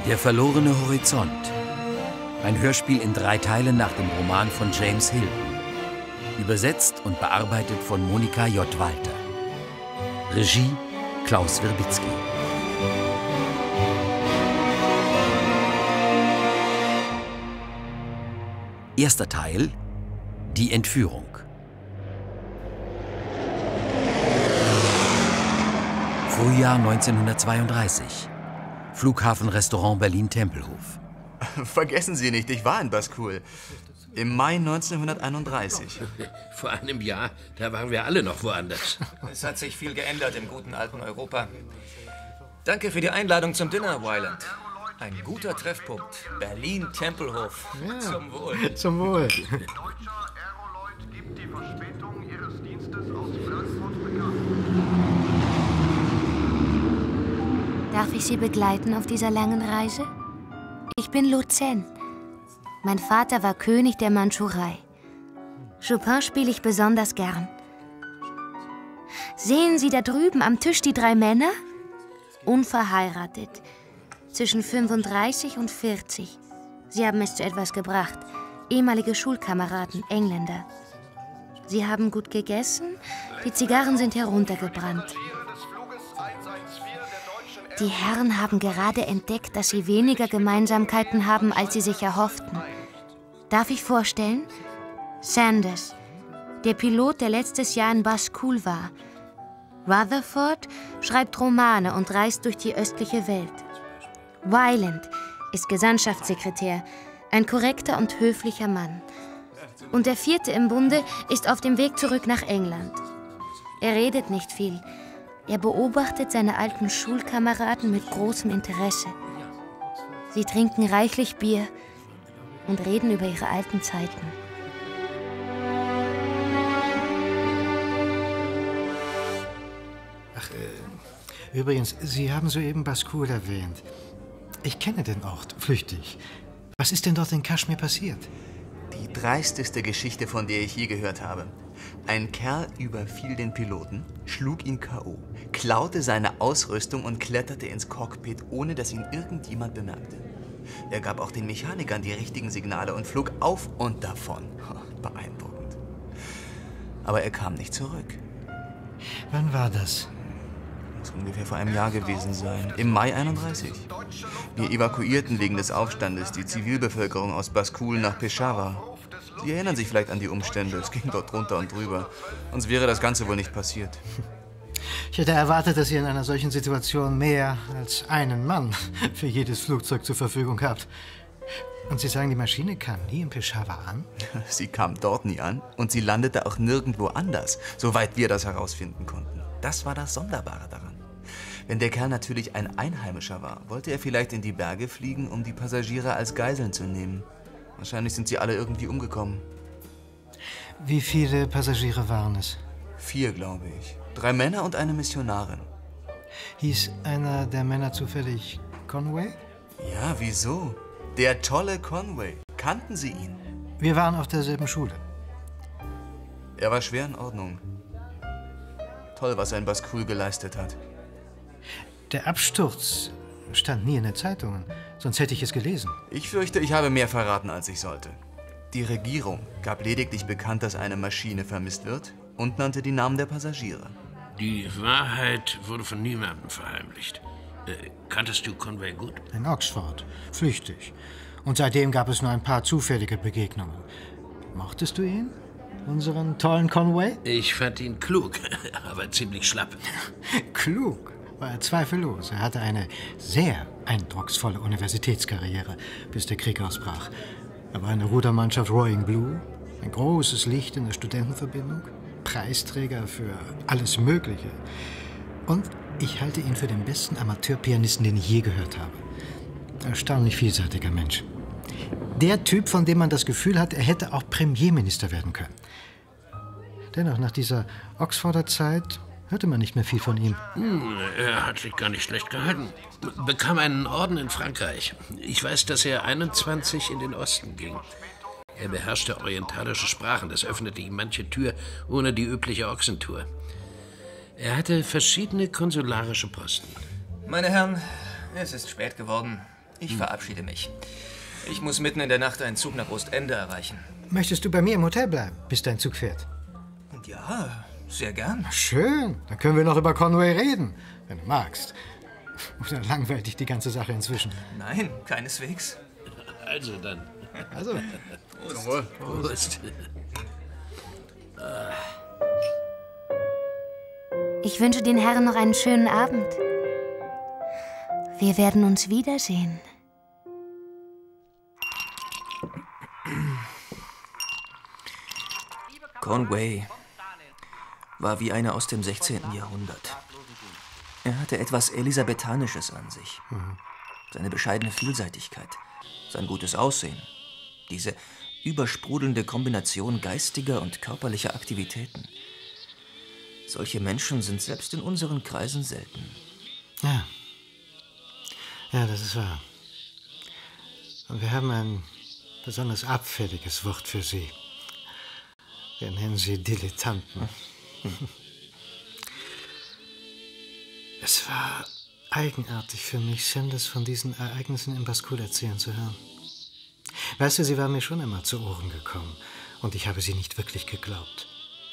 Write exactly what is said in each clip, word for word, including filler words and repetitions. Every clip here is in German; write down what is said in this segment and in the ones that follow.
Der verlorene Horizont. Ein Hörspiel in drei Teilen nach dem Roman von James Hilton. Übersetzt und bearbeitet von Monika J. Walter. Regie Klaus Werbitzky. Erster Teil: Die Entführung. Frühjahr neunzehnhundertzweiunddreißig. Flughafenrestaurant Berlin-Tempelhof. Vergessen Sie nicht, ich war in Baskul. Im Mai neunzehnhunderteinunddreißig. Vor einem Jahr, da waren wir alle noch woanders. Es hat sich viel geändert im guten alten Europa. Danke für die Einladung zum Dinner, Weiland. Ein guter Treffpunkt. Berlin-Tempelhof. Ja, zum Wohl. Zum Wohl. Darf ich Sie begleiten auf dieser langen Reise? Ich bin Lu Zhen. Mein Vater war König der Mandschurei. Chopin spiele ich besonders gern. Sehen Sie da drüben am Tisch die drei Männer? Unverheiratet. Zwischen fünfunddreißig und vierzig. Sie haben es zu etwas gebracht. Ehemalige Schulkameraden, Engländer. Sie haben gut gegessen, die Zigarren sind heruntergebrannt. Die Herren haben gerade entdeckt, dass sie weniger Gemeinsamkeiten haben, als sie sich erhofften. Darf ich vorstellen? Sanders, der Pilot, der letztes Jahr in Baskul war. Rutherford schreibt Romane und reist durch die östliche Welt. Weiland ist Gesandtschaftssekretär, ein korrekter und höflicher Mann. Und der vierte im Bunde ist auf dem Weg zurück nach England. Er redet nicht viel. Er beobachtet seine alten Schulkameraden mit großem Interesse. Sie trinken reichlich Bier und reden über ihre alten Zeiten. Ach, äh, übrigens, Sie haben soeben Baskul erwähnt. Ich kenne den Ort flüchtig. Was ist denn dort in Kaschmir passiert? Die dreisteste Geschichte, von der ich je gehört habe. Ein Kerl überfiel den Piloten, schlug ihn K O, klaute seine Ausrüstung und kletterte ins Cockpit, ohne dass ihn irgendjemand bemerkte. Er gab auch den Mechanikern die richtigen Signale und flog auf und davon. Beeindruckend. Aber er kam nicht zurück. Wann war das? Muss ungefähr vor einem Jahr gewesen sein. Im Mai einunddreißig. Wir evakuierten wegen des Aufstandes die Zivilbevölkerung aus Baskul nach Peshawar. Sie erinnern sich vielleicht an die Umstände. Es ging dort drunter und drüber. Uns wäre das Ganze wohl nicht passiert. Ich hätte erwartet, dass ihr in einer solchen Situation mehr als einen Mann für jedes Flugzeug zur Verfügung habt. Und Sie sagen, die Maschine kam nie in Peshawar an? Sie kam dort nie an und sie landete auch nirgendwo anders, soweit wir das herausfinden konnten. Das war das Sonderbare daran. Wenn der Kerl natürlich ein Einheimischer war, wollte er vielleicht in die Berge fliegen, um die Passagiere als Geiseln zu nehmen. Wahrscheinlich sind sie alle irgendwie umgekommen. Wie viele Passagiere waren es? Vier, glaube ich. Drei Männer und eine Missionarin. Hieß einer der Männer zufällig Conway? Ja, wieso? Der tolle Conway. Kannten Sie ihn? Wir waren auf derselben Schule. Er war schwer in Ordnung. Toll, was er in Baskul geleistet hat. Der Absturz stand nie in den Zeitungen, sonst hätte ich es gelesen. Ich fürchte, ich habe mehr verraten, als ich sollte. Die Regierung gab lediglich bekannt, dass eine Maschine vermisst wird und nannte die Namen der Passagiere. Die Wahrheit wurde von niemandem verheimlicht. Äh, kanntest du Conway gut? In Oxford, flüchtig. Und seitdem gab es nur ein paar zufällige Begegnungen. Mochtest du ihn? Unseren tollen Conway? Ich fand ihn klug, aber ziemlich schlapp. Klug war er zweifellos. Er hatte eine sehr eindrucksvolle Universitätskarriere, bis der Krieg ausbrach. Er war in der Rudermannschaft Rowing Blue, ein großes Licht in der Studentenverbindung, Preisträger für alles Mögliche. Und ich halte ihn für den besten Amateurpianisten, den ich je gehört habe. Erstaunlich vielseitiger Mensch. Der Typ, von dem man das Gefühl hat, er hätte auch Premierminister werden können. Dennoch, nach dieser Oxforder Zeit hörte man nicht mehr viel von ihm. Hm, er hat sich gar nicht schlecht gehalten. Bekam einen Orden in Frankreich. Ich weiß, dass er einundzwanzig in den Osten ging. Er beherrschte orientalische Sprachen. Das öffnete ihm manche Tür ohne die übliche Ochsentour. Er hatte verschiedene konsularische Posten. Meine Herren, es ist spät geworden. Ich verabschiede mich. Ich muss mitten in der Nacht einen Zug nach Ostende erreichen. Möchtest du bei mir im Hotel bleiben, bis dein Zug fährt? Ja, sehr gern. Schön, dann können wir noch über Conway reden, wenn du magst. Oder langweilt dich die ganze Sache inzwischen? Nein, keineswegs. Also dann. Also. Prost. Prost. Ich wünsche den Herren noch einen schönen Abend. Wir werden uns wiedersehen. Conway war wie einer aus dem sechzehnten Jahrhundert. Er hatte etwas Elisabethanisches an sich. Mhm. Seine bescheidene Vielseitigkeit, sein gutes Aussehen, diese übersprudelnde Kombination geistiger und körperlicher Aktivitäten. Solche Menschen sind selbst in unseren Kreisen selten. Ja. Ja, das ist wahr. Und wir haben ein besonders abfälliges Wort für sie. Wir nennen sie Dilettanten. Es war eigenartig für mich, Sanders von diesen Ereignissen in Baskul erzählen zu hören. Weißt du, sie war mir schon einmal zu Ohren gekommen und ich habe sie nicht wirklich geglaubt.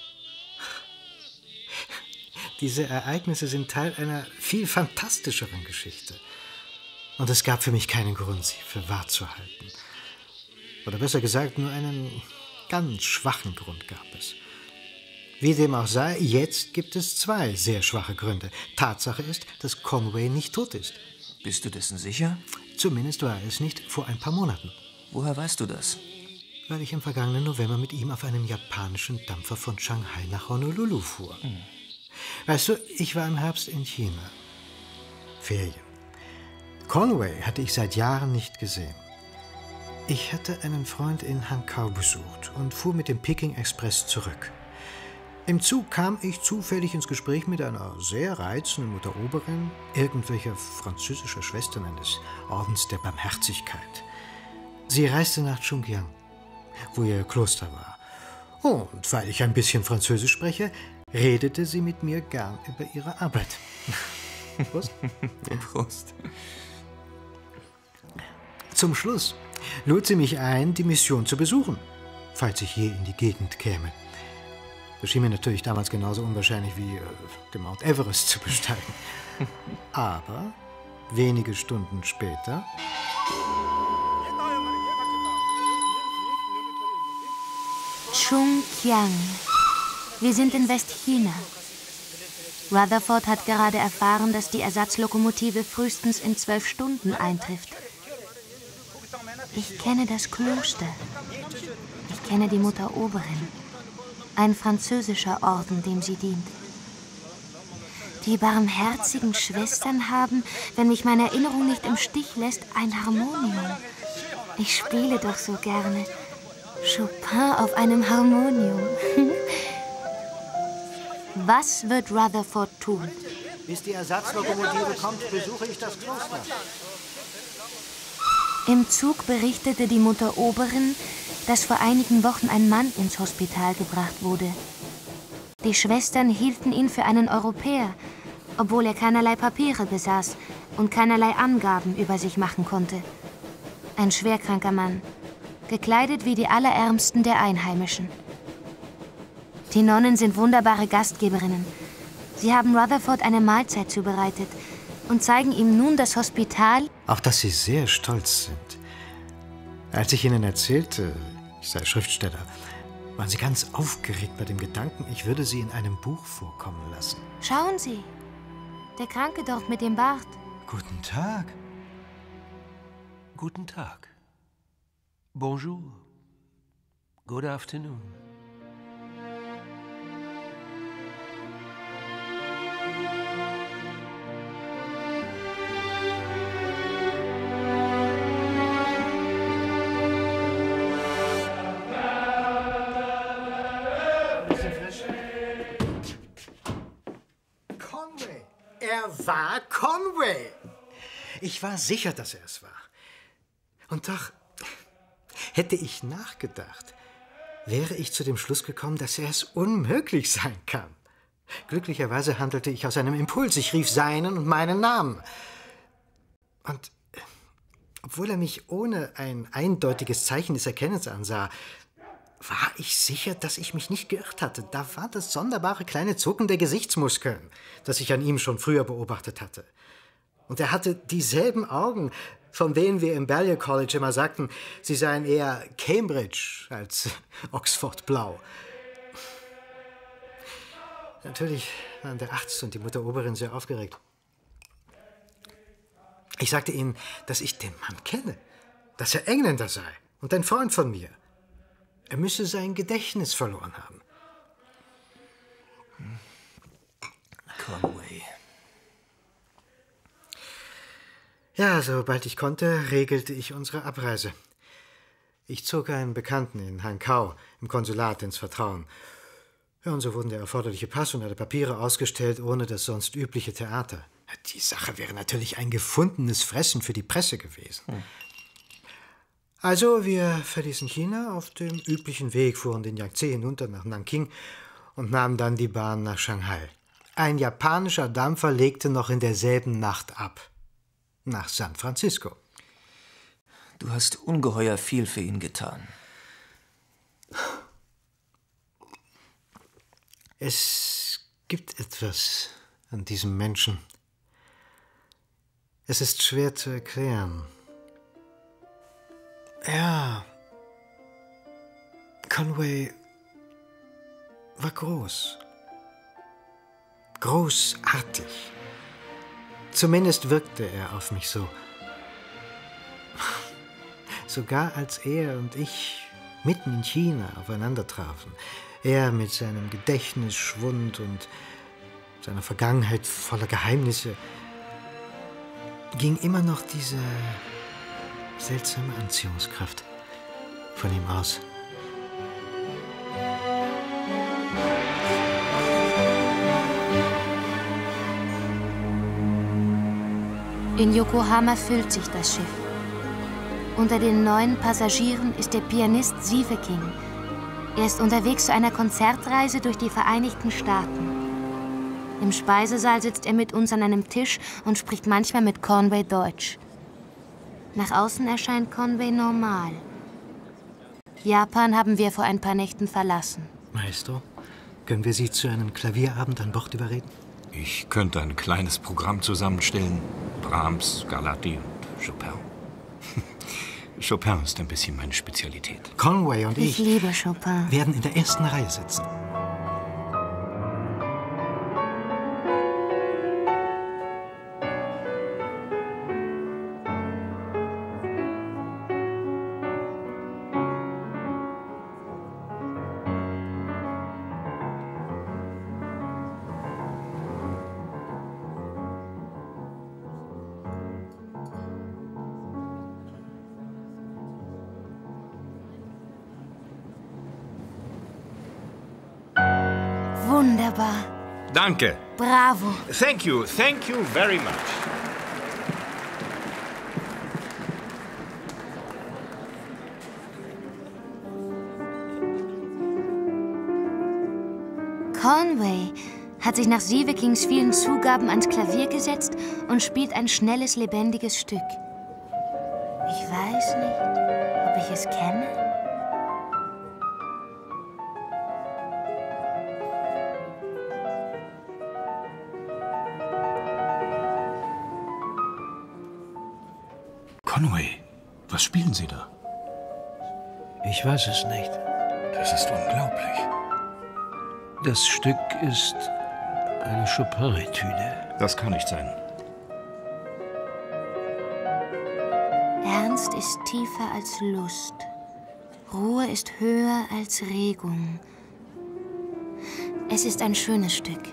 Diese Ereignisse sind Teil einer viel fantastischeren Geschichte. Und es gab für mich keinen Grund, sie für wahr zu halten. Oder besser gesagt, nur einen ganz schwachen Grund gab es. Wie dem auch sei, jetzt gibt es zwei sehr schwache Gründe. Tatsache ist, dass Conway nicht tot ist. Bist du dessen sicher? Zumindest war er es nicht vor ein paar Monaten. Woher weißt du das? Weil ich im vergangenen November mit ihm auf einem japanischen Dampfer von Shanghai nach Honolulu fuhr. Hm. Weißt du, ich war im Herbst in China. Ferien. Conway hatte ich seit Jahren nicht gesehen. Ich hatte einen Freund in Hankow besucht und fuhr mit dem Peking Express zurück. Im Zug kam ich zufällig ins Gespräch mit einer sehr reizenden Mutter Oberin, irgendwelcher französischer Schwestern eines Ordens der Barmherzigkeit. Sie reiste nach Chungjiang, wo ihr Kloster war. Und weil ich ein bisschen Französisch spreche, redete sie mit mir gern über ihre Arbeit. Prost. Prost. Zum Schluss lud sie mich ein, die Mission zu besuchen, falls ich je in die Gegend käme. Das schien mir natürlich damals genauso unwahrscheinlich wie äh, den Mount Everest zu besteigen. Aber wenige Stunden später... Chungjiang. Wir sind in Westchina. Rutherford hat gerade erfahren, dass die Ersatzlokomotive frühestens in zwölf Stunden eintrifft. Ich kenne das Kloster. Ich kenne die Mutter Oberin. Ein französischer Orden, dem sie dient. Die barmherzigen Schwestern haben, wenn mich meine Erinnerung nicht im Stich lässt, ein Harmonium. Ich spiele doch so gerne. Chopin auf einem Harmonium. Was wird Rutherford tun? Bis die Ersatzlokomotive kommt, besuche ich das Kloster. Im Zug berichtete die Mutter Oberin, dass vor einigen Wochen ein Mann ins Hospital gebracht wurde. Die Schwestern hielten ihn für einen Europäer, obwohl er keinerlei Papiere besaß und keinerlei Angaben über sich machen konnte. Ein schwerkranker Mann, gekleidet wie die Allerärmsten der Einheimischen. Die Nonnen sind wunderbare Gastgeberinnen. Sie haben Rutherford eine Mahlzeit zubereitet und zeigen ihm nun das Hospital. Auch dass sie sehr stolz sind. Als ich ihnen erzählte, ich sei Schriftsteller, waren sie ganz aufgeregt bei dem Gedanken, ich würde sie in einem Buch vorkommen lassen. Schauen Sie, der Kranke dort mit dem Bart. Guten Tag. Guten Tag. Bonjour. Good afternoon. Conway. Er war Conway. Ich war sicher, dass er es war. Und doch, hätte ich nachgedacht, wäre ich zu dem Schluss gekommen, dass er es unmöglich sein kann. Glücklicherweise handelte ich aus einem Impuls. Ich rief seinen und meinen Namen. Und Obwohl er mich ohne ein eindeutiges Zeichen des Erkennens ansah, war ich sicher, dass ich mich nicht geirrt hatte. Da war das sonderbare kleine Zucken der Gesichtsmuskeln, das ich an ihm schon früher beobachtet hatte. Und er hatte dieselben Augen, von denen wir im Balliol College immer sagten, sie seien eher Cambridge als Oxford blau. Natürlich waren der Arzt und die Mutter Oberin sehr aufgeregt. Ich sagte ihnen, dass ich den Mann kenne, dass er Engländer sei und ein Freund von mir. Er müsse sein Gedächtnis verloren haben. Conway. Ja, sobald ich konnte, regelte ich unsere Abreise. Ich zog einen Bekannten in Hankow im Konsulat ins Vertrauen. Ja, und so wurden der erforderliche Pass und alle Papiere ausgestellt, ohne das sonst übliche Theater. Die Sache wäre natürlich ein gefundenes Fressen für die Presse gewesen. Hm. Also, wir verließen China auf dem üblichen Weg, fuhren den Yangtze hinunter nach Nanking und nahmen dann die Bahn nach Shanghai. Ein japanischer Dampfer legte noch in derselben Nacht ab. Nach San Francisco. Du hast ungeheuer viel für ihn getan. Es gibt etwas an diesem Menschen. Es ist schwer zu erklären. Ja, Conway war groß. Großartig. Zumindest wirkte er auf mich so. Sogar als er und ich mitten in China aufeinander trafen. Er mit seinem Gedächtnisschwund und seiner Vergangenheit voller Geheimnisse, ging immer noch diese seltsame Anziehungskraft von ihm aus. In Yokohama füllt sich das Schiff. Unter den neuen Passagieren ist der Pianist Sieveking. Er ist unterwegs zu einer Konzertreise durch die Vereinigten Staaten. Im Speisesaal sitzt er mit uns an einem Tisch und spricht manchmal mit Conway Deutsch. Nach außen erscheint Conway normal. Japan haben wir vor ein paar Nächten verlassen. Maestro, können wir Sie zu einem Klavierabend an Bord überreden? Ich könnte ein kleines Programm zusammenstellen. Brahms, Scarlatti und Chopin. Chopin ist ein bisschen meine Spezialität. Conway und ich, ich liebe Chopin. werden in der ersten Reihe sitzen. Wunderbar. Danke. Bravo. Thank you, thank you very much. Conway hat sich nach Sievekings vielen Zugaben ans Klavier gesetzt und spielt ein schnelles, lebendiges Stück. Ich weiß nicht, ob ich es kenne. Conway, was spielen Sie da? Ich weiß es nicht. Das ist unglaublich. Das Stück ist eine Chopin-Etüde. Das kann nicht sein. Ernst ist tiefer als Lust. Ruhe ist höher als Regung. Es ist ein schönes Stück.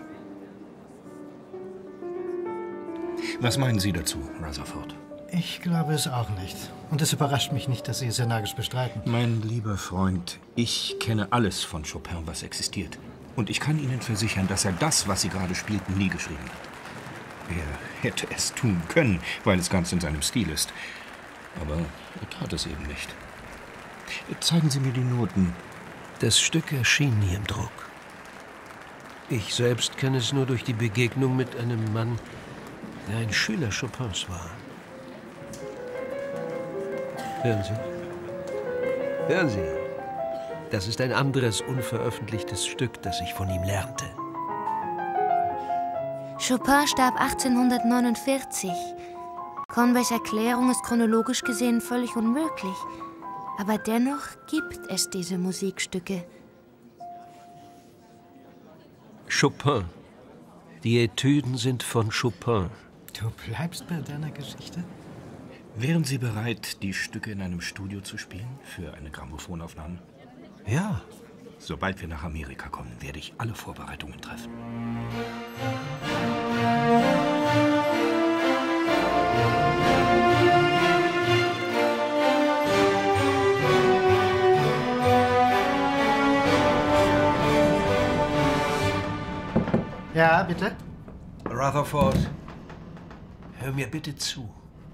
Was meinen Sie dazu, Rutherford? Ich glaube es auch nicht. Und es überrascht mich nicht, dass Sie es energisch bestreiten. Mein lieber Freund, ich kenne alles von Chopin, was existiert. Und ich kann Ihnen versichern, dass er das, was Sie gerade spielten, nie geschrieben hat. Er hätte es tun können, weil es ganz in seinem Stil ist. Aber er tat es eben nicht. Zeigen Sie mir die Noten. Das Stück erschien nie im Druck. Ich selbst kenne es nur durch die Begegnung mit einem Mann, der ein Schüler Chopins war. Hören Sie. Hören Sie. Das ist ein anderes unveröffentlichtes Stück, das ich von ihm lernte. Chopin starb achtzehnhundertneunundvierzig. Conways Erklärung ist chronologisch gesehen völlig unmöglich. Aber dennoch gibt es diese Musikstücke. Chopin. Die Etüden sind von Chopin. Du bleibst bei deiner Geschichte? Wären Sie bereit, die Stücke in einem Studio zu spielen, für eine Grammophonaufnahme? Ja. Sobald wir nach Amerika kommen, werde ich alle Vorbereitungen treffen. Ja, bitte? Rutherford, hör mir bitte zu.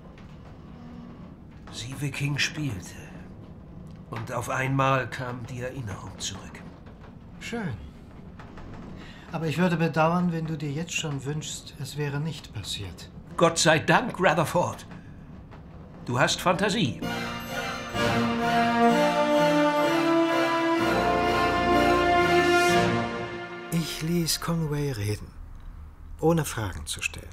Steve King spielte. Und auf einmal kam die Erinnerung zurück. Schön. Aber ich würde bedauern, wenn du dir jetzt schon wünschst, es wäre nicht passiert. Gott sei Dank, Rutherford. Du hast Fantasie. Ich ließ Conway reden, ohne Fragen zu stellen.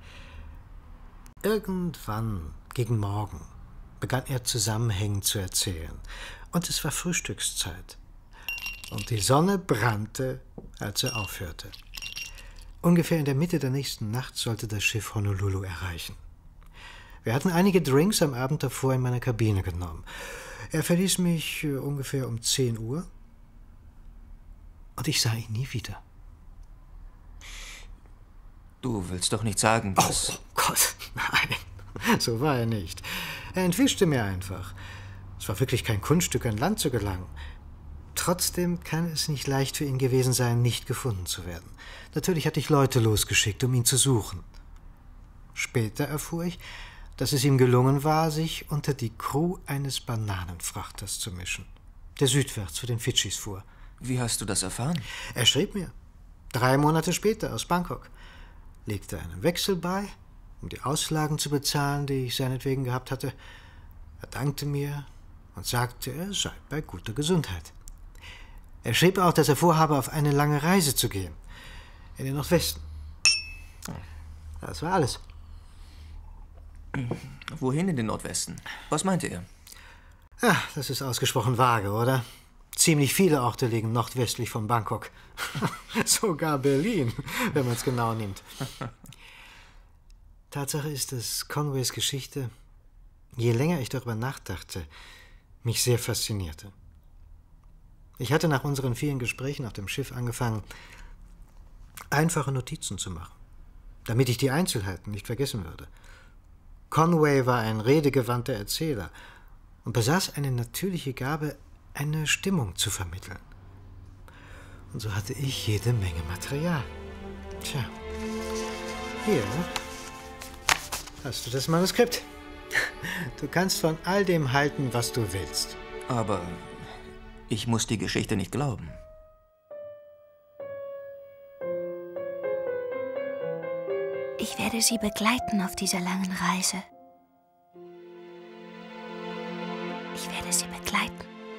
Irgendwann, gegen Morgen, begann er zusammenhängend zu erzählen. Und es war Frühstückszeit. Und die Sonne brannte, als er aufhörte. Ungefähr in der Mitte der nächsten Nacht sollte das Schiff Honolulu erreichen. Wir hatten einige Drinks am Abend davor in meiner Kabine genommen. Er verließ mich äh, ungefähr um zehn Uhr. Und ich sah ihn nie wieder. Du willst doch nicht sagen, dass... Oh Gott, nein. So war er nicht. Er entwischte mir einfach. Es war wirklich kein Kunststück, an Land zu gelangen. Trotzdem kann es nicht leicht für ihn gewesen sein, nicht gefunden zu werden. Natürlich hatte ich Leute losgeschickt, um ihn zu suchen. Später erfuhr ich, dass es ihm gelungen war, sich unter die Crew eines Bananenfrachters zu mischen, der südwärts zu den Fidschis fuhr. Wie hast du das erfahren? Er schrieb mir, drei Monate später aus Bangkok, legte einen Wechsel bei, um die Auslagen zu bezahlen, die ich seinetwegen gehabt hatte. Er dankte mir und sagte, er sei bei guter Gesundheit. Er schrieb auch, dass er vorhabe, auf eine lange Reise zu gehen, in den Nordwesten. Das war alles. Wohin in den Nordwesten? Was meinte er? Ja, das ist ausgesprochen vage, oder? Ziemlich viele Orte liegen nordwestlich von Bangkok. Sogar Berlin, wenn man es genau nimmt. Tatsache ist, dass Conways Geschichte, je länger ich darüber nachdachte, mich sehr faszinierte. Ich hatte nach unseren vielen Gesprächen auf dem Schiff angefangen, einfache Notizen zu machen, damit ich die Einzelheiten nicht vergessen würde. Conway war ein redegewandter Erzähler und besaß eine natürliche Gabe, eine Stimmung zu vermitteln. Und so hatte ich jede Menge Material. Tja, hier hast du das Manuskript. Du kannst von all dem halten, was du willst. Aber ich muss die Geschichte nicht glauben. Ich werde Sie begleiten auf dieser langen Reise. Ich werde Sie begleiten.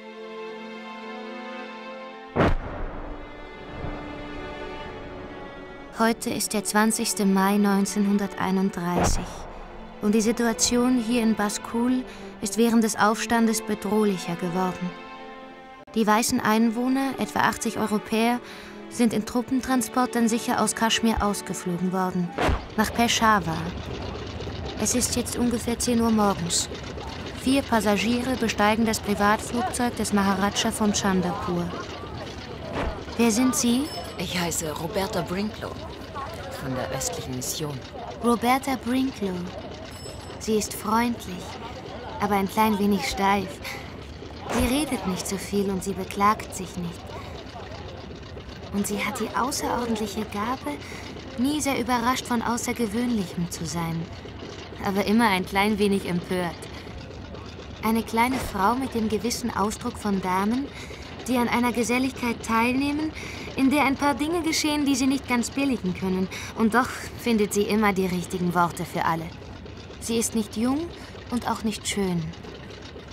Heute ist der zwanzigste Mai neunzehnhunderteinunddreißig und die Situation hier in Baskul ist während des Aufstandes bedrohlicher geworden. Die weißen Einwohner, etwa achtzig Europäer, sind in Truppentransportern sicher aus Kaschmir ausgeflogen worden, nach Peshawar. Es ist jetzt ungefähr zehn Uhr morgens. Vier Passagiere besteigen das Privatflugzeug des Maharaja von Chandrapur. Wer sind Sie? Ich heiße Roberta Brinklow von der östlichen Mission. Roberta Brinklow. Sie ist freundlich, aber ein klein wenig steif. Sie redet nicht so viel und sie beklagt sich nicht. Und sie hat die außerordentliche Gabe, nie sehr überrascht von Außergewöhnlichem zu sein, aber immer ein klein wenig empört. Eine kleine Frau mit dem gewissen Ausdruck von Damen, die an einer Geselligkeit teilnehmen, in der ein paar Dinge geschehen, die sie nicht ganz billigen können. Und doch findet sie immer die richtigen Worte für alle. Sie ist nicht jung und auch nicht schön.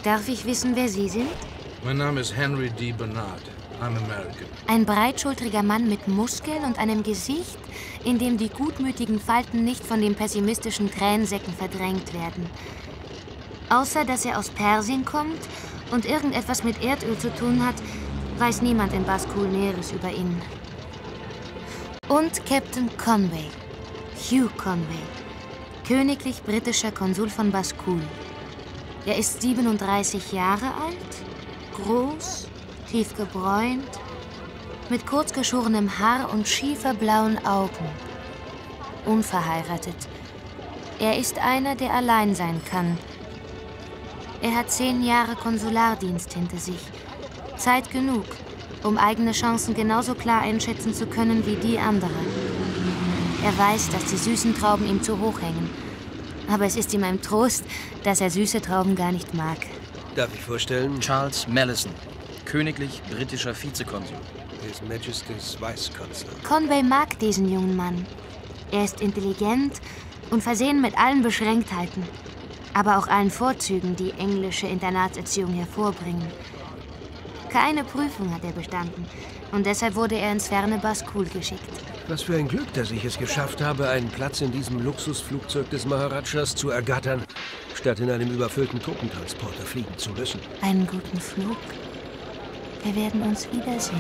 Darf ich wissen, wer Sie sind? Mein Name ist Henry D. Bernard. I'm American. Ein breitschultriger Mann mit Muskeln und einem Gesicht, in dem die gutmütigen Falten nicht von den pessimistischen Tränensäcken verdrängt werden. Außer dass er aus Persien kommt und irgendetwas mit Erdöl zu tun hat, weiß niemand in Baskul Näheres über ihn. Und Captain Conway, Hugh Conway, königlich britischer Konsul von Baskul. Er ist siebenunddreißig Jahre alt, groß, tief gebräunt, mit kurz geschorenem Haar und schieferblauen Augen. Unverheiratet. Er ist einer, der allein sein kann. Er hat zehn Jahre Konsulardienst hinter sich. Zeit genug, um eigene Chancen genauso klar einschätzen zu können wie die anderer. Er weiß, dass die süßen Trauben ihm zu hoch hängen. Aber es ist ihm ein Trost, dass er süße Trauben gar nicht mag. Darf ich vorstellen? Charles Mallison, königlich britischer Vizekonsul. His Majesty's Vice-Consul. Conway mag diesen jungen Mann. Er ist intelligent und versehen mit allen Beschränktheiten, aber auch allen Vorzügen, die englische Internatserziehung hervorbringen. Keine Prüfung hat er bestanden und deshalb wurde er ins ferne Baskul geschickt. Was für ein Glück, dass ich es geschafft habe, einen Platz in diesem Luxusflugzeug des Maharajas zu ergattern, statt in einem überfüllten Truppentransporter fliegen zu müssen. Einen guten Flug. Wir werden uns wiedersehen.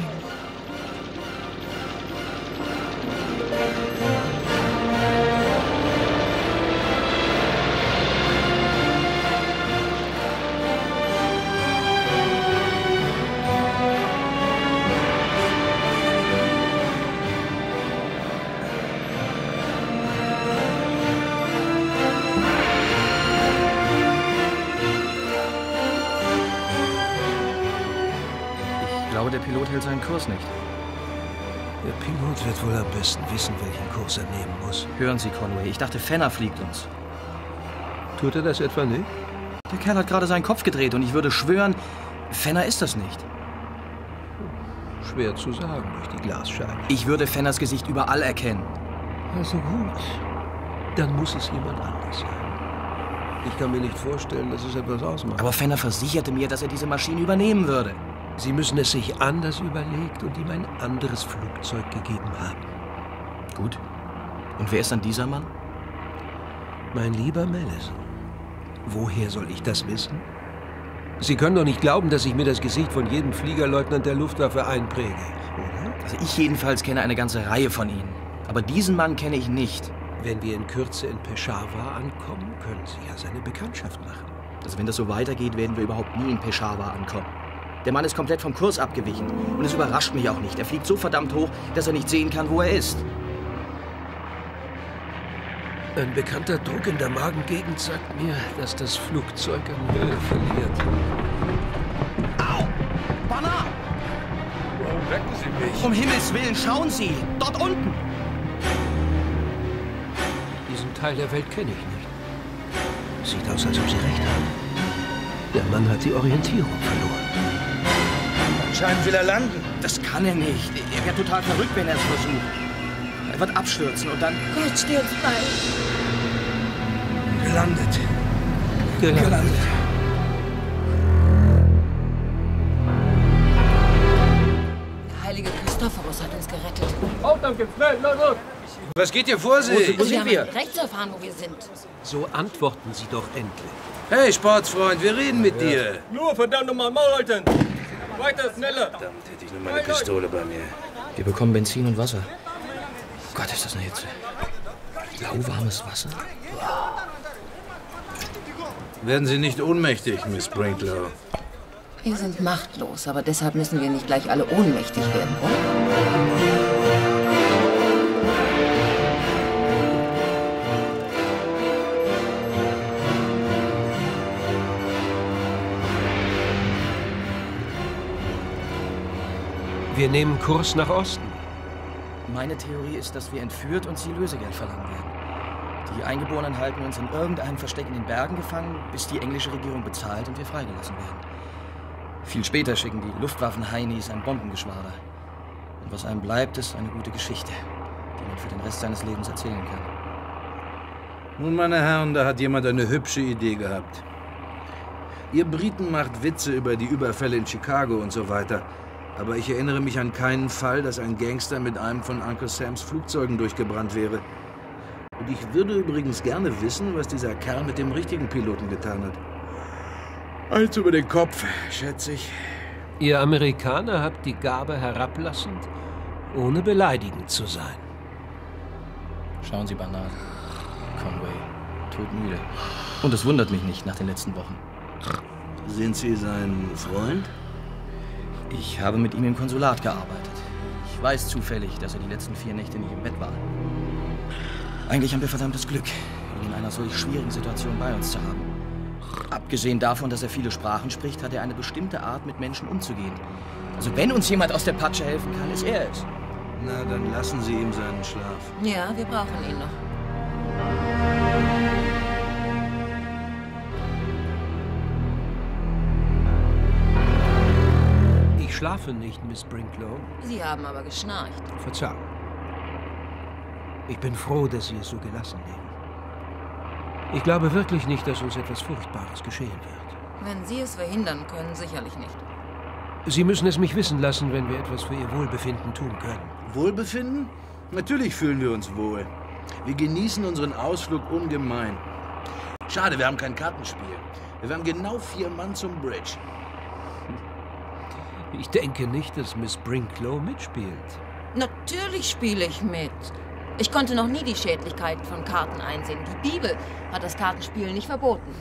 Der Pilot hält seinen Kurs nicht. Der Pilot wird wohl am besten wissen, welchen Kurs er nehmen muss. Hören Sie, Conway, ich dachte, Fenner fliegt uns. Tut er das etwa nicht? Der Kerl hat gerade seinen Kopf gedreht und ich würde schwören, Fenner ist das nicht. Schwer zu sagen durch die Glasscheibe. Ich würde Fenners Gesicht überall erkennen. Also gut, dann muss es jemand anders sein. Ich kann mir nicht vorstellen, dass es etwas ausmacht. Aber Fenner versicherte mir, dass er diese Maschine übernehmen würde. Sie müssen es sich anders überlegt und ihm ein anderes Flugzeug gegeben haben. Gut. Und wer ist dann dieser Mann? Mein lieber Mallison, woher soll ich das wissen? Sie können doch nicht glauben, dass ich mir das Gesicht von jedem Fliegerleutnant der Luftwaffe einpräge, oder? Also ich jedenfalls kenne eine ganze Reihe von ihnen. Aber diesen Mann kenne ich nicht. Wenn wir in Kürze in Peshawar ankommen, können Sie ja seine Bekanntschaft machen. Also wenn das so weitergeht, werden wir überhaupt nie in Peshawar ankommen. Der Mann ist komplett vom Kurs abgewichen. Und es überrascht mich auch nicht. Er fliegt so verdammt hoch, dass er nicht sehen kann, wo er ist. Ein bekannter Druck in der Magengegend sagt mir, dass das Flugzeug an Höhe verliert. Au! Bernard! Warum wecken Sie mich? Um Himmels Willen, schauen Sie! Dort unten! Diesen Teil der Welt kenne ich nicht. Sieht aus, als ob Sie recht haben. Der Mann hat die Orientierung verloren. Anscheinend will er landen. Das kann er nicht. Er wird total verrückt, wenn er es versucht. Er wird abstürzen und dann... Gott, steh uns bei. Gelandet. Gelandet. Gelandet. Der heilige Christophorus hat uns gerettet. Auf, danke, schnell, los, los. Was geht hier vor sich? Wo sind wir? Recht zu erfahren, wo wir sind. So antworten Sie doch endlich. Hey, Sportsfreund, wir reden mit ja. dir. Nur verdammt nochmal Maul halten. Weiter, schneller. Verdammt, hätte ich nur meine Pistole bei mir. Wir bekommen Benzin und Wasser. Gott, ist das eine Hitze. Lauwarmes Wasser? Werden Sie nicht ohnmächtig, Miss Brinklow? Wir sind machtlos, aber deshalb müssen wir nicht gleich alle ohnmächtig werden, oder? Wir nehmen Kurs nach Osten. Meine Theorie ist, dass wir entführt und sie Lösegeld verlangen werden. Die Eingeborenen halten uns in irgendeinem Versteck in den Bergen gefangen, bis die englische Regierung bezahlt und wir freigelassen werden. Viel später schicken die Luftwaffen-Heinis ein Bombengeschwader. Und was einem bleibt, ist eine gute Geschichte, die man für den Rest seines Lebens erzählen kann. Nun, meine Herren, da hat jemand eine hübsche Idee gehabt. Ihr Briten macht Witze über die Überfälle in Chicago und so weiter. Aber ich erinnere mich an keinen Fall, dass ein Gangster mit einem von Uncle Sams Flugzeugen durchgebrannt wäre. Und ich würde übrigens gerne wissen, was dieser Kerl mit dem richtigen Piloten getan hat. Eins über den Kopf, schätze ich. Ihr Amerikaner habt die Gabe, herablassend, ohne beleidigend zu sein. Schauen Sie, Bernard. Conway, todmüde. Und es wundert mich nicht nach den letzten Wochen. Sind Sie sein Freund? Ich habe mit ihm im Konsulat gearbeitet. Ich weiß zufällig, dass er die letzten vier Nächte nicht im Bett war. Eigentlich haben wir verdammtes Glück, ihn in einer solch schwierigen Situation bei uns zu haben. Abgesehen davon, dass er viele Sprachen spricht, hat er eine bestimmte Art, mit Menschen umzugehen. Also wenn uns jemand aus der Patsche helfen kann, ist er es. Na, dann lassen Sie ihm seinen Schlaf. Ja, wir brauchen ihn noch. Ich schlafe nicht, Miss Brinklow. Sie haben aber geschnarcht. Verzeihung. Ich bin froh, dass Sie es so gelassen nehmen. Ich glaube wirklich nicht, dass uns etwas Furchtbares geschehen wird. Wenn Sie es verhindern können, sicherlich nicht. Sie müssen es mich wissen lassen, wenn wir etwas für Ihr Wohlbefinden tun können. Wohlbefinden? Natürlich fühlen wir uns wohl. Wir genießen unseren Ausflug ungemein. Schade, wir haben kein Kartenspiel. Wir haben genau vier Mann zum Bridge. Ich denke nicht, dass Miss Brinklow mitspielt. Natürlich spiele ich mit. Ich konnte noch nie die Schädlichkeiten von Karten einsehen. Die Bibel hat das Kartenspiel nicht verboten.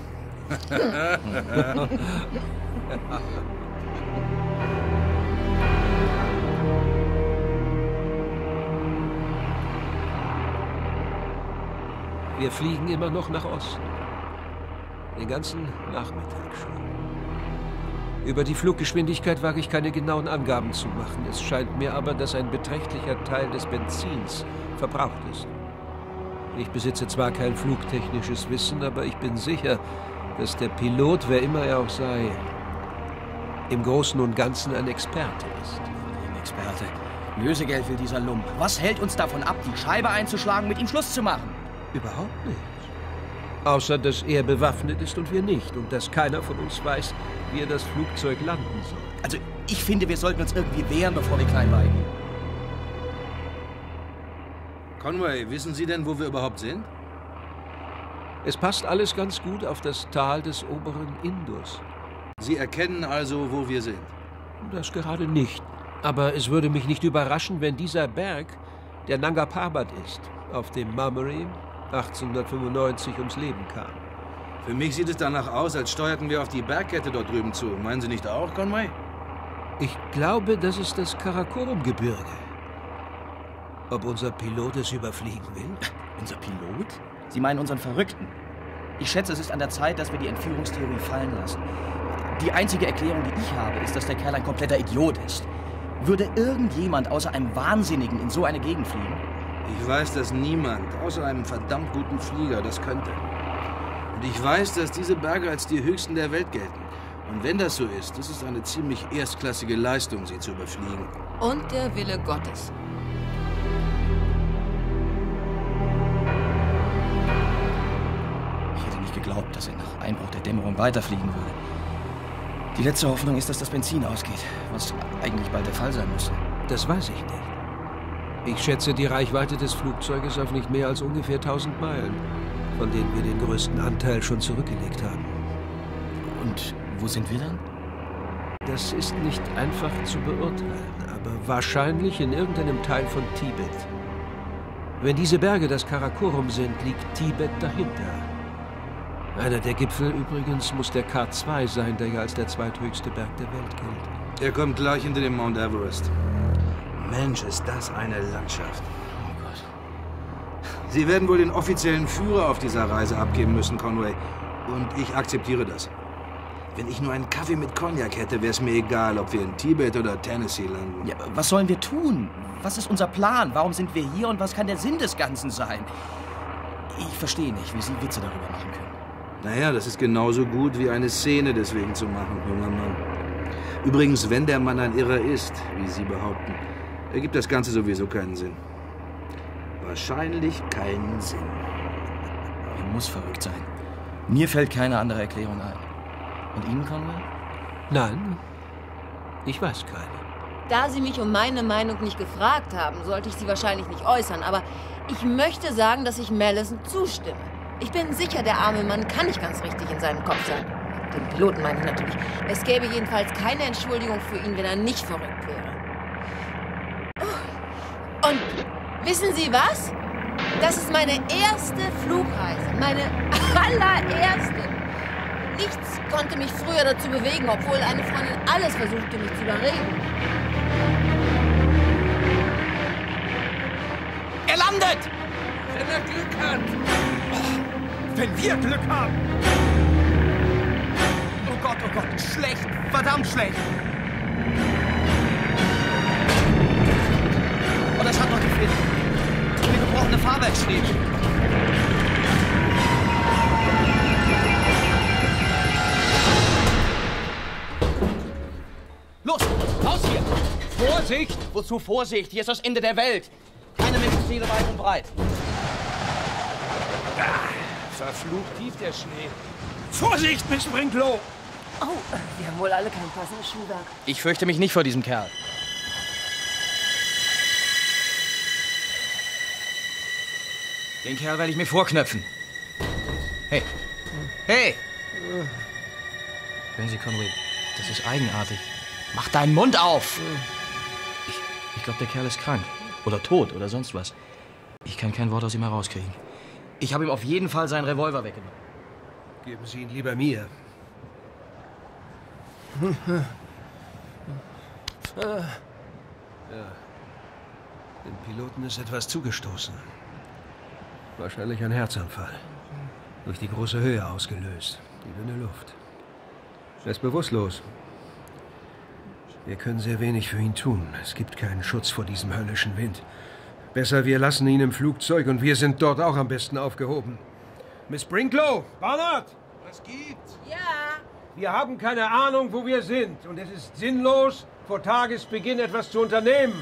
Wir fliegen immer noch nach Osten. Den ganzen Nachmittag schon. Über die Fluggeschwindigkeit wage ich keine genauen Angaben zu machen. Es scheint mir aber, dass ein beträchtlicher Teil des Benzins verbraucht ist. Ich besitze zwar kein flugtechnisches Wissen, aber ich bin sicher, dass der Pilot, wer immer er auch sei, im Großen und Ganzen ein Experte ist. Ein Experte. Lösegeld will dieser Lump. Was hält uns davon ab, die Scheibe einzuschlagen, mit ihm Schluss zu machen? Überhaupt nicht. Außer, dass er bewaffnet ist und wir nicht. Und dass keiner von uns weiß, wie er das Flugzeug landen soll. Also, ich finde, wir sollten uns irgendwie wehren, bevor wir klein beigehen. Conway, wissen Sie denn, wo wir überhaupt sind? Es passt alles ganz gut auf das Tal des oberen Indus. Sie erkennen also, wo wir sind? Das gerade nicht. Aber es würde mich nicht überraschen, wenn dieser Berg der Nanga Parbat ist, auf dem Mummery achtzehnhundertfünfundneunzig ums Leben kam. Für mich sieht es danach aus, als steuerten wir auf die Bergkette dort drüben zu. Meinen Sie nicht auch, Conway? Ich glaube, das ist das Karakorum-Gebirge. Ob unser Pilot es überfliegen will? Unser Pilot? Sie meinen unseren Verrückten? Ich schätze, es ist an der Zeit, dass wir die Entführungstheorie fallen lassen. Die einzige Erklärung, die ich habe, ist, dass der Kerl ein kompletter Idiot ist. Würde irgendjemand außer einem Wahnsinnigen in so eine Gegend fliegen? Ich weiß, dass niemand, außer einem verdammt guten Flieger, das könnte. Und ich weiß, dass diese Berge als die höchsten der Welt gelten. Und wenn das so ist, ist es eine ziemlich erstklassige Leistung, sie zu überfliegen. Und der Wille Gottes. Ich hätte nicht geglaubt, dass er nach Einbruch der Dämmerung weiterfliegen würde. Die letzte Hoffnung ist, dass das Benzin ausgeht, was eigentlich bald der Fall sein müsste. Das weiß ich nicht. Ich schätze die Reichweite des Flugzeuges auf nicht mehr als ungefähr tausend Meilen, von denen wir den größten Anteil schon zurückgelegt haben. Und wo sind wir dann? Das ist nicht einfach zu beurteilen, aber wahrscheinlich in irgendeinem Teil von Tibet. Wenn diese Berge das Karakorum sind, liegt Tibet dahinter. Einer der Gipfel übrigens muss der K zwei sein, der ja als der zweithöchste Berg der Welt gilt. Er kommt gleich hinter dem Mount Everest. Mensch, ist das eine Landschaft. Oh Gott. Sie werden wohl den offiziellen Führer auf dieser Reise abgeben müssen, Conway. Und ich akzeptiere das. Wenn ich nur einen Kaffee mit Cognac hätte, wäre es mir egal, ob wir in Tibet oder Tennessee landen. Ja, was sollen wir tun? Was ist unser Plan? Warum sind wir hier und was kann der Sinn des Ganzen sein? Ich verstehe nicht, wie Sie Witze darüber machen können. Naja, das ist genauso gut, wie eine Szene deswegen zu machen, junger Mann. Übrigens, wenn der Mann ein Irrer ist, wie Sie behaupten, ergibt das Ganze sowieso keinen Sinn. Wahrscheinlich keinen Sinn. Er muss verrückt sein. Mir fällt keine andere Erklärung ein. Und Ihnen, Conway? Nein, ich weiß keine. Da Sie mich um meine Meinung nicht gefragt haben, sollte ich sie wahrscheinlich nicht äußern. Aber ich möchte sagen, dass ich Mallison zustimme. Ich bin sicher, der arme Mann kann nicht ganz richtig in seinem Kopf sein. Den Piloten meine ich natürlich. Es gäbe jedenfalls keine Entschuldigung für ihn, wenn er nicht verrückt wäre. Und wissen Sie was? Das ist meine erste Flugreise. Meine allererste. Nichts konnte mich früher dazu bewegen, obwohl eine Freundin alles versuchte, mich zu überreden. Er landet! Wenn er Glück hat. Oh, wenn wir Glück haben! Oh Gott, oh Gott, schlecht, verdammt schlecht! Oh, das hat noch gefehlt. Eine gebrochene Fahrwerksschnee. Los, raus hier! Vorsicht! Wozu Vorsicht? Hier ist das Ende der Welt. Keine Menschenseele weit und breit. Ah, verflucht tief der Schnee. Vorsicht, Miss Brinklow! Oh, wir haben wohl alle kein passendes Schuhwerk. Ich fürchte mich nicht vor diesem Kerl. Den Kerl werde ich mir vorknöpfen. Hey. Hey! Hören Sie, Conway, das ist eigenartig. Mach deinen Mund auf! Ich, ich glaube, der Kerl ist krank. Oder tot oder sonst was. Ich kann kein Wort aus ihm herauskriegen. Ich habe ihm auf jeden Fall seinen Revolver weggenommen. Geben Sie ihn lieber mir. Ja. Dem Piloten ist etwas zugestoßen. Wahrscheinlich ein Herzanfall. Durch die große Höhe ausgelöst. Die dünne Luft. Er ist bewusstlos. Wir können sehr wenig für ihn tun. Es gibt keinen Schutz vor diesem höllischen Wind. Besser, wir lassen ihn im Flugzeug und wir sind dort auch am besten aufgehoben. Miss Brinklow! Barnard! Was gibt's? Ja? Wir haben keine Ahnung, wo wir sind. Und es ist sinnlos, vor Tagesbeginn etwas zu unternehmen.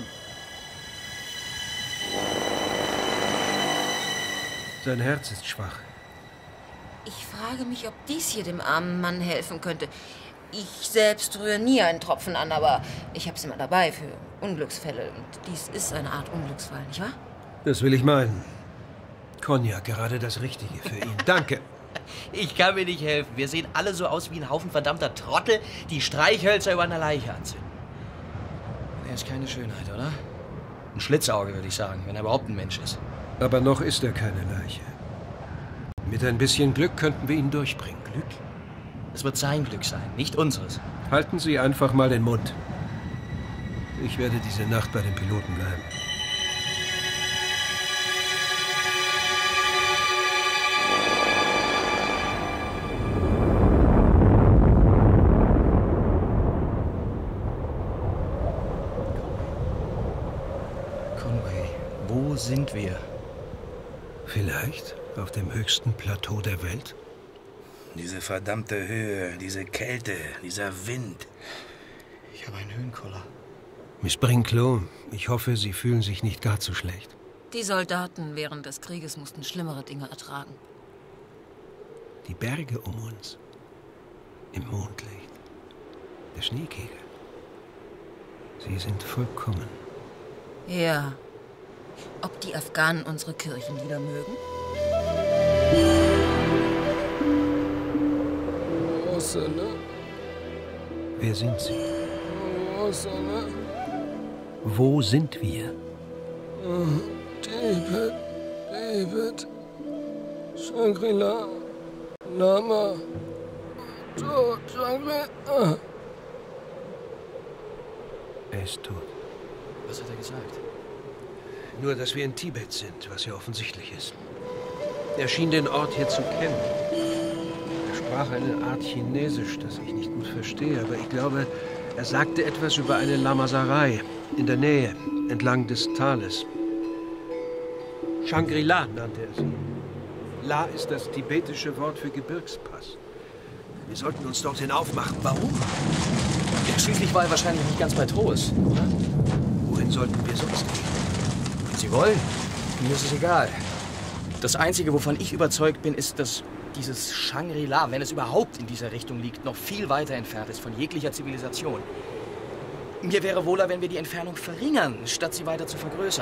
Sein Herz ist schwach. Ich frage mich, ob dies hier dem armen Mann helfen könnte. Ich selbst rühre nie einen Tropfen an, aber ich habe es immer dabei für Unglücksfälle. Und dies ist eine Art Unglücksfall, nicht wahr? Das will ich meinen. Cognac, gerade das Richtige für ihn. Danke. Ich kann mir nicht helfen. Wir sehen alle so aus wie ein Haufen verdammter Trottel, die Streichhölzer über einer Leiche anzünden. Er ist keine Schönheit, oder? Ein Schlitzauge, würde ich sagen, wenn er überhaupt ein Mensch ist. Aber noch ist er keine Leiche. Mit ein bisschen Glück könnten wir ihn durchbringen. Glück? Es wird sein Glück sein, nicht unseres. Halten Sie einfach mal den Mund. Ich werde diese Nacht bei den Piloten bleiben. Conway, wo sind wir? Vielleicht auf dem höchsten Plateau der Welt? Diese verdammte Höhe, diese Kälte, dieser Wind. Ich habe einen Höhenkoller. Miss Brinklow, ich hoffe, Sie fühlen sich nicht gar zu schlecht. Die Soldaten während des Krieges mussten schlimmere Dinge ertragen. Die Berge um uns, im Mondlicht, der Schneekegel. Sie sind vollkommen. Ja. Ob die Afghanen unsere Kirchen wieder mögen? Wer sind Sie? Wo sind wir? Tibet, Tibet, Shangri-La, Lama, tot, Shangri-La. Er ist tot. Was hat er gesagt? Nur, dass wir in Tibet sind, was ja offensichtlich ist. Er schien den Ort hier zu kennen. Er sprach eine Art Chinesisch, das ich nicht gut verstehe, aber ich glaube, er sagte etwas über eine Lamaserei in der Nähe, entlang des Tales. Shangri-La nannte er sie. La ist das tibetische Wort für Gebirgspass. Wir sollten uns dorthin aufmachen. Warum? Ja, schließlich war er wahrscheinlich nicht ganz bei Trost, oder? Wohin sollten wir sonst gehen? Wenn Sie wollen. Mir ist es egal. Das Einzige, wovon ich überzeugt bin, ist, dass dieses Shangri-La, wenn es überhaupt in dieser Richtung liegt, noch viel weiter entfernt ist von jeglicher Zivilisation. Mir wäre wohler, wenn wir die Entfernung verringern, statt sie weiter zu vergrößern.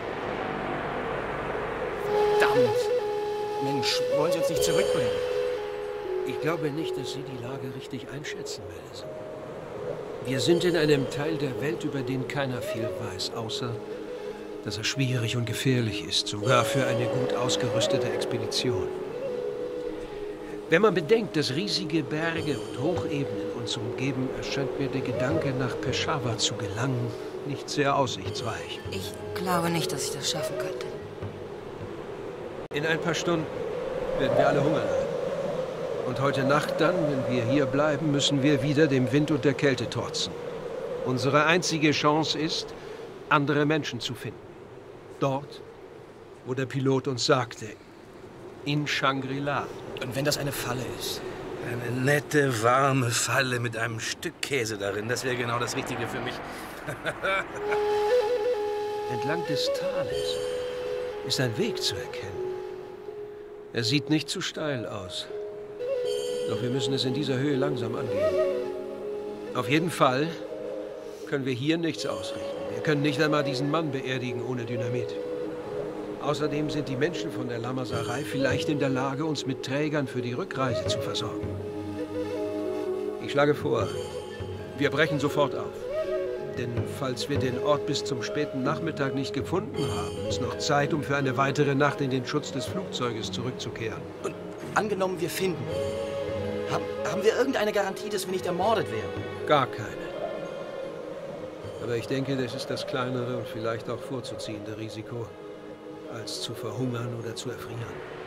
Verdammt! Mensch, wollen Sie uns nicht zurückbringen? Ich glaube nicht, dass Sie die Lage richtig einschätzen, Madison. Wir sind in einem Teil der Welt, über den keiner viel weiß, außer dass er schwierig und gefährlich ist, sogar für eine gut ausgerüstete Expedition. Wenn man bedenkt, dass riesige Berge und Hochebenen uns umgeben, erscheint mir der Gedanke, nach Peshawar zu gelangen, nicht sehr aussichtsreich. Ich glaube nicht, dass ich das schaffen könnte. In ein paar Stunden werden wir alle Hunger leiden. Und heute Nacht dann, wenn wir hier bleiben, müssen wir wieder dem Wind und der Kälte trotzen. Unsere einzige Chance ist, andere Menschen zu finden. Dort, wo der Pilot uns sagte, in Shangri-La. Und wenn das eine Falle ist? Eine nette, warme Falle mit einem Stück Käse darin, das wäre genau das Richtige für mich. Entlang des Tales ist ein Weg zu erkennen. Er sieht nicht zu steil aus. Doch wir müssen es in dieser Höhe langsam angehen. Auf jeden Fall können wir hier nichts ausrichten. Wir können nicht einmal diesen Mann beerdigen ohne Dynamit. Außerdem sind die Menschen von der Lamaserei vielleicht in der Lage, uns mit Trägern für die Rückreise zu versorgen. Ich schlage vor, wir brechen sofort auf. Denn falls wir den Ort bis zum späten Nachmittag nicht gefunden haben, ist noch Zeit, um für eine weitere Nacht in den Schutz des Flugzeuges zurückzukehren. Und angenommen, wir finden. Haben, haben wir irgendeine Garantie, dass wir nicht ermordet werden? Gar keine. Aber ich denke, das ist das kleinere und vielleicht auch vorzuziehende Risiko, als zu verhungern oder zu erfrieren.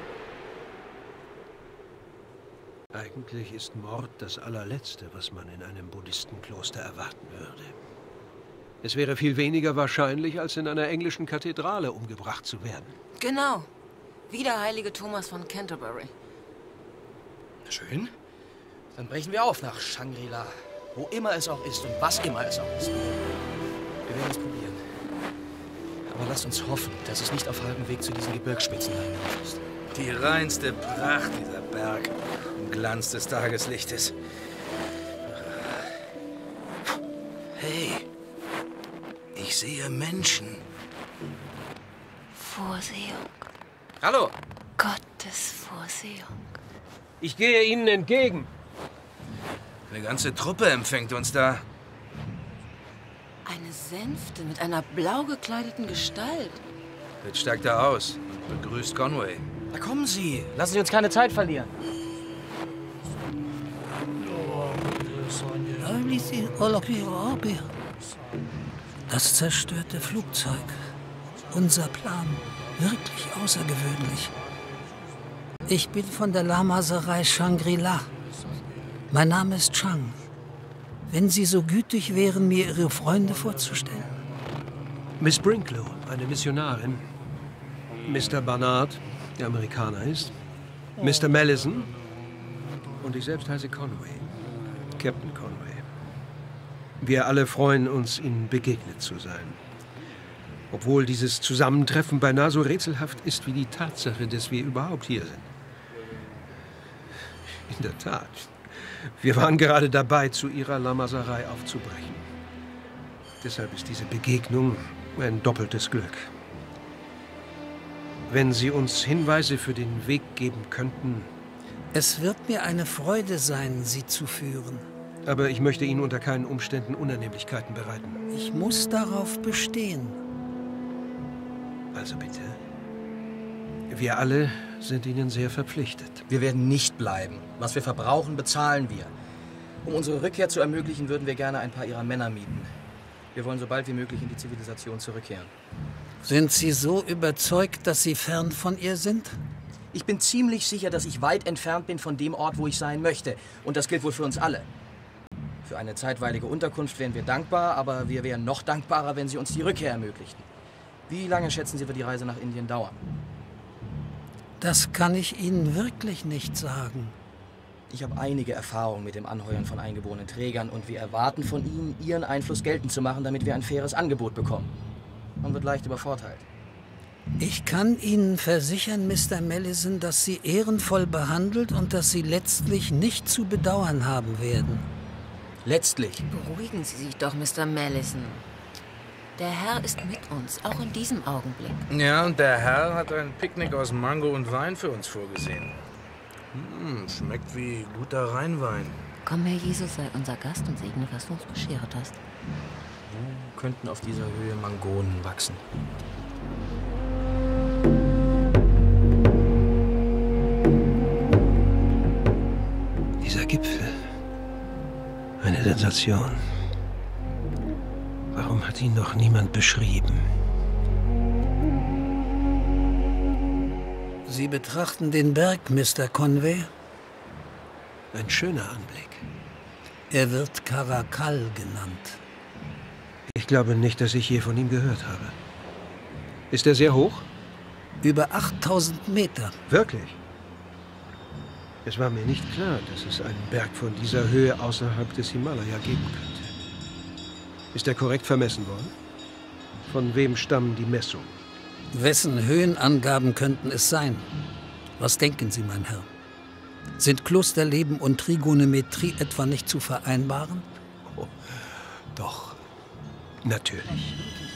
Eigentlich ist Mord das allerletzte, was man in einem Buddhistenkloster erwarten würde. Es wäre viel weniger wahrscheinlich, als in einer englischen Kathedrale umgebracht zu werden. Genau. Wie der heilige Thomas von Canterbury. Schön. Dann brechen wir auf nach Shangri-La. Wo immer es auch ist und was immer es auch ist. Wir werden es probieren. Aber lasst uns hoffen, dass es nicht auf halbem Weg zu diesen Gebirgsspitzen hinauf ist. Die reinste Pracht, dieser Berg, im Glanz des Tageslichtes. Hey, ich sehe Menschen. Vorsehung. Hallo. Gottes Vorsehung. Ich gehe Ihnen entgegen. Eine ganze Truppe empfängt uns da. Eine Sänfte mit einer blau gekleideten Gestalt. Jetzt steigt er aus und begrüßt Conway. Da kommen Sie. Lassen Sie uns keine Zeit verlieren. Das zerstörte Flugzeug. Unser Plan. Wirklich außergewöhnlich. Ich bin von der Lamaserei Shangri-La. Mein Name ist Chang. Wenn Sie so gütig wären, mir Ihre Freunde vorzustellen. Miss Brinklow, eine Missionarin. Mister Barnard, der Amerikaner ist. Mister Malleson. Und ich selbst heiße Conway. Captain Conway. Wir alle freuen uns, Ihnen begegnet zu sein. Obwohl dieses Zusammentreffen beinahe so rätselhaft ist wie die Tatsache, dass wir überhaupt hier sind. In der Tat. Wir waren gerade dabei, zu Ihrer Lamaserei aufzubrechen. Deshalb ist diese Begegnung ein doppeltes Glück. Wenn Sie uns Hinweise für den Weg geben könnten... Es wird mir eine Freude sein, Sie zu führen. Aber ich möchte Ihnen unter keinen Umständen Unannehmlichkeiten bereiten. Ich muss darauf bestehen. Also bitte. Wir alle sind Ihnen sehr verpflichtet. Wir werden nicht bleiben. Was wir verbrauchen, bezahlen wir. Um unsere Rückkehr zu ermöglichen, würden wir gerne ein paar Ihrer Männer mieten. Wir wollen so bald wie möglich in die Zivilisation zurückkehren. Sind Sie so überzeugt, dass Sie fern von ihr sind? Ich bin ziemlich sicher, dass ich weit entfernt bin von dem Ort, wo ich sein möchte. Und das gilt wohl für uns alle. Für eine zeitweilige Unterkunft wären wir dankbar, aber wir wären noch dankbarer, wenn Sie uns die Rückkehr ermöglichten. Wie lange schätzen Sie, wird die Reise nach Indien dauern? Das kann ich Ihnen wirklich nicht sagen. Ich habe einige Erfahrungen mit dem Anheuern von eingeborenen Trägern und wir erwarten von Ihnen, Ihren Einfluss geltend zu machen, damit wir ein faires Angebot bekommen. Man wird leicht übervorteilt. Ich kann Ihnen versichern, Mister Mellison, dass Sie ehrenvoll behandelt und dass Sie letztlich nicht zu bedauern haben werden. Letztlich? Beruhigen Sie sich doch, Mister Mellison. Der Herr ist mit uns, auch in diesem Augenblick. Ja, und der Herr hat ein Picknick aus Mango und Wein für uns vorgesehen. Hm, schmeckt wie guter Rheinwein. Komm, Herr Jesus, sei unser Gast und segne, was du uns beschert hast. Wo könnten auf dieser Höhe Mangonen wachsen? Dieser Gipfel. Eine Sensation. Warum hat ihn noch niemand beschrieben? Sie betrachten den Berg, Mister Conway? Ein schöner Anblick. Er wird Karakal genannt. Ich glaube nicht, dass ich je von ihm gehört habe. Ist er sehr hoch? Über achttausend Meter. Wirklich? Es war mir nicht klar, dass es einen Berg von dieser Höhe außerhalb des Himalaya geben könnte. Ist er korrekt vermessen worden? Von wem stammen die Messungen? Wessen Höhenangaben könnten es sein? Was denken Sie, mein Herr? Sind Klosterleben und Trigonometrie etwa nicht zu vereinbaren? Oh, doch, natürlich.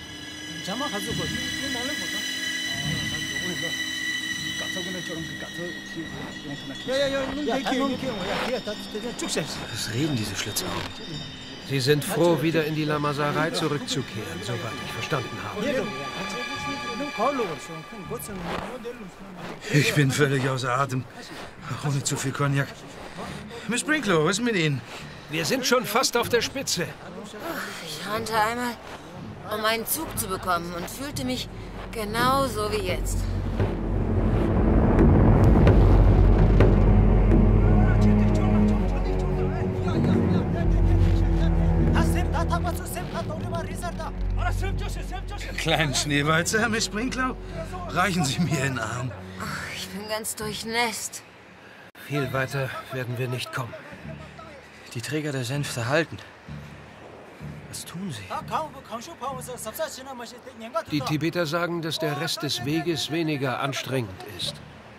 Was reden diese Schlitzaugen? Sie sind froh, wieder in die Lamaserei zurückzukehren, soweit ich verstanden habe. Ich bin völlig außer Atem. Ohne zu viel Cognac. Miss Sprinkler, was ist mit Ihnen? Wir sind schon fast auf der Spitze. Ich rannte einmal, um einen Zug zu bekommen und fühlte mich genauso wie jetzt. Kleinen Schneewalzer, Miss Sprinkler? Reichen Sie mir den Arm. Ach, ich bin ganz durchnässt. Viel weiter werden wir nicht kommen. Die Träger der Sänfte halten. Was tun sie? Die Tibeter sagen, dass der Rest des Weges weniger anstrengend ist.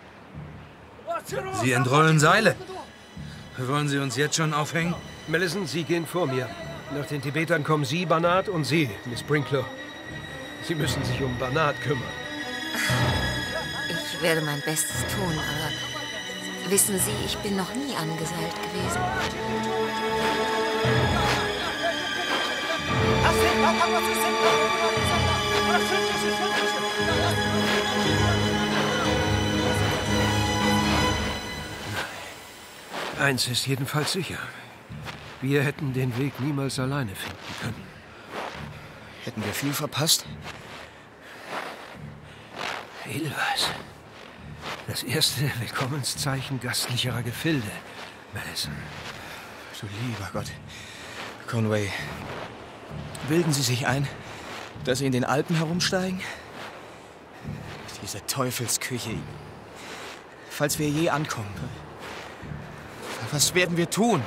Sie entrollen Seile. Wollen Sie uns jetzt schon aufhängen? Mellison, Sie gehen vor mir. Nach den Tibetern kommen Sie, Banat, und Sie, Miss Sprinkler. Sie müssen sich um Banat kümmern. Ich werde mein Bestes tun, aber wissen Sie, ich bin noch nie angeseilt gewesen. Eins ist jedenfalls sicher. Wir hätten den Weg niemals alleine finden können. Hätten wir viel verpasst? Edelweiß. Das erste Willkommenszeichen gastlicherer Gefilde, Mellison. Du lieber Gott. Conway, bilden Sie sich ein, dass Sie in den Alpen herumsteigen? Diese Teufelsküche. Falls wir je ankommen, was werden wir tun?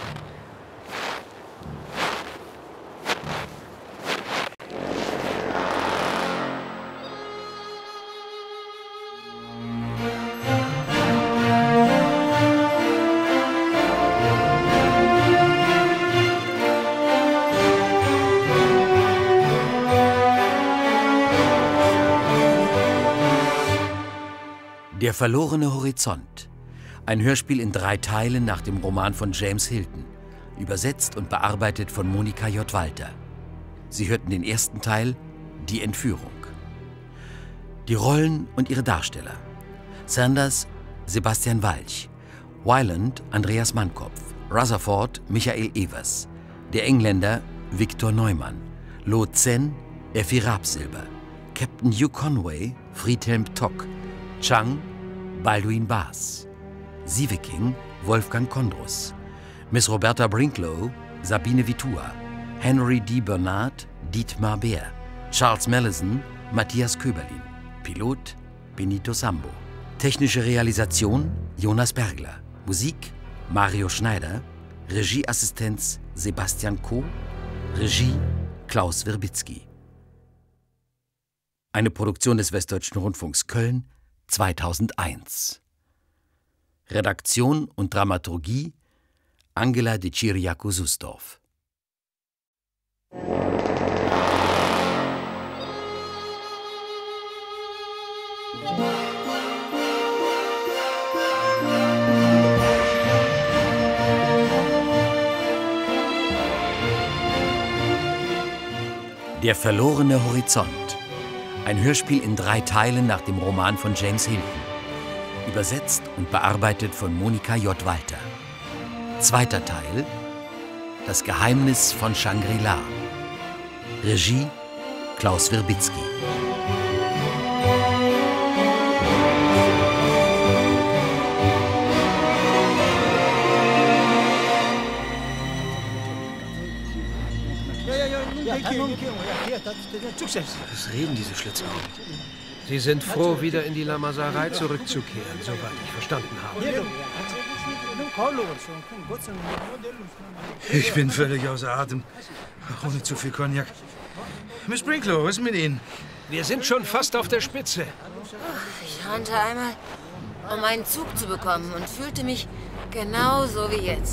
Der verlorene Horizont. Ein Hörspiel in drei Teilen nach dem Roman von James Hilton. Übersetzt und bearbeitet von Monika J. Walter. Sie hörten den ersten Teil, Die Entführung. Die Rollen und ihre Darsteller. Sanders, Sebastian Walch. Weiland, Andreas Mannkopf. Rutherford, Michael Evers. Der Engländer, Viktor Neumann. Lo Zen, Effi Rabsilber. Captain Hugh Conway, Friedhelm Tock. Chang, Balduin Baas. Sieveking, Wolfgang Kondrus. Miss Roberta Brinklow, Sabine Vitua. Henry D. Bernard, Dietmar Bär. Charles Mellison, Matthias Köberlin. Pilot, Benito Sambo. Technische Realisation, Jonas Bergler. Musik, Mario Schneider. Regieassistenz, Sebastian Koh. Regie, Klaus Wirbitzky. Eine Produktion des Westdeutschen Rundfunks Köln zweitausendeins. Redaktion und Dramaturgie Angela de Chiriaco-Susdorf. Der verlorene Horizont. Ein Hörspiel in drei Teilen nach dem Roman von James Hilton. Übersetzt und bearbeitet von Monika J. Walter. Zweiter Teil: Das Geheimnis von Shangri-La. Regie Klaus Wirbitzki. Was reden diese Schlitzaugen? Sie sind froh, wieder in die Lamaserei zurückzukehren, soweit ich verstanden habe. Ich bin völlig außer Atem. Ach, ohne zu viel Cognac. Miss Sprinkler, was ist mit Ihnen? Wir sind schon fast auf der Spitze. Ich rannte einmal, um einen Zug zu bekommen und fühlte mich genauso wie jetzt.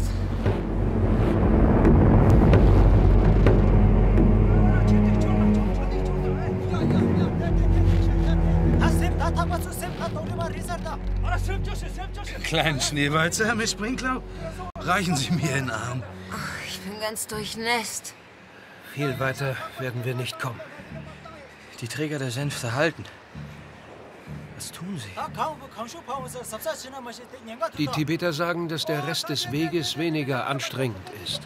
Kleinen Schneewalzer, Miss Sprinkler? Reichen Sie mir den Arm. Ach, ich bin ganz durchnässt. Viel weiter werden wir nicht kommen. Die Träger der Sänfte halten. Was tun sie? Die Tibeter sagen, dass der Rest des Weges weniger anstrengend ist.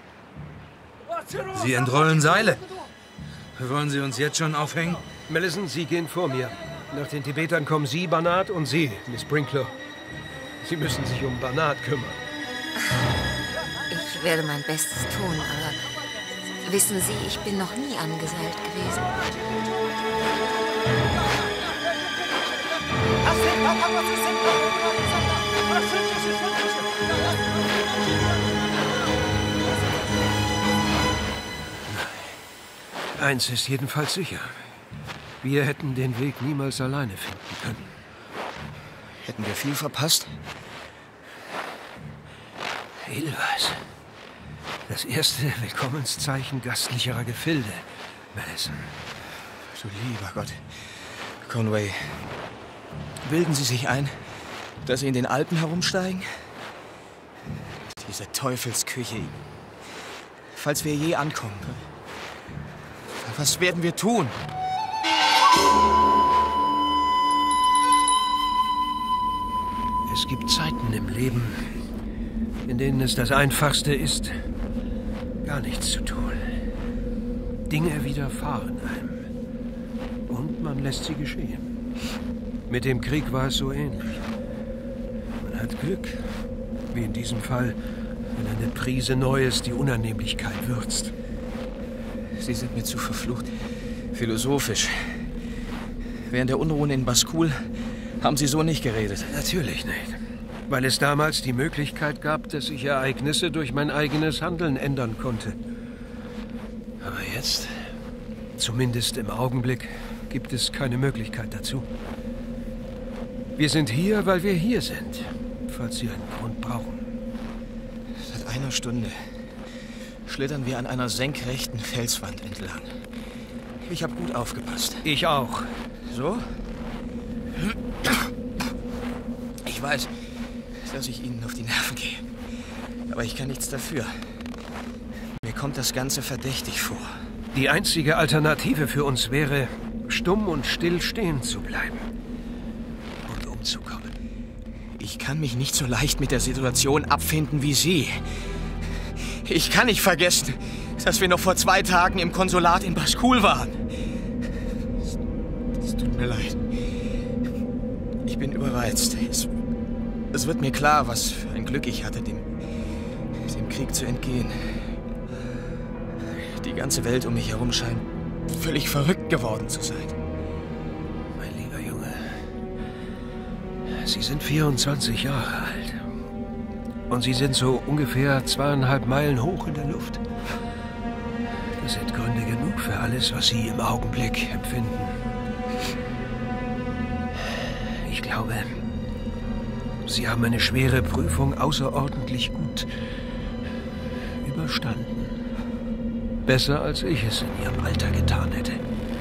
Sie entrollen Seile. Wollen Sie uns jetzt schon aufhängen? Mellison, Sie gehen vor mir. Nach den Tibetern kommen Sie, Banat, und Sie, Miss Sprinkler. Sie müssen sich um Banat kümmern. Ich werde mein Bestes tun, aber wissen Sie, ich bin noch nie angeseilt gewesen. Eins ist jedenfalls sicher. Wir hätten den Weg niemals alleine finden können. Hätten wir viel verpasst? Edelweiß. Das erste Willkommenszeichen gastlicherer Gefilde, Mellison. Du lieber Gott. Conway, bilden Sie sich ein, dass Sie in den Alpen herumsteigen? Diese Teufelsküche. Falls wir je ankommen, was werden wir tun? Es gibt Zeiten im Leben, in denen es das Einfachste ist, gar nichts zu tun. Dinge widerfahren einem. Und man lässt sie geschehen. Mit dem Krieg war es so ähnlich. Man hat Glück, wie in diesem Fall, wenn eine Prise Neues die Unannehmlichkeit würzt. Sie sind mir zu verflucht philosophisch. Während der Unruhen in Baskul haben Sie so nicht geredet. Natürlich nicht. Weil es damals die Möglichkeit gab, dass ich Ereignisse durch mein eigenes Handeln ändern konnte. Aber jetzt, zumindest im Augenblick, gibt es keine Möglichkeit dazu. Wir sind hier, weil wir hier sind, falls Sie einen Grund brauchen. Seit einer Stunde schlittern wir an einer senkrechten Felswand entlang. Ich habe gut aufgepasst. Ich auch. So? Ich weiß, dass ich Ihnen auf die Nerven gehe. Aber ich kann nichts dafür. Mir kommt das Ganze verdächtig vor. Die einzige Alternative für uns wäre, stumm und still stehen zu bleiben. Und umzukommen. Ich kann mich nicht so leicht mit der Situation abfinden wie Sie. Ich kann nicht vergessen, dass wir noch vor zwei Tagen im Konsulat in Baskul waren. Es, es tut mir leid. Ich bin überreizt. Es, es wird mir klar, was für ein Glück ich hatte, dem, dem Krieg zu entgehen. Die ganze Welt um mich herum scheint völlig verrückt geworden zu sein. Mein lieber Junge, Sie sind vierundzwanzig Jahre alt. Und Sie sind so ungefähr zweieinhalb Meilen hoch in der Luft. Das sind Gründe genug für alles, was Sie im Augenblick empfinden. Ich glaube, Sie haben eine schwere Prüfung außerordentlich gut überstanden. Besser, als ich es in Ihrem Alter getan hätte.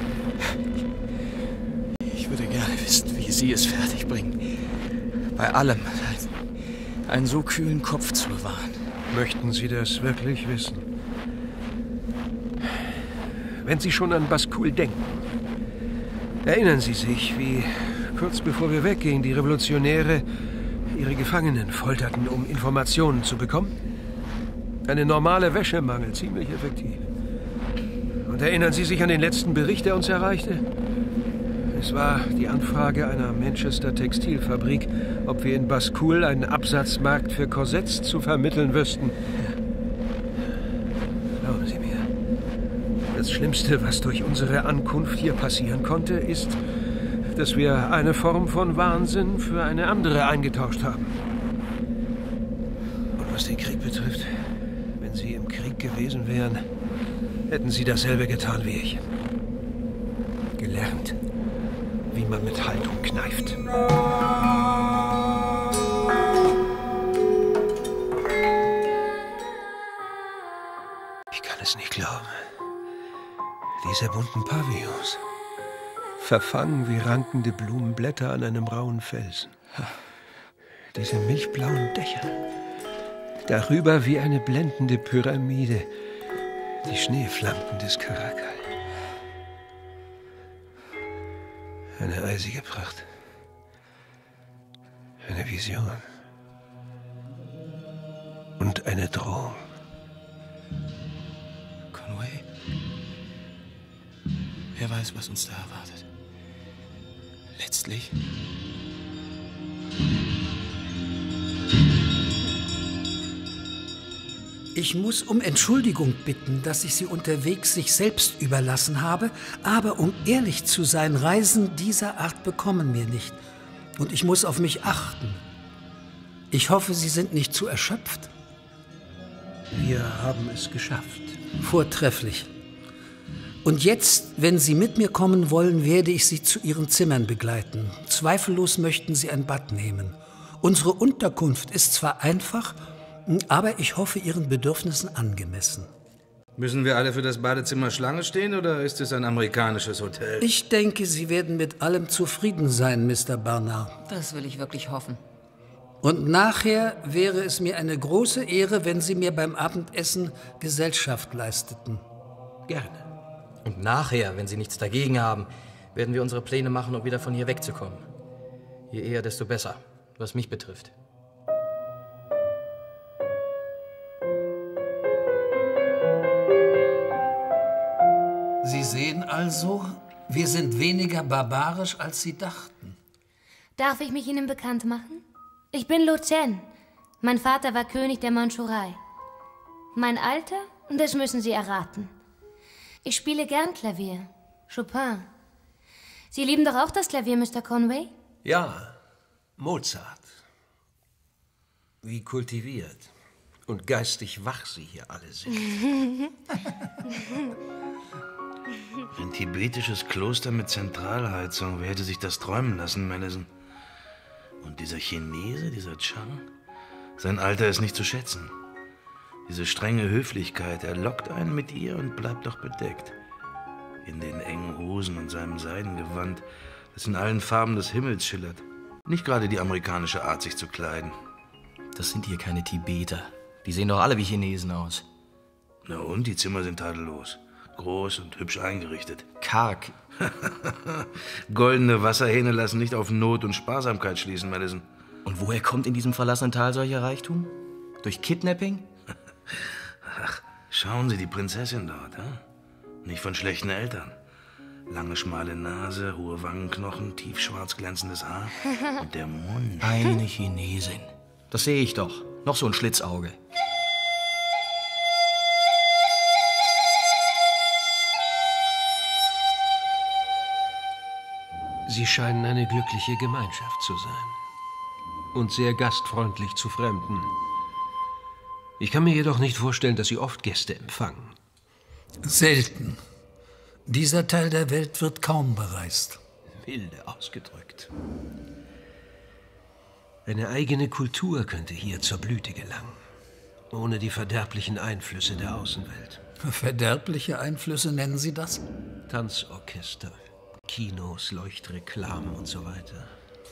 Ich würde gerne wissen, wie Sie es fertigbringen. Bei allem einen so kühlen Kopf zu bewahren. Möchten Sie das wirklich wissen? Wenn Sie schon an Baskul denken, erinnern Sie sich, wie kurz bevor wir weggingen, die Revolutionäre ihre Gefangenen folterten, um Informationen zu bekommen? Eine normale Wäschemangel, ziemlich effektiv. Und erinnern Sie sich an den letzten Bericht, der uns erreichte? Es war die Anfrage einer Manchester Textilfabrik, ob wir in Baskul einen Absatzmarkt für Korsetts zu vermitteln wüssten. Glauben Sie mir, das Schlimmste, was durch unsere Ankunft hier passieren konnte, ist, dass wir eine Form von Wahnsinn für eine andere eingetauscht haben. Und was den Krieg betrifft, wenn Sie im Krieg gewesen wären, hätten Sie dasselbe getan wie ich. Gelernt, wie man mit Haltung kneift. Ich kann es nicht glauben. Diese bunten Pavillons, verfangen wie rankende Blumenblätter an einem rauen Felsen. Diese milchblauen Dächer, darüber wie eine blendende Pyramide, die Schneeflanken des Karakal. Eine eisige Pracht. Eine Vision. Und eine Drohung. Conway? Wer weiß, was uns da erwartet. Letztlich... Ich muss um Entschuldigung bitten, dass ich Sie unterwegs sich selbst überlassen habe, aber um ehrlich zu sein, Reisen dieser Art bekommen mir nicht. Und ich muss auf mich achten. Ich hoffe, Sie sind nicht zu erschöpft. Wir haben es geschafft. Vortrefflich. Und jetzt, wenn Sie mit mir kommen wollen, werde ich Sie zu Ihren Zimmern begleiten. Zweifellos möchten Sie ein Bad nehmen. Unsere Unterkunft ist zwar einfach, aber ich hoffe, Ihren Bedürfnissen angemessen. Müssen wir alle für das Badezimmer Schlange stehen oder ist es ein amerikanisches Hotel? Ich denke, Sie werden mit allem zufrieden sein, Mister Barnard. Das will ich wirklich hoffen. Und nachher wäre es mir eine große Ehre, wenn Sie mir beim Abendessen Gesellschaft leisteten. Gerne. Und nachher, wenn Sie nichts dagegen haben, werden wir unsere Pläne machen, um wieder von hier wegzukommen. Je eher, desto besser, was mich betrifft. Sie sehen also, wir sind weniger barbarisch, als Sie dachten. Darf ich mich Ihnen bekannt machen? Ich bin Lu Chen. Mein Vater war König der Mandschurei. Mein Alter, das müssen Sie erraten. Ich spiele gern Klavier. Chopin. Sie lieben doch auch das Klavier, Mister Conway? Ja, Mozart. Wie kultiviert und geistig wach Sie hier alle sind. Ein tibetisches Kloster mit Zentralheizung. Wer hätte sich das träumen lassen, Madison? Und dieser Chinese, dieser Chang? Sein Alter ist nicht zu schätzen. Diese strenge Höflichkeit, er lockt einen mit ihr und bleibt doch bedeckt. In den engen Hosen und seinem Seidengewand, das in allen Farben des Himmels schillert. Nicht gerade die amerikanische Art, sich zu kleiden. Das sind hier keine Tibeter. Die sehen doch alle wie Chinesen aus. Na und? Die Zimmer sind tadellos. Groß und hübsch eingerichtet. Karg. Goldene Wasserhähne lassen nicht auf Not und Sparsamkeit schließen, Madison. Und woher kommt in diesem verlassenen Tal solcher Reichtum? Durch Kidnapping? Ach, schauen Sie, die Prinzessin dort, hm? Nicht von schlechten Eltern. Lange, schmale Nase, hohe Wangenknochen, tiefschwarz glänzendes Haar und der Mund. Eine Chinesin. Das sehe ich doch. Noch so ein Schlitzauge. Sie scheinen eine glückliche Gemeinschaft zu sein. Und sehr gastfreundlich zu Fremden. Ich kann mir jedoch nicht vorstellen, dass Sie oft Gäste empfangen. Selten. Dieser Teil der Welt wird kaum bereist. Milde ausgedrückt. Eine eigene Kultur könnte hier zur Blüte gelangen, ohne die verderblichen Einflüsse der Außenwelt. Verderbliche Einflüsse nennen Sie das? Tanzorchester, Kinos, Leuchtreklamen und so weiter.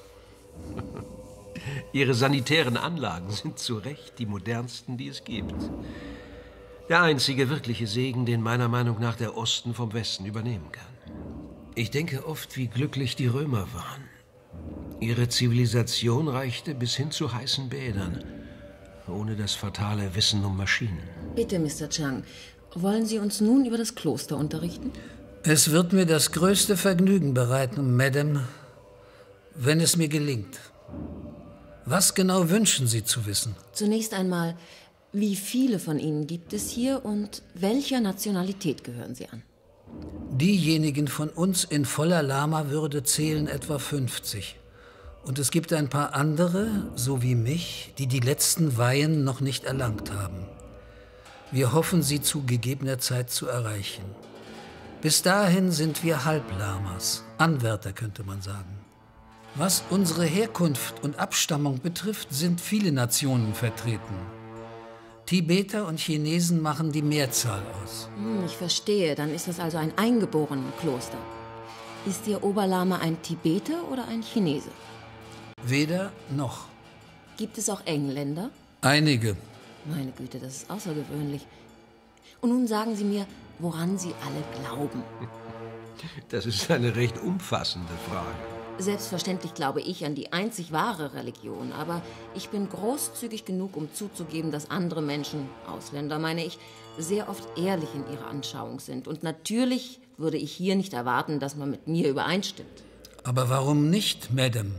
Ihre sanitären Anlagen sind zu Recht die modernsten, die es gibt. Der einzige wirkliche Segen, den meiner Meinung nach der Osten vom Westen übernehmen kann. Ich denke oft, wie glücklich die Römer waren. Ihre Zivilisation reichte bis hin zu heißen Bädern, ohne das fatale Wissen um Maschinen. Bitte, Mister Chang, wollen Sie uns nun über das Kloster unterrichten? Es wird mir das größte Vergnügen bereiten, Madame, wenn es mir gelingt. Was genau wünschen Sie zu wissen? Zunächst einmal, wie viele von Ihnen gibt es hier und welcher Nationalität gehören Sie an? Diejenigen von uns in voller Lama-Würde zählen etwa fünfzig. Und es gibt ein paar andere, so wie mich, die die letzten Weihen noch nicht erlangt haben. Wir hoffen, sie zu gegebener Zeit zu erreichen. Bis dahin sind wir Halblamas, Anwärter könnte man sagen. Was unsere Herkunft und Abstammung betrifft, sind viele Nationen vertreten. Tibeter und Chinesen machen die Mehrzahl aus. Hm, ich verstehe, dann ist das also ein Eingeborenenkloster. Ist Ihr Oberlama ein Tibeter oder ein Chinese? Weder noch. Gibt es auch Engländer? Einige. Meine Güte, das ist außergewöhnlich. Und nun sagen Sie mir, woran Sie alle glauben. Das ist eine recht umfassende Frage. Selbstverständlich glaube ich an die einzig wahre Religion, aber ich bin großzügig genug, um zuzugeben, dass andere Menschen, Ausländer meine ich, sehr oft ehrlich in ihrer Anschauung sind. Und natürlich würde ich hier nicht erwarten, dass man mit mir übereinstimmt. Aber warum nicht, Madame?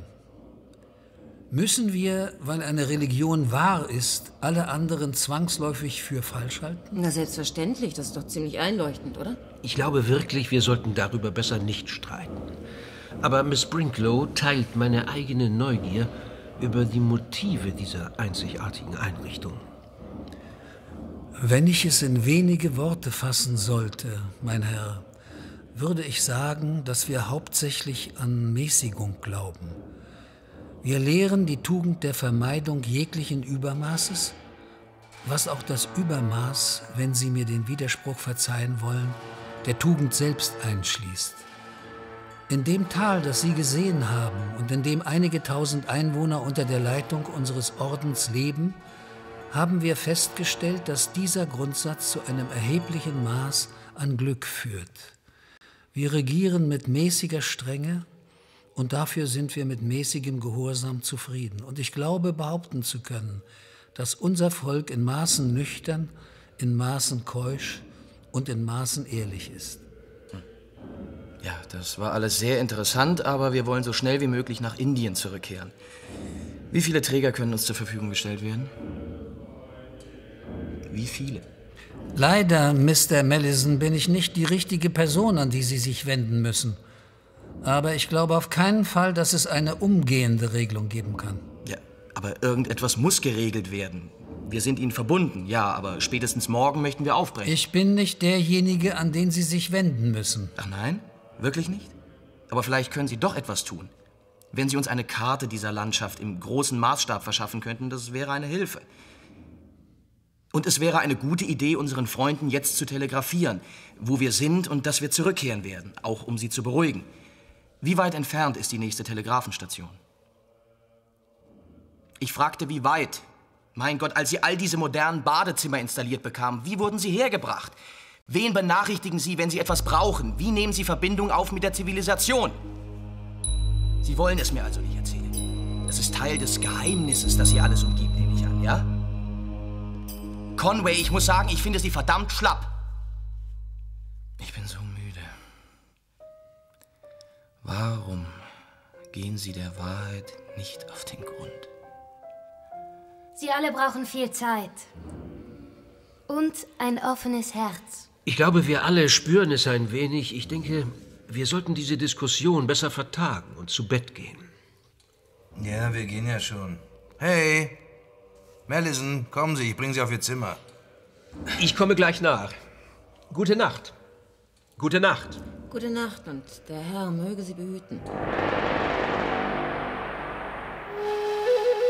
Müssen wir, weil eine Religion wahr ist, alle anderen zwangsläufig für falsch halten? Na, selbstverständlich. Das ist doch ziemlich einleuchtend, oder? Ich glaube wirklich, wir sollten darüber besser nicht streiten. Aber Miss Brinklow teilt meine eigene Neugier über die Motive dieser einzigartigen Einrichtung. Wenn ich es in wenige Worte fassen sollte, mein Herr, würde ich sagen, dass wir hauptsächlich an Mäßigung glauben. Wir lehren die Tugend der Vermeidung jeglichen Übermaßes, was auch das Übermaß, wenn Sie mir den Widerspruch verzeihen wollen, der Tugend selbst einschließt. In dem Tal, das Sie gesehen haben und in dem einige tausend Einwohner unter der Leitung unseres Ordens leben, haben wir festgestellt, dass dieser Grundsatz zu einem erheblichen Maß an Glück führt. Wir regieren mit mäßiger Strenge und dafür sind wir mit mäßigem Gehorsam zufrieden. Und ich glaube, behaupten zu können, dass unser Volk in Maßen nüchtern, in Maßen keusch und in Maßen ehrlich ist. Ja, das war alles sehr interessant, aber wir wollen so schnell wie möglich nach Indien zurückkehren. Wie viele Träger können uns zur Verfügung gestellt werden? Wie viele? Leider, Mister Mellison, bin ich nicht die richtige Person, an die Sie sich wenden müssen. Aber ich glaube auf keinen Fall, dass es eine umgehende Regelung geben kann. Ja, aber irgendetwas muss geregelt werden. Wir sind Ihnen verbunden, ja, aber spätestens morgen möchten wir aufbrechen. Ich bin nicht derjenige, an den Sie sich wenden müssen. Ach nein? Wirklich nicht? Aber vielleicht können Sie doch etwas tun. Wenn Sie uns eine Karte dieser Landschaft im großen Maßstab verschaffen könnten, das wäre eine Hilfe. Und es wäre eine gute Idee, unseren Freunden jetzt zu telegrafieren, wo wir sind und dass wir zurückkehren werden, auch um sie zu beruhigen. Wie weit entfernt ist die nächste Telegrafenstation? Ich fragte, wie weit? Mein Gott, als Sie all diese modernen Badezimmer installiert bekamen, wie wurden sie hergebracht? Wen benachrichtigen Sie, wenn Sie etwas brauchen? Wie nehmen Sie Verbindung auf mit der Zivilisation? Sie wollen es mir also nicht erzählen. Das ist Teil des Geheimnisses, das Sie alles umgibt, nehme ich an, ja? Conway, ich muss sagen, ich finde Sie verdammt schlapp. Ich bin so müde. Warum gehen Sie der Wahrheit nicht auf den Grund? Sie alle brauchen viel Zeit. Und ein offenes Herz. Ich glaube, wir alle spüren es ein wenig. Ich denke, wir sollten diese Diskussion besser vertagen und zu Bett gehen. Ja, wir gehen ja schon. Hey, Mellison, kommen Sie, ich bringe Sie auf Ihr Zimmer. Ich komme gleich nach. Gute Nacht. Gute Nacht. Gute Nacht und der Herr möge Sie behüten.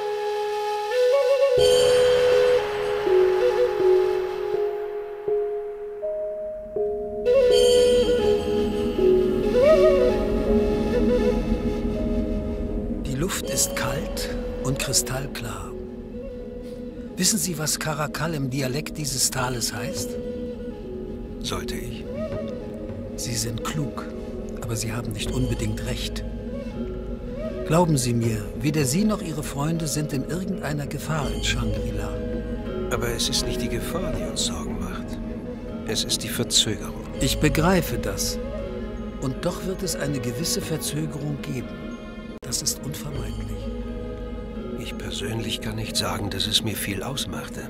Luft ist kalt und kristallklar. Wissen Sie, was Karakal im Dialekt dieses Tales heißt? Sollte ich? Sie sind klug, aber Sie haben nicht unbedingt recht. Glauben Sie mir, weder Sie noch Ihre Freunde sind in irgendeiner Gefahr in Shangri-La. Aber es ist nicht die Gefahr, die uns Sorgen macht. Es ist die Verzögerung. Ich begreife das. Und doch wird es eine gewisse Verzögerung geben. Das ist unvermeidlich. Ich persönlich kann nicht sagen, dass es mir viel ausmachte.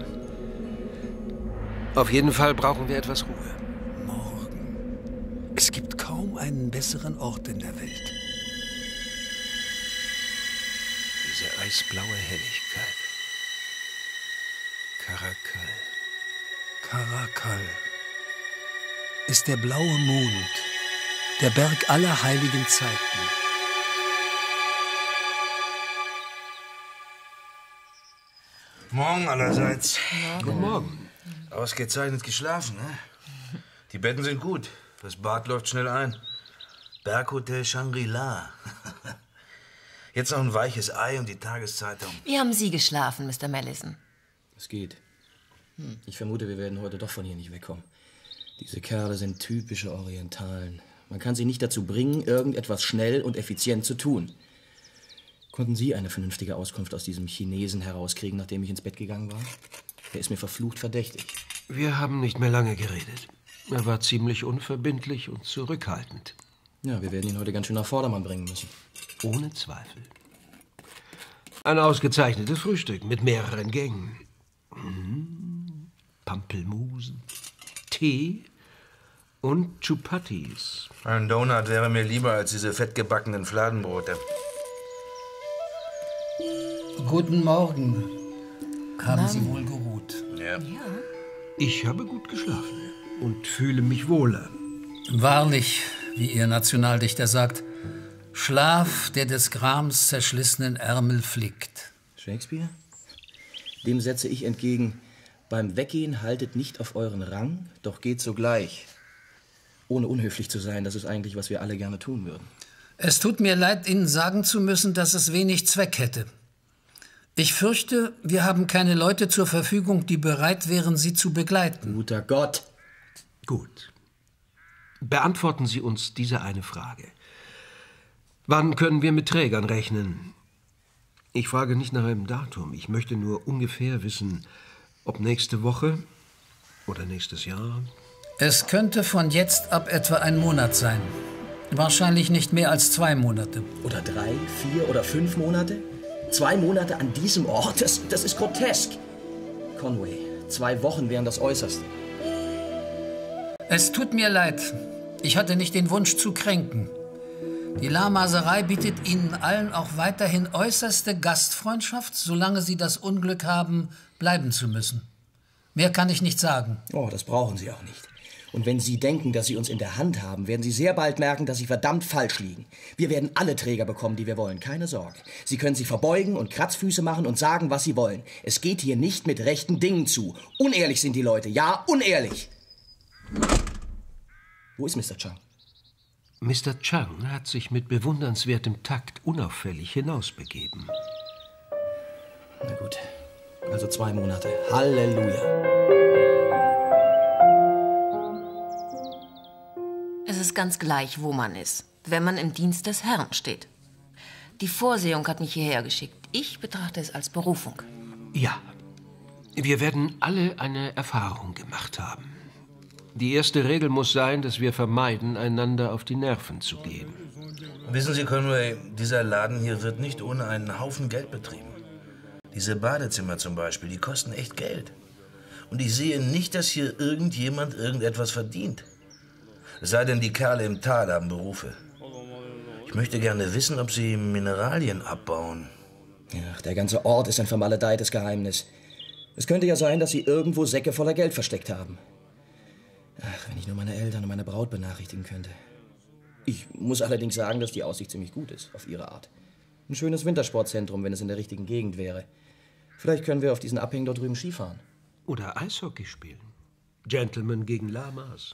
Auf jeden Fall brauchen wir etwas Ruhe. Morgen. Es gibt kaum einen besseren Ort in der Welt. Diese eisblaue Helligkeit. Karakal. Karakal ist der blaue Mond, der Berg aller heiligen Zeiten. Morgen allerseits. Morgen. Guten Morgen. Ausgezeichnet geschlafen, ne? Die Betten sind gut. Das Bad läuft schnell ein. Berghotel Shangri-La. Jetzt noch ein weiches Ei und die Tageszeitung. Wie haben Sie geschlafen, Mister Mellison? Es geht. Ich vermute, wir werden heute doch von hier nicht wegkommen. Diese Kerle sind typische Orientalen. Man kann sie nicht dazu bringen, irgendetwas schnell und effizient zu tun. Konnten Sie eine vernünftige Auskunft aus diesem Chinesen herauskriegen, nachdem ich ins Bett gegangen war? Der ist mir verflucht verdächtig. Wir haben nicht mehr lange geredet. Er war ziemlich unverbindlich und zurückhaltend. Ja, wir werden ihn heute ganz schön nach Vordermann bringen müssen. Ohne Zweifel. Ein ausgezeichnetes Frühstück mit mehreren Gängen. Mhm. Pampelmusen, Tee und Chupatis. Ein Donut wäre mir lieber als diese fettgebackenen Fladenbrote. Guten Morgen. Haben Sie wohl geruht? Ja. Ich habe gut geschlafen und fühle mich wohler. Wahrlich, wie Ihr Nationaldichter sagt, Schlaf, der des Grams zerschlissenen Ärmel flickt. Shakespeare? Dem setze ich entgegen, beim Weggehen haltet nicht auf euren Rang, doch geht sogleich. Ohne unhöflich zu sein, das ist eigentlich, was wir alle gerne tun würden. Es tut mir leid, Ihnen sagen zu müssen, dass es wenig Zweck hätte. Ich fürchte, wir haben keine Leute zur Verfügung, die bereit wären, Sie zu begleiten. Guter Gott! Gut. Beantworten Sie uns diese eine Frage. Wann können wir mit Trägern rechnen? Ich frage nicht nach einem Datum. Ich möchte nur ungefähr wissen, ob nächste Woche oder nächstes Jahr. Es könnte von jetzt ab etwa ein Monat sein. Wahrscheinlich nicht mehr als zwei Monate. Oder drei, vier oder fünf Monate? Zwei Monate an diesem Ort? Das, das ist grotesk. Conway, zwei Wochen wären das Äußerste. Es tut mir leid. Ich hatte nicht den Wunsch zu kränken. Die Lamaserei bietet Ihnen allen auch weiterhin äußerste Gastfreundschaft, solange Sie das Unglück haben, bleiben zu müssen. Mehr kann ich nicht sagen. Oh, das brauchen Sie auch nicht. Und wenn Sie denken, dass Sie uns in der Hand haben, werden Sie sehr bald merken, dass Sie verdammt falsch liegen. Wir werden alle Träger bekommen, die wir wollen. Keine Sorge. Sie können sich verbeugen und Kratzfüße machen und sagen, was Sie wollen. Es geht hier nicht mit rechten Dingen zu. Unehrlich sind die Leute. Ja, unehrlich. Wo ist Mister Chang? Mister Chang hat sich mit bewundernswertem Takt unauffällig hinausbegeben. Na gut. Also zwei Monate. Halleluja. Es ist ganz gleich, wo man ist, wenn man im Dienst des Herrn steht. Die Vorsehung hat mich hierher geschickt. Ich betrachte es als Berufung. Ja, wir werden alle eine Erfahrung gemacht haben. Die erste Regel muss sein, dass wir vermeiden, einander auf die Nerven zu gehen. Wissen Sie, Conway, dieser Laden hier wird nicht ohne einen Haufen Geld betrieben. Diese Badezimmer zum Beispiel, die kosten echt Geld. Und ich sehe nicht, dass hier irgendjemand irgendetwas verdient. Es sei denn, die Kerle im Tal haben Berufe. Ich möchte gerne wissen, ob sie Mineralien abbauen. Ach, der ganze Ort ist ein vermaledeites Geheimnis. Es könnte ja sein, dass sie irgendwo Säcke voller Geld versteckt haben. Ach, wenn ich nur meine Eltern und meine Braut benachrichtigen könnte. Ich muss allerdings sagen, dass die Aussicht ziemlich gut ist, auf ihre Art. Ein schönes Wintersportzentrum, wenn es in der richtigen Gegend wäre. Vielleicht können wir auf diesen Abhängen dort drüben Skifahren. Oder Eishockey spielen. Gentlemen gegen Lamas.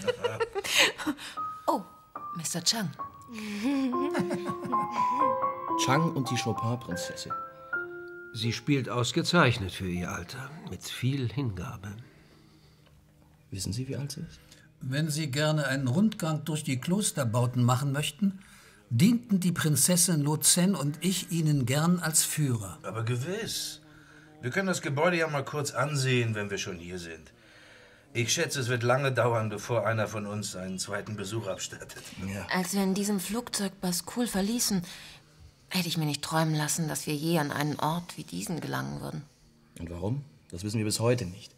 Oh, Mister Chang. Chang und die Chopin-Prinzessin. Sie spielt ausgezeichnet für ihr Alter, mit viel Hingabe. Wissen Sie, wie alt sie ist? Wenn Sie gerne einen Rundgang durch die Klosterbauten machen möchten, dienten die Prinzessin Luzhen und ich Ihnen gern als Führer. Aber gewiss. Wir können das Gebäude ja mal kurz ansehen, wenn wir schon hier sind. Ich schätze, es wird lange dauern, bevor einer von uns einen zweiten Besuch abstattet. Ja. Als wir in diesem Flugzeug Baskul verließen, hätte ich mir nicht träumen lassen, dass wir je an einen Ort wie diesen gelangen würden. Und warum? Das wissen wir bis heute nicht.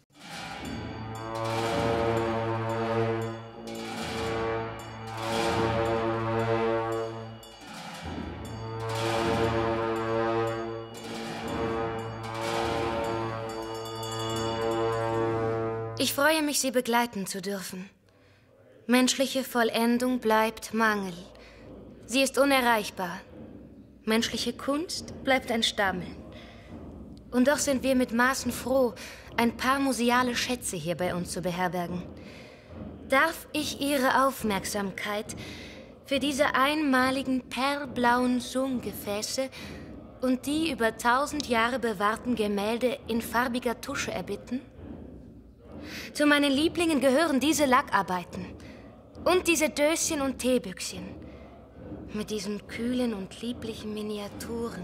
Ich freue mich, Sie begleiten zu dürfen. Menschliche Vollendung bleibt Mangel. Sie ist unerreichbar. Menschliche Kunst bleibt ein Stammeln. Und doch sind wir mit Maßen froh, ein paar museale Schätze hier bei uns zu beherbergen. Darf ich Ihre Aufmerksamkeit für diese einmaligen perlblauen Sung-Gefäße und die über tausend Jahre bewahrten Gemälde in farbiger Tusche erbitten? Zu meinen Lieblingen gehören diese Lackarbeiten und diese Döschen und Teebüchschen mit diesen kühlen und lieblichen Miniaturen.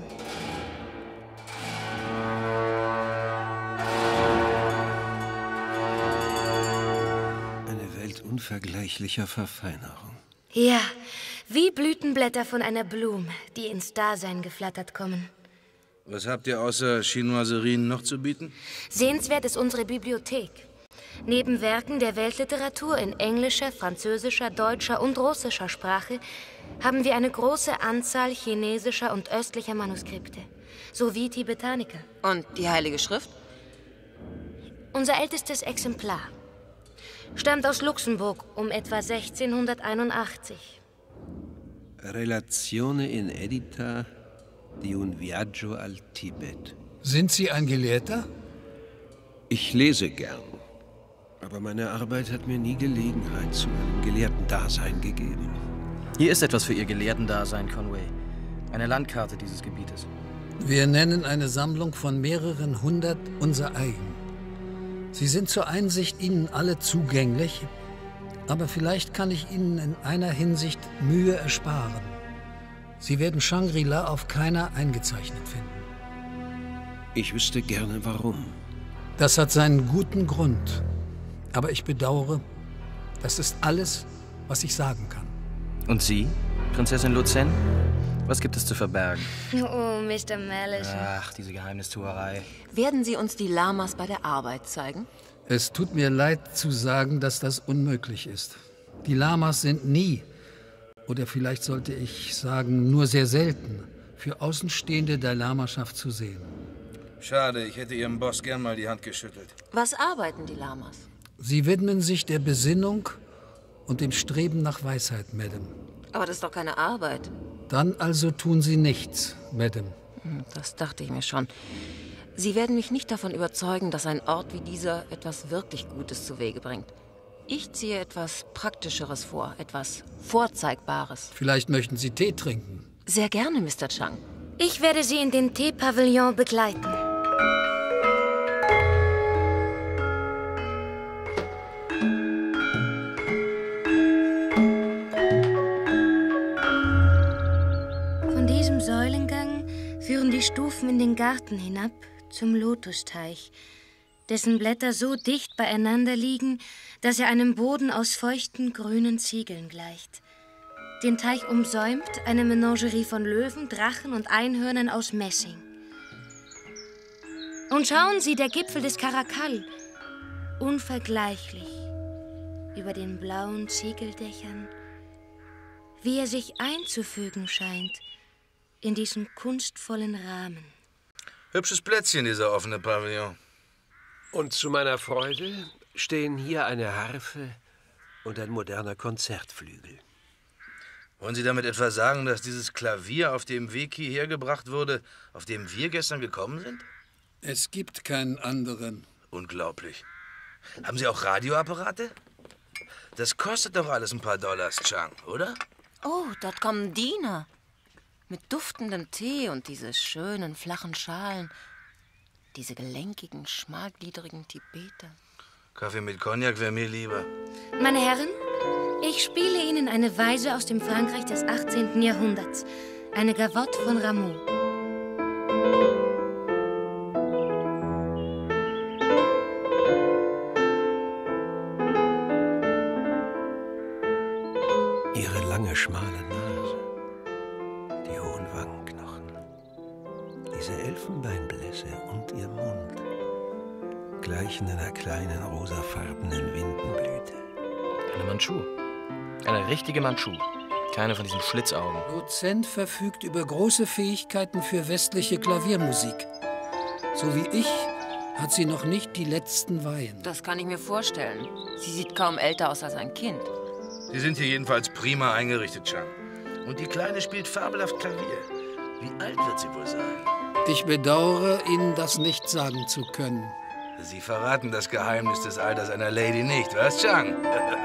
Eine Welt unvergleichlicher Verfeinerung. Ja, wie Blütenblätter von einer Blume, die ins Dasein geflattert kommen. Was habt ihr außer Chinoiserien noch zu bieten? Sehenswert ist unsere Bibliothek. Neben Werken der Weltliteratur in englischer, französischer, deutscher und russischer Sprache haben wir eine große Anzahl chinesischer und östlicher Manuskripte, sowie Tibetaniker. Und die Heilige Schrift? Unser ältestes Exemplar stammt aus Luxemburg um etwa sechzehnhunderteinundachtzig. Relazione inedita di un viaggio al Tibet. Sind Sie ein Gelehrter? Ich lese gern. Aber meine Arbeit hat mir nie Gelegenheit zu einem Gelehrten-Dasein gegeben. Hier ist etwas für Ihr Gelehrten-Dasein, Conway. Eine Landkarte dieses Gebietes. Wir nennen eine Sammlung von mehreren hundert unser eigen. Sie sind zur Einsicht Ihnen alle zugänglich, aber vielleicht kann ich Ihnen in einer Hinsicht Mühe ersparen. Sie werden Shangri-La auf keiner eingezeichnet finden. Ich wüsste gerne, warum. Das hat seinen guten Grund. Aber ich bedauere, das ist alles, was ich sagen kann. Und Sie, Prinzessin Luzhen? Was gibt es zu verbergen? Oh, Mister Mallison. Ach, diese Geheimnistuerei. Werden Sie uns die Lamas bei der Arbeit zeigen? Es tut mir leid zu sagen, dass das unmöglich ist. Die Lamas sind nie, oder vielleicht sollte ich sagen, nur sehr selten, für Außenstehende der Lamaschaft zu sehen. Schade, ich hätte Ihrem Boss gern mal die Hand geschüttelt. Was arbeiten die Lamas? Sie widmen sich der Besinnung und dem Streben nach Weisheit, Madame. Aber das ist doch keine Arbeit. Dann also tun Sie nichts, Madame. Das dachte ich mir schon. Sie werden mich nicht davon überzeugen, dass ein Ort wie dieser etwas wirklich Gutes zu Wege bringt. Ich ziehe etwas Praktischeres vor, etwas Vorzeigbares. Vielleicht möchten Sie Tee trinken. Sehr gerne, Mister Chang. Ich werde Sie in den Teepavillon begleiten. Von diesem Säulengang führen die Stufen in den Garten hinab zum Lotusteich, dessen Blätter so dicht beieinander liegen, dass er einem Boden aus feuchten grünen Ziegeln gleicht. Den Teich umsäumt eine Menagerie von Löwen, Drachen und Einhörnern aus Messing. Und schauen Sie, der Gipfel des Karakal, unvergleichlich, über den blauen Ziegeldächern, wie er sich einzufügen scheint in diesen kunstvollen Rahmen. Hübsches Plätzchen, dieser offene Pavillon. Und zu meiner Freude stehen hier eine Harfe und ein moderner Konzertflügel. Wollen Sie damit etwa sagen, dass dieses Klavier auf dem Weg hierher gebracht wurde, auf dem wir gestern gekommen sind? Es gibt keinen anderen. Unglaublich. Haben Sie auch Radioapparate? Das kostet doch alles ein paar Dollars, Chang, oder? Oh, dort kommen Diener. Mit duftendem Tee und diese schönen, flachen Schalen. Diese gelenkigen, schmalgliedrigen Tibeter. Kaffee mit Cognac wäre mir lieber. Meine Herren, ich spiele Ihnen eine Weise aus dem Frankreich des achtzehnten Jahrhunderts. Eine Gavotte von Rameau. Ihre lange, schmale Nase, die hohen Wangenknochen, diese Elfenbeinblässe und ihr Mund gleichen einer kleinen rosafarbenen Windenblüte. Eine Mandschu. Eine richtige Mandschu. Keine von diesen Schlitzaugen. Dozent verfügt über große Fähigkeiten für westliche Klaviermusik. So wie ich hat sie noch nicht die letzten Weihen. Das kann ich mir vorstellen. Sie sieht kaum älter aus als ein Kind. Sie sind hier jedenfalls prima eingerichtet, Chang. Und die Kleine spielt fabelhaft Klavier. Wie alt wird sie wohl sein? Ich bedauere, Ihnen das nicht sagen zu können. Sie verraten das Geheimnis des Alters einer Lady nicht, was, Chang?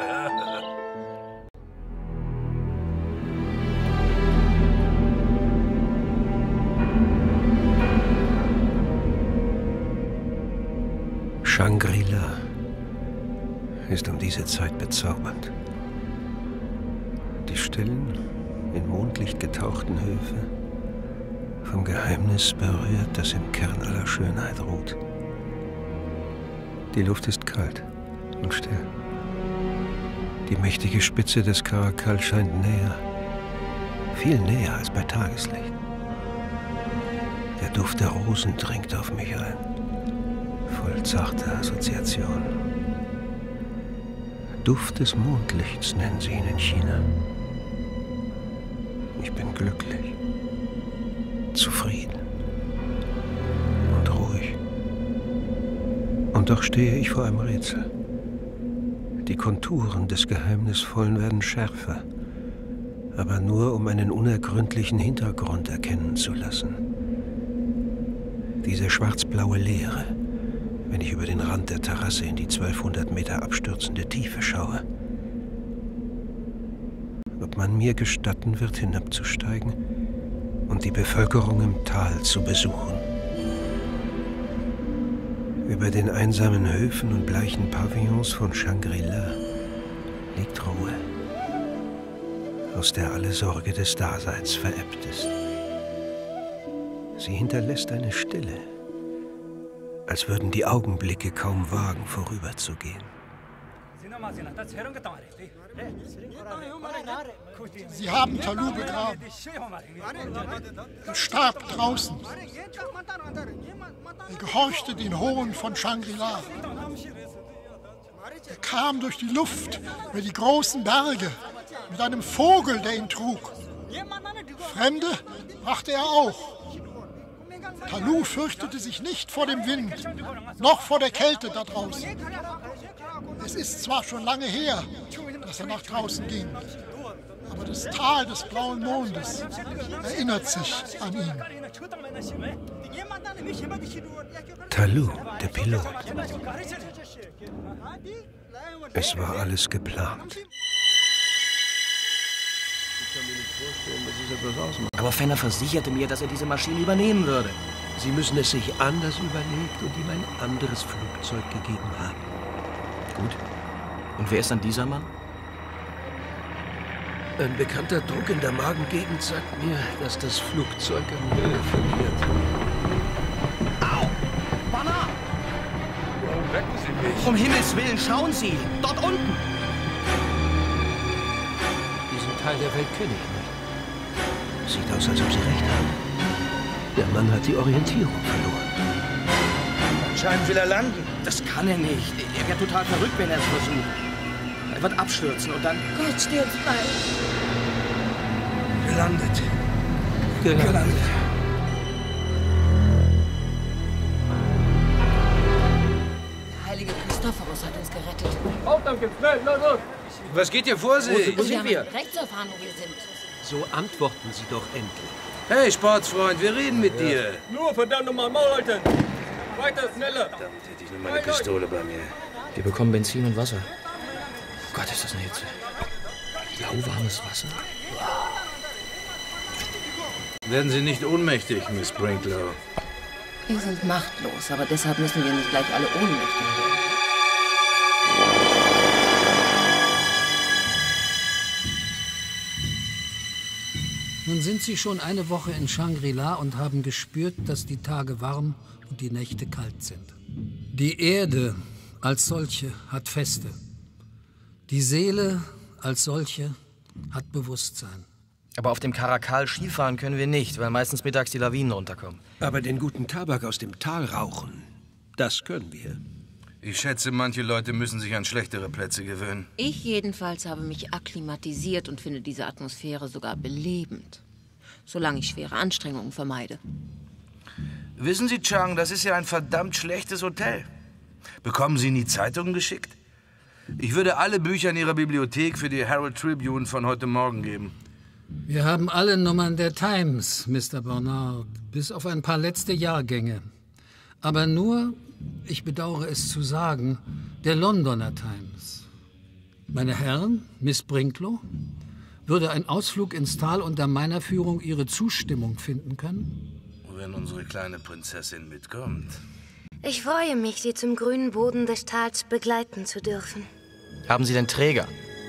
Shangri-La ist um diese Zeit bezaubernd. Die stillen, in Mondlicht getauchten Höfe, vom Geheimnis berührt, das im Kern aller Schönheit ruht. Die Luft ist kalt und still. Die mächtige Spitze des Karakal scheint näher, viel näher als bei Tageslicht. Der Duft der Rosen dringt auf mich ein, voll zarter Assoziationen. Duft des Mondlichts nennen sie ihn in China. Ich bin glücklich, zufrieden und ruhig. Und doch stehe ich vor einem Rätsel. Die Konturen des Geheimnisvollen werden schärfer, aber nur um einen unergründlichen Hintergrund erkennen zu lassen. Diese schwarzblaue Leere, wenn ich über den Rand der Terrasse in die zwölfhundert Meter abstürzende Tiefe schaue. Ob man mir gestatten wird, hinabzusteigen und die Bevölkerung im Tal zu besuchen. Über den einsamen Höfen und bleichen Pavillons von Shangri-La liegt Ruhe, aus der alle Sorge des Daseins verebbt ist. Sie hinterlässt eine Stille, als würden die Augenblicke kaum wagen, vorüberzugehen. Sie haben Talou begraben. Er starb draußen. Er gehorchte den Hohn von Shangri-La. Er kam durch die Luft über die großen Berge mit einem Vogel, der ihn trug. Fremde brachte er auch. Talou fürchtete sich nicht vor dem Wind, noch vor der Kälte da draußen. Es ist zwar schon lange her, dass er nach draußen ging, aber das Tal des blauen Mondes erinnert sich an ihn. Talou, der Pilot. Es war alles geplant. Aber Fenner versicherte mir, dass er diese Maschine übernehmen würde. Sie müssen es sich anders überlegt und ihm ein anderes Flugzeug gegeben haben. Gut. Und wer ist dann dieser Mann? Ein bekannter Druck in der Magengegend sagt mir, dass das Flugzeug an Höhe verliert. Au! Banner! Warum wecken Sie mich? Um Himmels Willen, schauen Sie! Dort unten! Diesen Teil der Welt kenne ich nicht. Sieht aus, als ob Sie recht haben. Der Mann hat die Orientierung verloren. Anscheinend will er landen. Das kann er nicht. Er wird total verrückt, wenn er es versucht. Er wird abstürzen und dann... Gott, steh uns bei. Gelandet. Gelandet. Gelandet. Der heilige Christophorus hat uns gerettet. Auf, danke, schnell, los, los. Was geht hier vor sich? Wo sind wir? Rechts erfahren, wo wir sind. So antworten Sie doch endlich. Hey, Sportsfreund, wir reden mit ja. dir. Nur verdammt nochmal Maul halten. Weiter, schneller. Verdammt, hätte ich nur meine Pistole bei mir. Wir bekommen Benzin und Wasser. Gott, ist das eine Hitze. Lauwarmes Wasser. Werden Sie nicht ohnmächtig, Miss Brinklow? Wir sind machtlos, aber deshalb müssen wir nicht gleich alle ohnmächtig werden. Nun sind Sie schon eine Woche in Shangri-La und haben gespürt, dass die Tage warm und die Nächte kalt sind. Die Erde als solche hat Feste. Die Seele als solche hat Bewusstsein. Aber auf dem Karakal Skifahren können wir nicht, weil meistens mittags die Lawinen runterkommen. Aber den guten Tabak aus dem Tal rauchen, das können wir. Ich schätze, manche Leute müssen sich an schlechtere Plätze gewöhnen. Ich jedenfalls habe mich akklimatisiert und finde diese Atmosphäre sogar belebend. Solange ich schwere Anstrengungen vermeide. Wissen Sie, Chang, das ist ja ein verdammt schlechtes Hotel. Bekommen Sie nie Zeitungen geschickt? Ich würde alle Bücher in Ihrer Bibliothek für die Herald Tribune von heute Morgen geben. Wir haben alle Nummern der Times, Mister Bernard, bis auf ein paar letzte Jahrgänge. Aber nur, ich bedauere es zu sagen, der Londoner Times. Meine Herren, Miss Brinklow, würde ein Ausflug ins Tal unter meiner Führung Ihre Zustimmung finden können? Wenn unsere kleine Prinzessin mitkommt. Ich freue mich, Sie zum grünen Boden des Tals begleiten zu dürfen. Haben Sie denn Träger?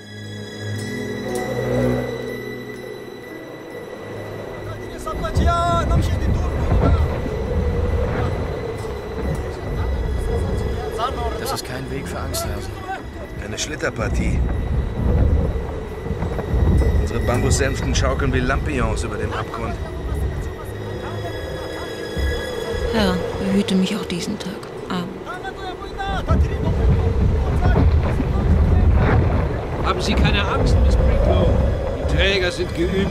Das ist kein Weg für Angsthasen. Eine Schlitterpartie. Unsere Bambussänften schaukeln wie Lampions über dem Abgrund. Herr, behüte mich auch diesen Tag. Amen. Haben Sie keine Angst, Miss Brinklow. Die Träger sind geübt.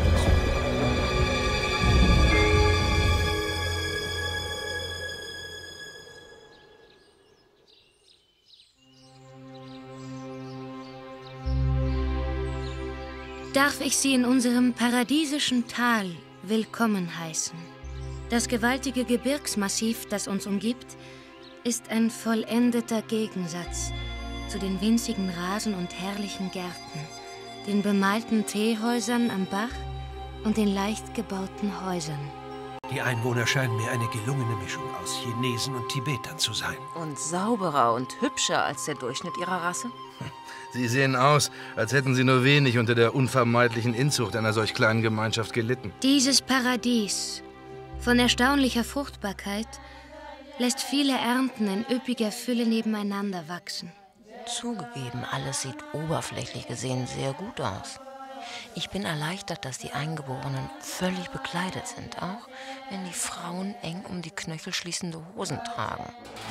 Darf ich Sie in unserem paradiesischen Tal willkommen heißen. Das gewaltige Gebirgsmassiv, das uns umgibt, ist ein vollendeter Gegensatz zu den winzigen Rasen und herrlichen Gärten, den bemalten Teehäusern am Bach und den leicht gebauten Häusern. Die Einwohner scheinen mir eine gelungene Mischung aus Chinesen und Tibetern zu sein. Und sauberer und hübscher als der Durchschnitt Ihrer Rasse? Sie sehen aus, als hätten Sie nur wenig unter der unvermeidlichen Inzucht einer solch kleinen Gemeinschaft gelitten. Dieses Paradies von erstaunlicher Fruchtbarkeit lässt viele Ernten in üppiger Fülle nebeneinander wachsen. Zugegeben, alles sieht oberflächlich gesehen sehr gut aus. Ich bin erleichtert, dass die Eingeborenen völlig bekleidet sind, auch wenn die Frauen eng um die Knöchel schließende Hosen tragen.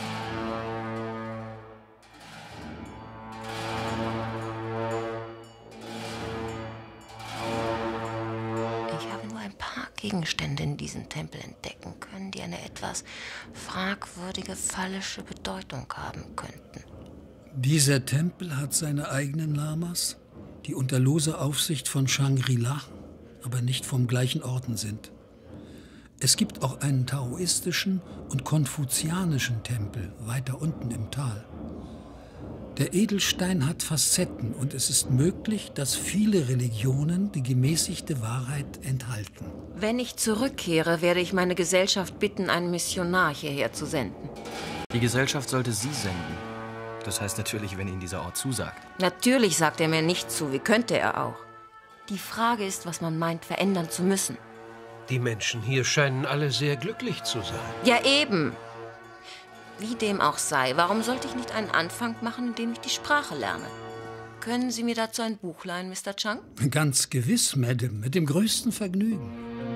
Ich habe nur ein paar Gegenstände in diesem Tempel entdecken können, die eine etwas fragwürdige phallische Bedeutung haben könnten. Dieser Tempel hat seine eigenen Lamas, die unter loser Aufsicht von Shangri-La, aber nicht vom gleichen Orden sind. Es gibt auch einen taoistischen und konfuzianischen Tempel weiter unten im Tal. Der Edelstein hat Facetten und es ist möglich, dass viele Religionen die gemäßigte Wahrheit enthalten. Wenn ich zurückkehre, werde ich meine Gesellschaft bitten, einen Missionar hierher zu senden. Die Gesellschaft sollte Sie senden. Das heißt natürlich, wenn Ihnen dieser Ort zusagt. Natürlich sagt er mir nicht zu. Wie könnte er auch? Die Frage ist, was man meint, verändern zu müssen. Die Menschen hier scheinen alle sehr glücklich zu sein. Ja, eben. Wie dem auch sei, warum sollte ich nicht einen Anfang machen, indem ich die Sprache lerne? Können Sie mir dazu ein Buch leihen, Mister Chang? Ganz gewiss, Madame, mit dem größten Vergnügen.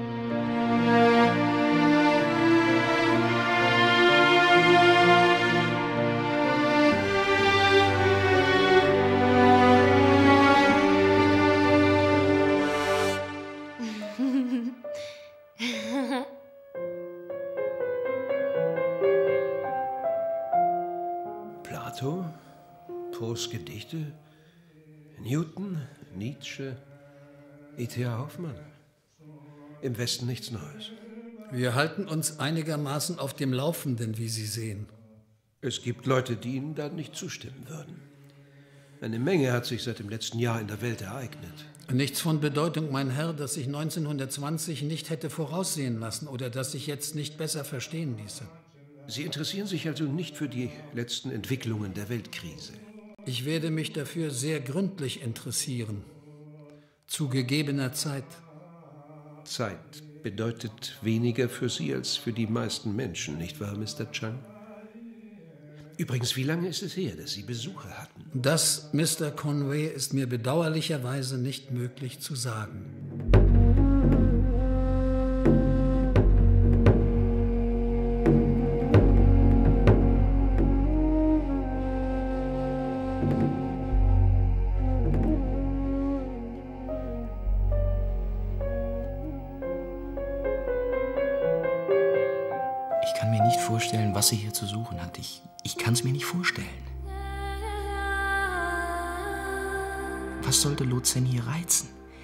Plato, Poes Gedichte, Newton, Nietzsche, E T H Hoffmann. Im Westen nichts Neues. Wir halten uns einigermaßen auf dem Laufenden, wie Sie sehen. Es gibt Leute, die Ihnen da nicht zustimmen würden. Eine Menge hat sich seit dem letzten Jahr in der Welt ereignet. Nichts von Bedeutung, mein Herr, das ich neunzehnhundertzwanzig nicht hätte voraussehen lassen oder das sich jetzt nicht besser verstehen ließe. Sie interessieren sich also nicht für die letzten Entwicklungen der Weltkrise? Ich werde mich dafür sehr gründlich interessieren. Zu gegebener Zeit. Zeit bedeutet weniger für Sie als für die meisten Menschen, nicht wahr, Mister Chang? Übrigens, wie lange ist es her, dass Sie Besucher hatten? Das, Mister Conway, ist mir bedauerlicherweise nicht möglich zu sagen. Ich kann mir nicht vorstellen, was sie hier zu suchen hat. Ich, ich kann es mir nicht vorstellen. Was sollte Lo Zhen hier reizen?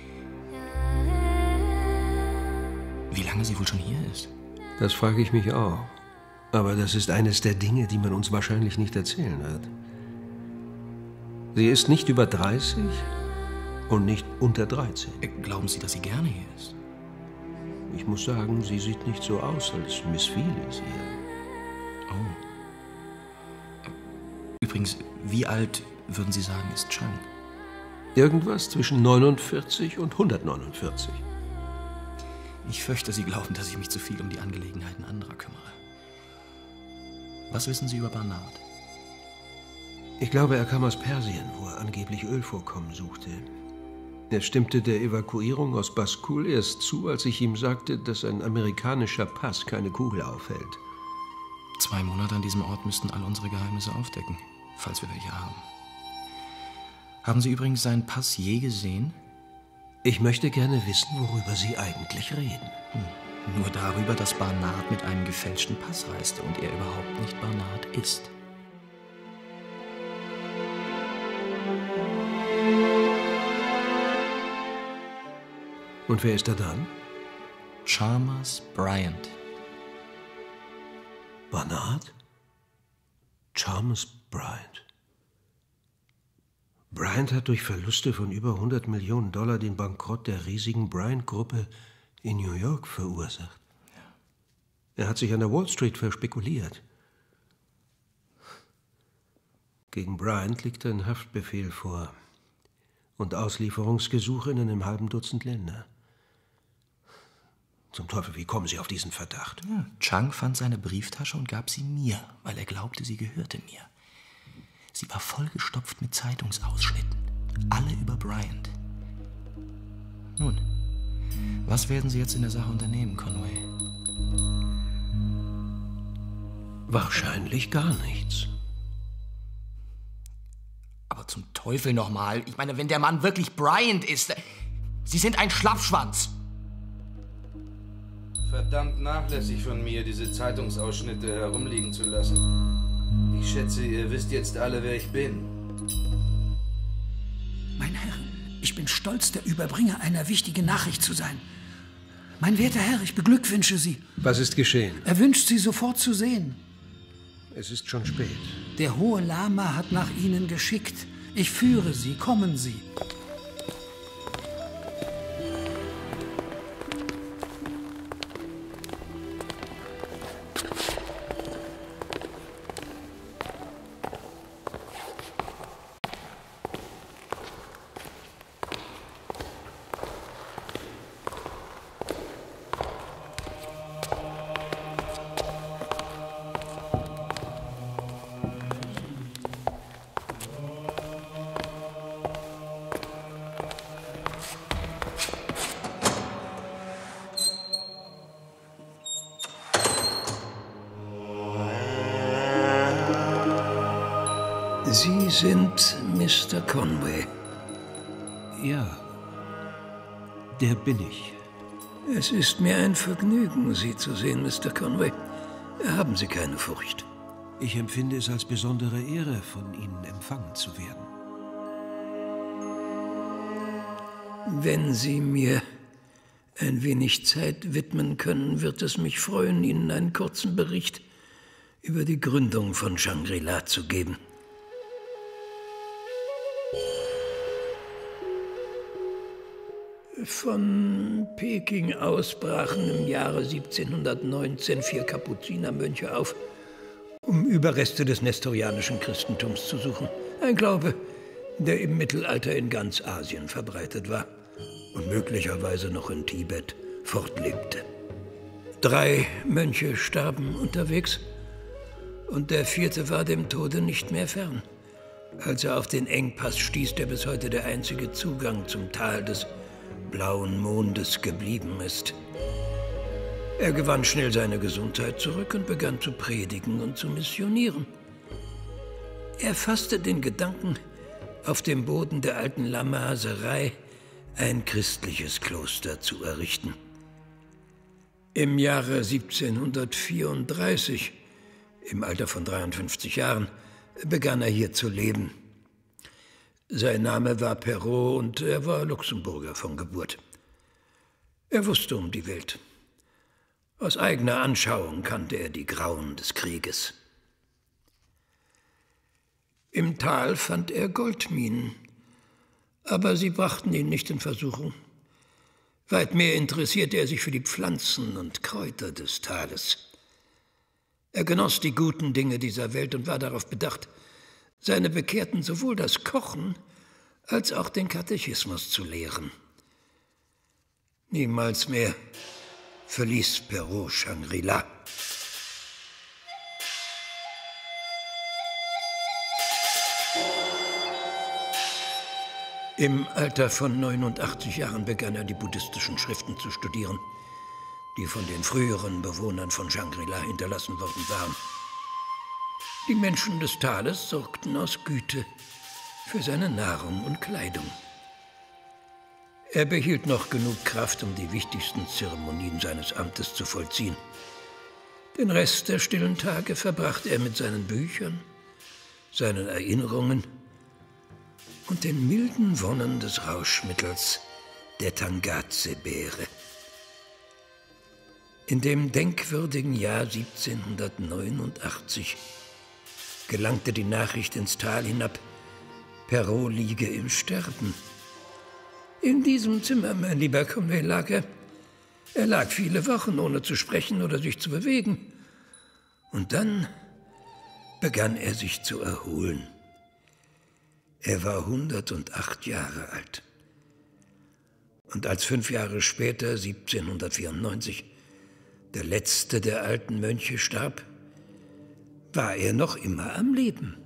Wie lange sie wohl schon hier ist? Das frage ich mich auch. Aber das ist eines der Dinge, die man uns wahrscheinlich nicht erzählen wird. Sie ist nicht über dreißig und nicht unter dreizehn. Glauben Sie, dass sie gerne hier ist? Ich muss sagen, sie sieht nicht so aus, als missfiele es ihr. Oh. Übrigens, wie alt, würden Sie sagen, ist Chang? Irgendwas zwischen neunundvierzig und hundertneunundvierzig. Ich fürchte, Sie glauben, dass ich mich zu viel um die Angelegenheiten anderer kümmere. Was wissen Sie über Barnard? Ich glaube, er kam aus Persien, wo er angeblich Ölvorkommen suchte. Er stimmte der Evakuierung aus Baskul erst zu, als ich ihm sagte, dass ein amerikanischer Pass keine Kugel aufhält. Zwei Monate an diesem Ort müssten all unsere Geheimnisse aufdecken, falls wir welche haben. Haben Sie übrigens seinen Pass je gesehen? Ich möchte gerne wissen, worüber Sie eigentlich reden. Hm. Nur darüber, dass Barnard mit einem gefälschten Pass reiste und er überhaupt nicht Barnard ist. Und wer ist er dann? Chalmers Bryant. Barnard? Chalmers Bryant. Bryant hat durch Verluste von über hundert Millionen Dollar den Bankrott der riesigen Bryant-Gruppe in New York verursacht. Ja. Er hat sich an der Wall Street verspekuliert. Gegen Bryant liegt ein Haftbefehl vor und Auslieferungsgesuche in einem halben Dutzend Länder. Zum Teufel, wie kommen Sie auf diesen Verdacht? Ja, Chang fand seine Brieftasche und gab sie mir, weil er glaubte, sie gehörte mir. Sie war vollgestopft mit Zeitungsausschnitten. Alle über Bryant. Nun, was werden Sie jetzt in der Sache unternehmen, Conway? Wahrscheinlich gar nichts. Aber zum Teufel nochmal. Ich meine, wenn der Mann wirklich Bryant ist... Sie sind ein Schlappschwanz. Verdammt nachlässig von mir, diese Zeitungsausschnitte herumliegen zu lassen. Ich schätze, ihr wisst jetzt alle, wer ich bin. Mein Herr, ich bin stolz, der Überbringer einer wichtigen Nachricht zu sein. Mein werter Herr, ich beglückwünsche Sie. Was ist geschehen? Er wünscht Sie sofort zu sehen. Es ist schon spät. Der hohe Lama hat nach Ihnen geschickt. Ich führe Sie, kommen Sie. Sie sind Mister Conway. Ja, der bin ich. Es ist mir ein Vergnügen, Sie zu sehen, Mister Conway. Haben Sie keine Furcht. Ich empfinde es als besondere Ehre, von Ihnen empfangen zu werden. Wenn Sie mir ein wenig Zeit widmen können, wird es mich freuen, Ihnen einen kurzen Bericht über die Gründung von Shangri-La zu geben. Von Peking aus brachen im Jahre siebzehnhundertneunzehn vier Kapuzinermönche auf, um Überreste des nestorianischen Christentums zu suchen. Ein Glaube, der im Mittelalter in ganz Asien verbreitet war und möglicherweise noch in Tibet fortlebte. Drei Mönche starben unterwegs und der vierte war dem Tode nicht mehr fern, als er auf den Engpass stieß, der bis heute der einzige Zugang zum Tal des blauen Mondes geblieben ist. Er gewann schnell seine Gesundheit zurück und begann zu predigen und zu missionieren. Er fasste den Gedanken, auf dem Boden der alten Lamaserei ein christliches Kloster zu errichten. Im Jahre siebzehnhundertvierunddreißig, im Alter von dreiundfünfzig Jahren, begann er hier zu leben. Sein Name war Perrault und er war Luxemburger von Geburt. Er wusste um die Welt. Aus eigener Anschauung kannte er die Grauen des Krieges. Im Tal fand er Goldminen, aber sie brachten ihn nicht in Versuchung. Weit mehr interessierte er sich für die Pflanzen und Kräuter des Tales. Er genoss die guten Dinge dieser Welt und war darauf bedacht, seine Bekehrten sowohl das Kochen als auch den Katechismus zu lehren. Niemals mehr verließ Perrault Shangri-La. Im Alter von neunundachtzig Jahren begann er, die buddhistischen Schriften zu studieren, die von den früheren Bewohnern von Shangri-La hinterlassen worden waren. Die Menschen des Tales sorgten aus Güte für seine Nahrung und Kleidung. Er behielt noch genug Kraft, um die wichtigsten Zeremonien seines Amtes zu vollziehen. Den Rest der stillen Tage verbrachte er mit seinen Büchern, seinen Erinnerungen und den milden Wonnen des Rauschmittels der Tangaze-Beere. In dem denkwürdigen Jahr siebzehnhundertneunundachtzig gelangte die Nachricht ins Tal hinab, Perrault liege im Sterben. In diesem Zimmer, mein lieber Conway, lag er. Er lag viele Wochen, ohne zu sprechen oder sich zu bewegen. Und dann begann er sich zu erholen. Er war hundertacht Jahre alt. Und als fünf Jahre später, siebzehnhundertvierundneunzig, der letzte der alten Mönche starb, war er noch immer am Leben.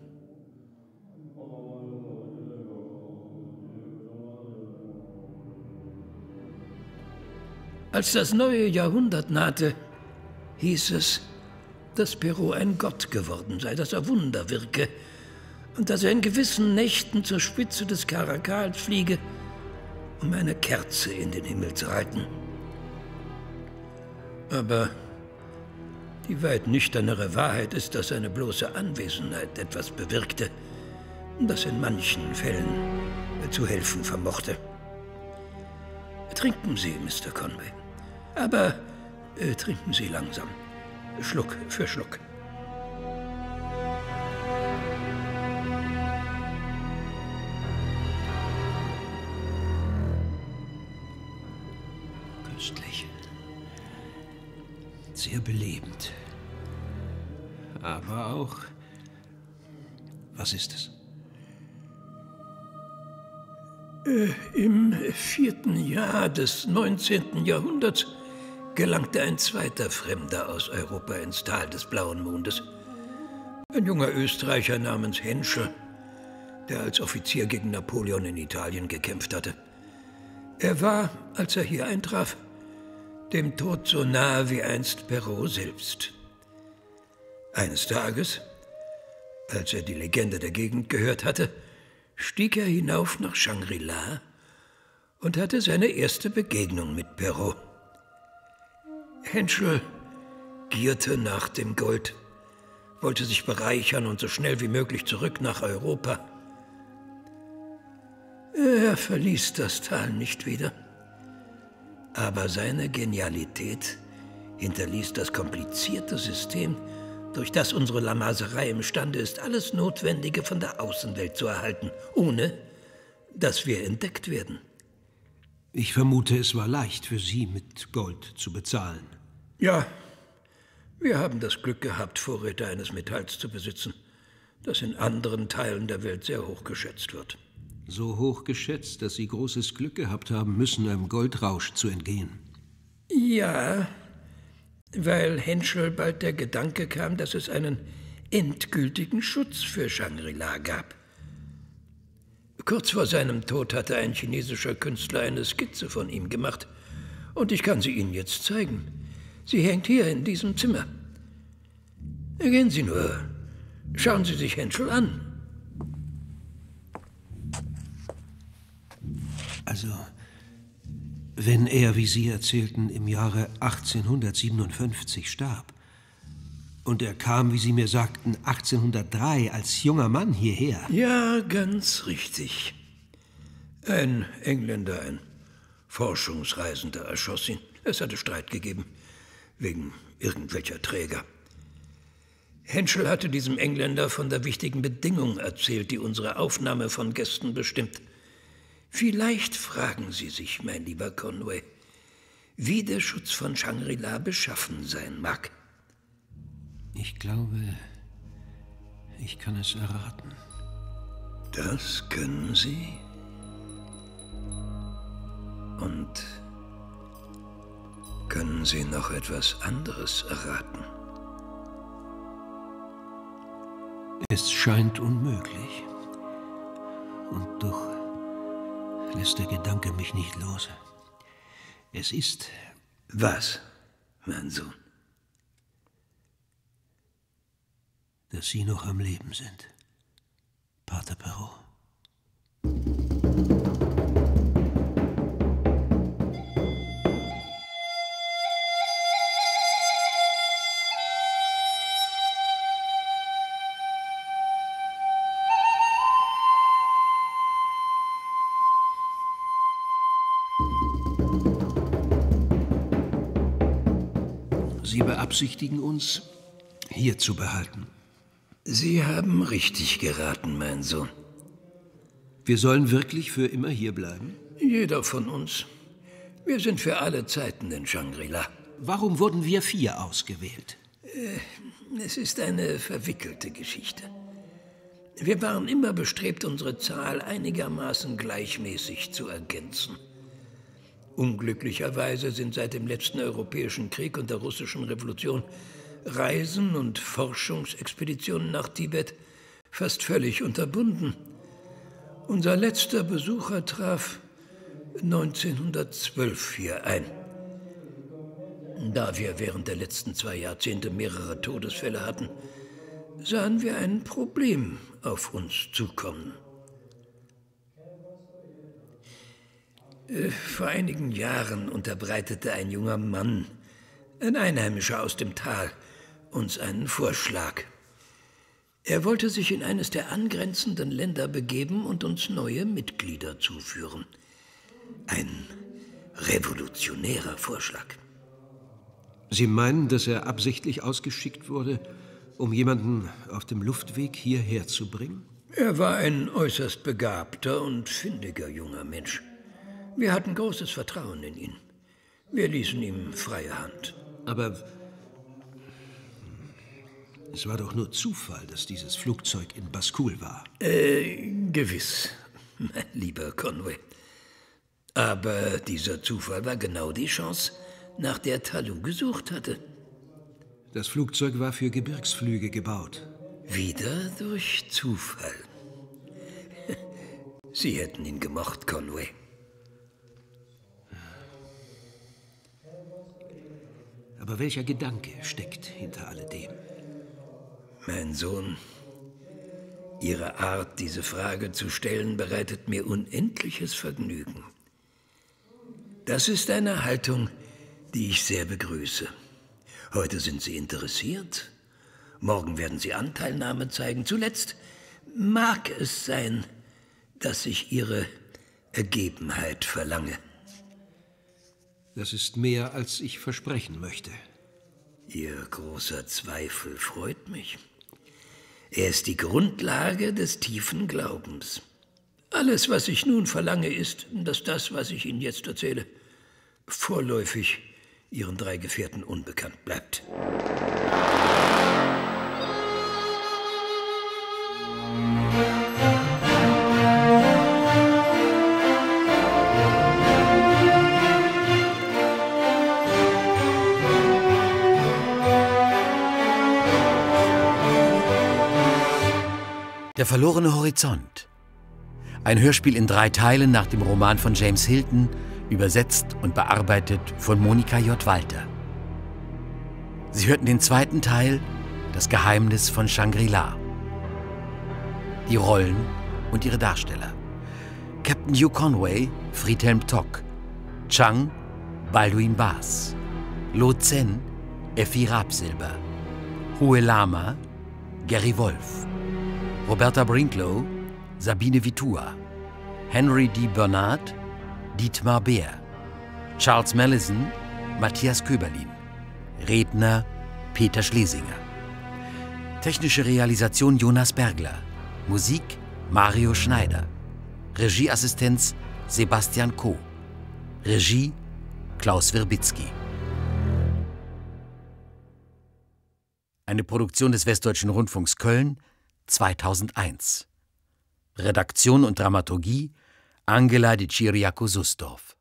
Als das neue Jahrhundert nahte, hieß es, dass Perrault ein Gott geworden sei, dass er Wunder wirke und dass er in gewissen Nächten zur Spitze des Karakals fliege, um eine Kerze in den Himmel zu halten. Aber die weit nüchternere Wahrheit ist, dass seine bloße Anwesenheit etwas bewirkte, das in manchen Fällen zu helfen vermochte. Trinken Sie, Mister Conway. Aber äh, trinken Sie langsam. Schluck für Schluck. Köstlich. Sehr belebend. Aber auch... Was ist es? Äh, Im vierten Jahr des neunzehnten Jahrhunderts gelangte ein zweiter Fremder aus Europa ins Tal des Blauen Mondes. Ein junger Österreicher namens Henschel, der als Offizier gegen Napoleon in Italien gekämpft hatte. Er war, als er hier eintraf, dem Tod so nahe wie einst Perrault selbst. Eines Tages, als er die Legende der Gegend gehört hatte, stieg er hinauf nach Shangri-La und hatte seine erste Begegnung mit Perrault. Henschel gierte nach dem Gold, wollte sich bereichern und so schnell wie möglich zurück nach Europa. Er verließ das Tal nicht wieder, aber seine Genialität hinterließ das komplizierte System, durch das unsere Lamaserei imstande ist, alles Notwendige von der Außenwelt zu erhalten, ohne dass wir entdeckt werden. Ich vermute, es war leicht für Sie, mit Gold zu bezahlen. Ja, wir haben das Glück gehabt, Vorräte eines Metalls zu besitzen, das in anderen Teilen der Welt sehr hoch geschätzt wird. So hoch geschätzt, dass Sie großes Glück gehabt haben müssen, einem Goldrausch zu entgehen. Ja, weil Henschel bald der Gedanke kam, dass es einen endgültigen Schutz für Shangri-La gab. Kurz vor seinem Tod hatte ein chinesischer Künstler eine Skizze von ihm gemacht. Und ich kann sie Ihnen jetzt zeigen. Sie hängt hier in diesem Zimmer. Gehen Sie nur. Schauen Sie sich Henschel an. Also, wenn er, wie Sie erzählten, im Jahre achtzehnhundertsiebenundfünfzig starb und er kam, wie Sie mir sagten, achtzehnhundertdrei als junger Mann hierher. Ja, ganz richtig. Ein Engländer, ein Forschungsreisender erschoss ihn. Es hatte Streit gegeben, wegen irgendwelcher Träger. Henschel hatte diesem Engländer von der wichtigen Bedingung erzählt, die unsere Aufnahme von Gästen bestimmt. Vielleicht fragen Sie sich, mein lieber Conway, wie der Schutz von Shangri-La beschaffen sein mag. Ich glaube, ich kann es erraten. Das können Sie? Und können Sie noch etwas anderes erraten? Es scheint unmöglich. Und doch lässt der Gedanke mich nicht los. Es ist... Was, mein Sohn? Dass Sie noch am Leben sind, Pater Perrault. Sie beabsichtigen uns, hier zu behalten. Sie haben richtig geraten, mein Sohn. Wir sollen wirklich für immer hier bleiben? Jeder von uns. Wir sind für alle Zeiten in Shangri-La. Warum wurden wir vier ausgewählt? Es ist eine verwickelte Geschichte. Wir waren immer bestrebt, unsere Zahl einigermaßen gleichmäßig zu ergänzen. Unglücklicherweise sind seit dem letzten Europäischen Krieg und der Russischen Revolution Reisen und Forschungsexpeditionen nach Tibet fast völlig unterbunden. Unser letzter Besucher traf neunzehnhundertzwölf hier ein. Da wir während der letzten zwei Jahrzehnte mehrere Todesfälle hatten, sahen wir ein Problem auf uns zukommen. Vor einigen Jahren unterbreitete ein junger Mann, ein Einheimischer aus dem Tal, uns einen Vorschlag. Er wollte sich in eines der angrenzenden Länder begeben und uns neue Mitglieder zuführen. Ein revolutionärer Vorschlag. Sie meinen, dass er absichtlich ausgeschickt wurde, um jemanden auf dem Luftweg hierher zu bringen? Er war ein äußerst begabter und findiger junger Mensch. Wir hatten großes Vertrauen in ihn. Wir ließen ihm freie Hand. Aber es war doch nur Zufall, dass dieses Flugzeug in Baskul war. Äh, gewiss, mein lieber Conway. Aber dieser Zufall war genau die Chance, nach der Talou gesucht hatte. Das Flugzeug war für Gebirgsflüge gebaut. Wieder durch Zufall. Sie hätten ihn gemocht, Conway. Aber welcher Gedanke steckt hinter alledem? Mein Sohn, Ihre Art, diese Frage zu stellen, bereitet mir unendliches Vergnügen. Das ist eine Haltung, die ich sehr begrüße. Heute sind Sie interessiert, morgen werden Sie Anteilnahme zeigen. Zuletzt mag es sein, dass ich Ihre Ergebenheit verlange. Das ist mehr, als ich versprechen möchte. Ihr großer Zweifel freut mich. Er ist die Grundlage des tiefen Glaubens. Alles, was ich nun verlange, ist, dass das, was ich Ihnen jetzt erzähle, vorläufig Ihren drei Gefährten unbekannt bleibt. Der verlorene Horizont. Ein Hörspiel in drei Teilen nach dem Roman von James Hilton, übersetzt und bearbeitet von Monika J. Walter. Sie hörten den zweiten Teil, Das Geheimnis von Shangri-La. Die Rollen und ihre Darsteller. Captain Hugh Conway, Friedhelm Tock. Chang, Balduin Baas. Lo Zen, Effi Rabsilber. Hue Lama, Gary Wolf. Roberta Brinklow, Sabine Vitua. Henry D. Bernard, Dietmar Beer. Charles Mellison, Matthias Köberlin. Redner, Peter Schlesinger. Technische Realisation Jonas Bergler. Musik Mario Schneider. Regieassistenz Sebastian Koh. Regie Klaus Wirbitzki. Eine Produktion des Westdeutschen Rundfunks Köln zweitausendeins. Redaktion und Dramaturgie Angela Di Ciriaco-Susdorf.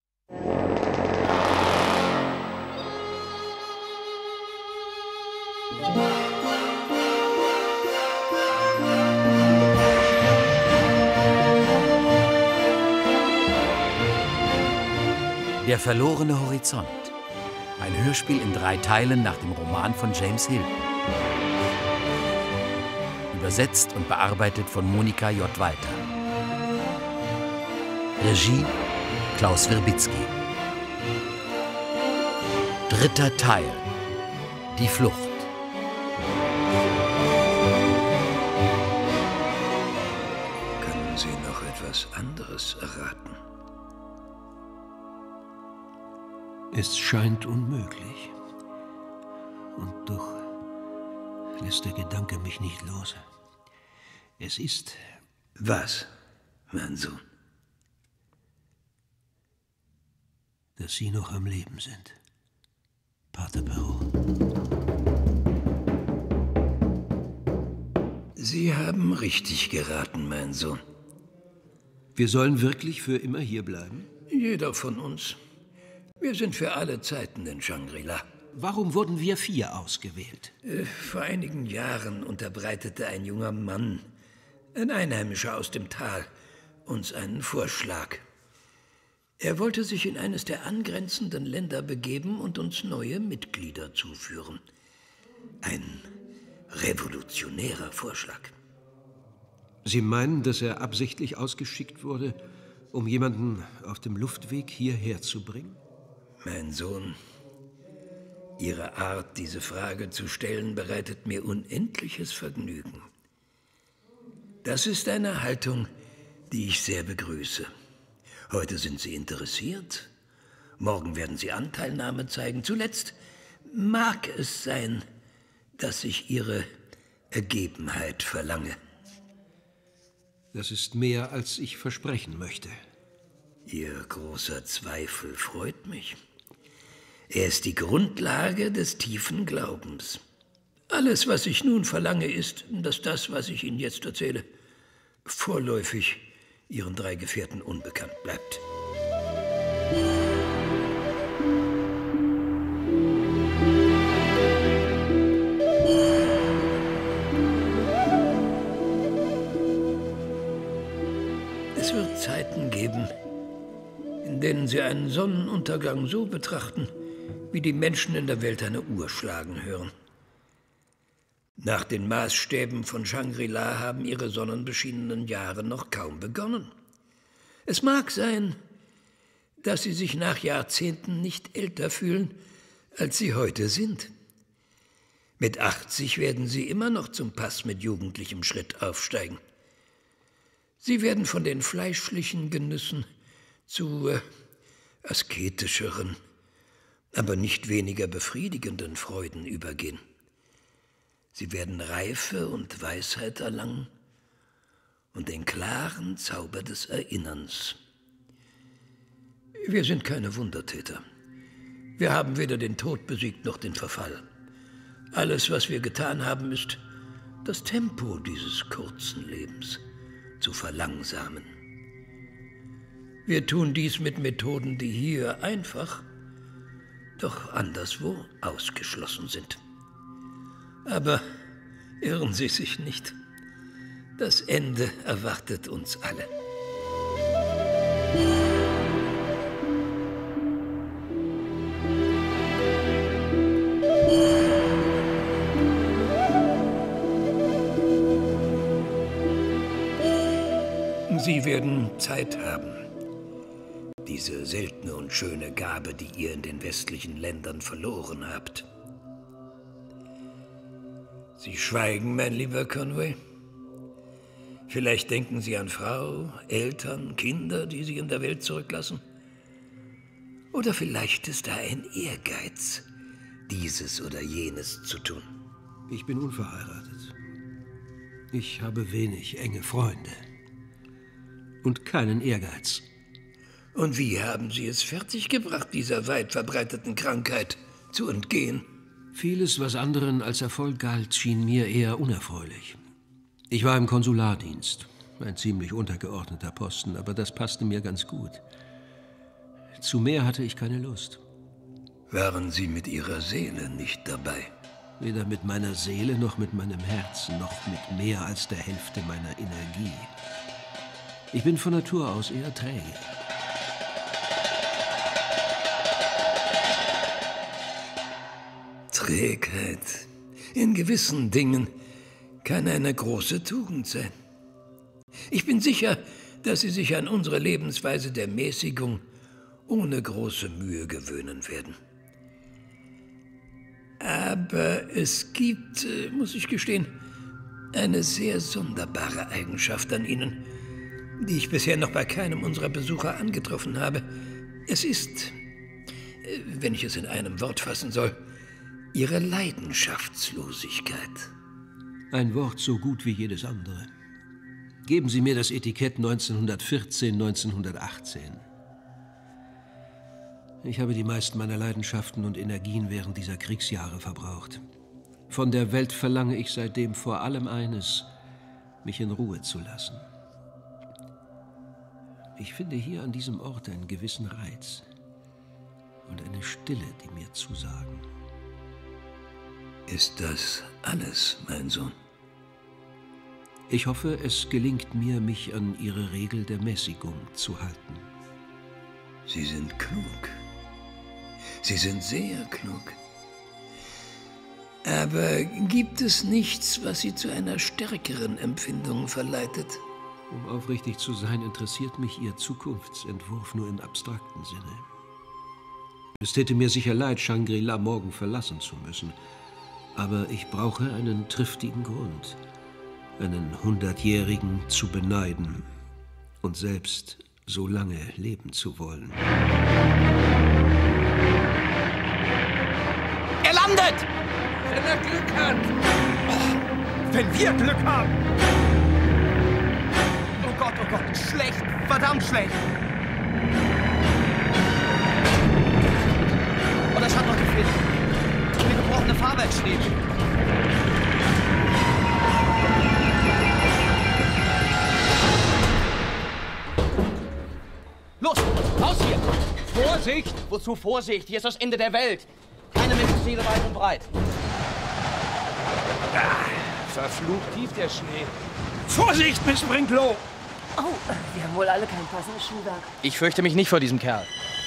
Der verlorene Horizont. Ein Hörspiel in drei Teilen nach dem Roman von James Hilton. Übersetzt und bearbeitet von Monika J. Walter. Regie Klaus Wirbitzki. Dritter Teil. Die Flucht. Können Sie noch etwas anderes erraten? Es scheint unmöglich. Und doch lässt der Gedanke mich nicht los. Es ist... Was, mein Sohn? Dass Sie noch am Leben sind, Pater Perrault. Sie haben richtig geraten, mein Sohn. Wir sollen wirklich für immer hier bleiben? Jeder von uns. Wir sind für alle Zeiten in Shangri-La. Warum wurden wir vier ausgewählt? Äh, vor einigen Jahren unterbreitete ein junger Mann, ein Einheimischer aus dem Tal, uns einen Vorschlag. Er wollte sich in eines der angrenzenden Länder begeben und uns neue Mitglieder zuführen. Ein revolutionärer Vorschlag. Sie meinen, dass er absichtlich ausgeschickt wurde, um jemanden auf dem Luftweg hierher zu bringen? Mein Sohn, Ihre Art, diese Frage zu stellen, bereitet mir unendliches Vergnügen. Das ist eine Haltung, die ich sehr begrüße. Heute sind Sie interessiert, morgen werden Sie Anteilnahme zeigen. Zuletzt mag es sein, dass ich Ihre Ergebenheit verlange. Das ist mehr, als ich versprechen möchte. Ihr großer Zweifel freut mich. Er ist die Grundlage des tiefen Glaubens. Alles, was ich nun verlange, ist, dass das, was ich Ihnen jetzt erzähle, vorläufig Ihren drei Gefährten unbekannt bleibt. Es wird Zeiten geben, in denen Sie einen Sonnenuntergang so betrachten, wie die Menschen in der Welt eine Uhr schlagen hören. Nach den Maßstäben von Shangri-La haben Ihre sonnenbeschienenen Jahre noch kaum begonnen. Es mag sein, dass Sie sich nach Jahrzehnten nicht älter fühlen, als Sie heute sind. Mit achtzig werden Sie immer noch zum Pass mit jugendlichem Schritt aufsteigen. Sie werden von den fleischlichen Genüssen zu äh, asketischeren, aber nicht weniger befriedigenden Freuden übergehen. Sie werden Reife und Weisheit erlangen und den klaren Zauber des Erinnerns. Wir sind keine Wundertäter. Wir haben weder den Tod besiegt noch den Verfall. Alles, was wir getan haben, ist, das Tempo dieses kurzen Lebens zu verlangsamen. Wir tun dies mit Methoden, die hier einfach, doch anderswo ausgeschlossen sind. Aber irren Sie sich nicht. Das Ende erwartet uns alle. Sie werden Zeit haben, diese seltene und schöne Gabe, die ihr in den westlichen Ländern verloren habt. Sie schweigen, mein lieber Conway. Vielleicht denken Sie an Frau, Eltern, Kinder, die Sie in der Welt zurücklassen. Oder vielleicht ist da ein Ehrgeiz, dieses oder jenes zu tun. Ich bin unverheiratet. Ich habe wenig enge Freunde. Und keinen Ehrgeiz. Und wie haben Sie es fertiggebracht, dieser weit verbreiteten Krankheit zu entgehen? Vieles, was anderen als Erfolg galt, schien mir eher unerfreulich. Ich war im Konsulardienst, ein ziemlich untergeordneter Posten, aber das passte mir ganz gut. Zu mehr hatte ich keine Lust. Waren Sie mit Ihrer Seele nicht dabei? Weder mit meiner Seele noch mit meinem Herzen, noch mit mehr als der Hälfte meiner Energie. Ich bin von Natur aus eher träge. Trägheit in gewissen Dingen kann eine große Tugend sein. Ich bin sicher, dass Sie sich an unsere Lebensweise der Mäßigung ohne große Mühe gewöhnen werden. Aber es gibt, muss ich gestehen, eine sehr sonderbare Eigenschaft an Ihnen, die ich bisher noch bei keinem unserer Besucher angetroffen habe. Es ist, wenn ich es in einem Wort fassen soll, Ihre Leidenschaftslosigkeit. Ein Wort so gut wie jedes andere. Geben Sie mir das Etikett neunzehnhundertvierzehn, neunzehnhundertachtzehn. Ich habe die meisten meiner Leidenschaften und Energien während dieser Kriegsjahre verbraucht. Von der Welt verlange ich seitdem vor allem eines, mich in Ruhe zu lassen. Ich finde hier an diesem Ort einen gewissen Reiz und eine Stille, die mir zusagen. Ist das alles, mein Sohn? Ich hoffe, es gelingt mir, mich an Ihre Regel der Mäßigung zu halten. Sie sind klug. Sie sind sehr klug. Aber gibt es nichts, was Sie zu einer stärkeren Empfindung verleitet? Um aufrichtig zu sein, interessiert mich Ihr Zukunftsentwurf nur im abstrakten Sinne. Es täte mir sicher leid, Shangri-La morgen verlassen zu müssen. Aber ich brauche einen triftigen Grund, einen Hundertjährigen zu beneiden und selbst so lange leben zu wollen. Er landet! Wenn er Glück hat! Oh, wenn wir Glück haben! Oh Gott, oh Gott, schlecht, verdammt schlecht! Oh, das hat noch gefehlt. Eine gebrochene Fahrwerksschnee. Los, raus hier! Vorsicht! Wozu Vorsicht? Hier ist das Ende der Welt. Keine Menschenseele weit und breit. Ah, verflucht tief der Schnee. Vorsicht, Miss Brinklow! Oh, wir haben wohl alle kein passendes Schuhwerk. Ich fürchte mich nicht vor diesem Kerl.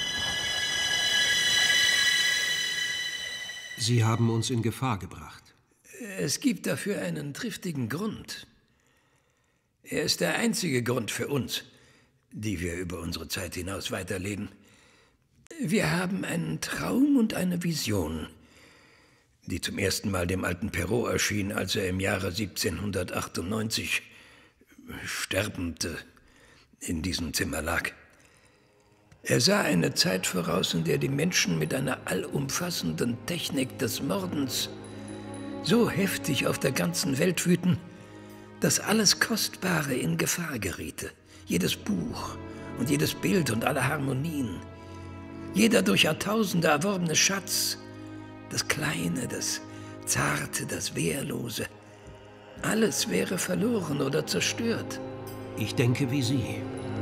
Sie haben uns in Gefahr gebracht. Es gibt dafür einen triftigen Grund. Er ist der einzige Grund für uns, die wir über unsere Zeit hinaus weiterleben. Wir haben einen Traum und eine Vision, die zum ersten Mal dem alten Perrault erschien, als er im Jahre siebzehnhundertachtundneunzig sterbend in diesem Zimmer lag. Er sah eine Zeit voraus, in der die Menschen mit einer allumfassenden Technik des Mordens so heftig auf der ganzen Welt wüten, dass alles Kostbare in Gefahr geriete. Jedes Buch und jedes Bild und alle Harmonien. Jeder durch Jahrtausende erworbene Schatz. Das Kleine, das Zarte, das Wehrlose. Alles wäre verloren oder zerstört. Ich denke wie Sie.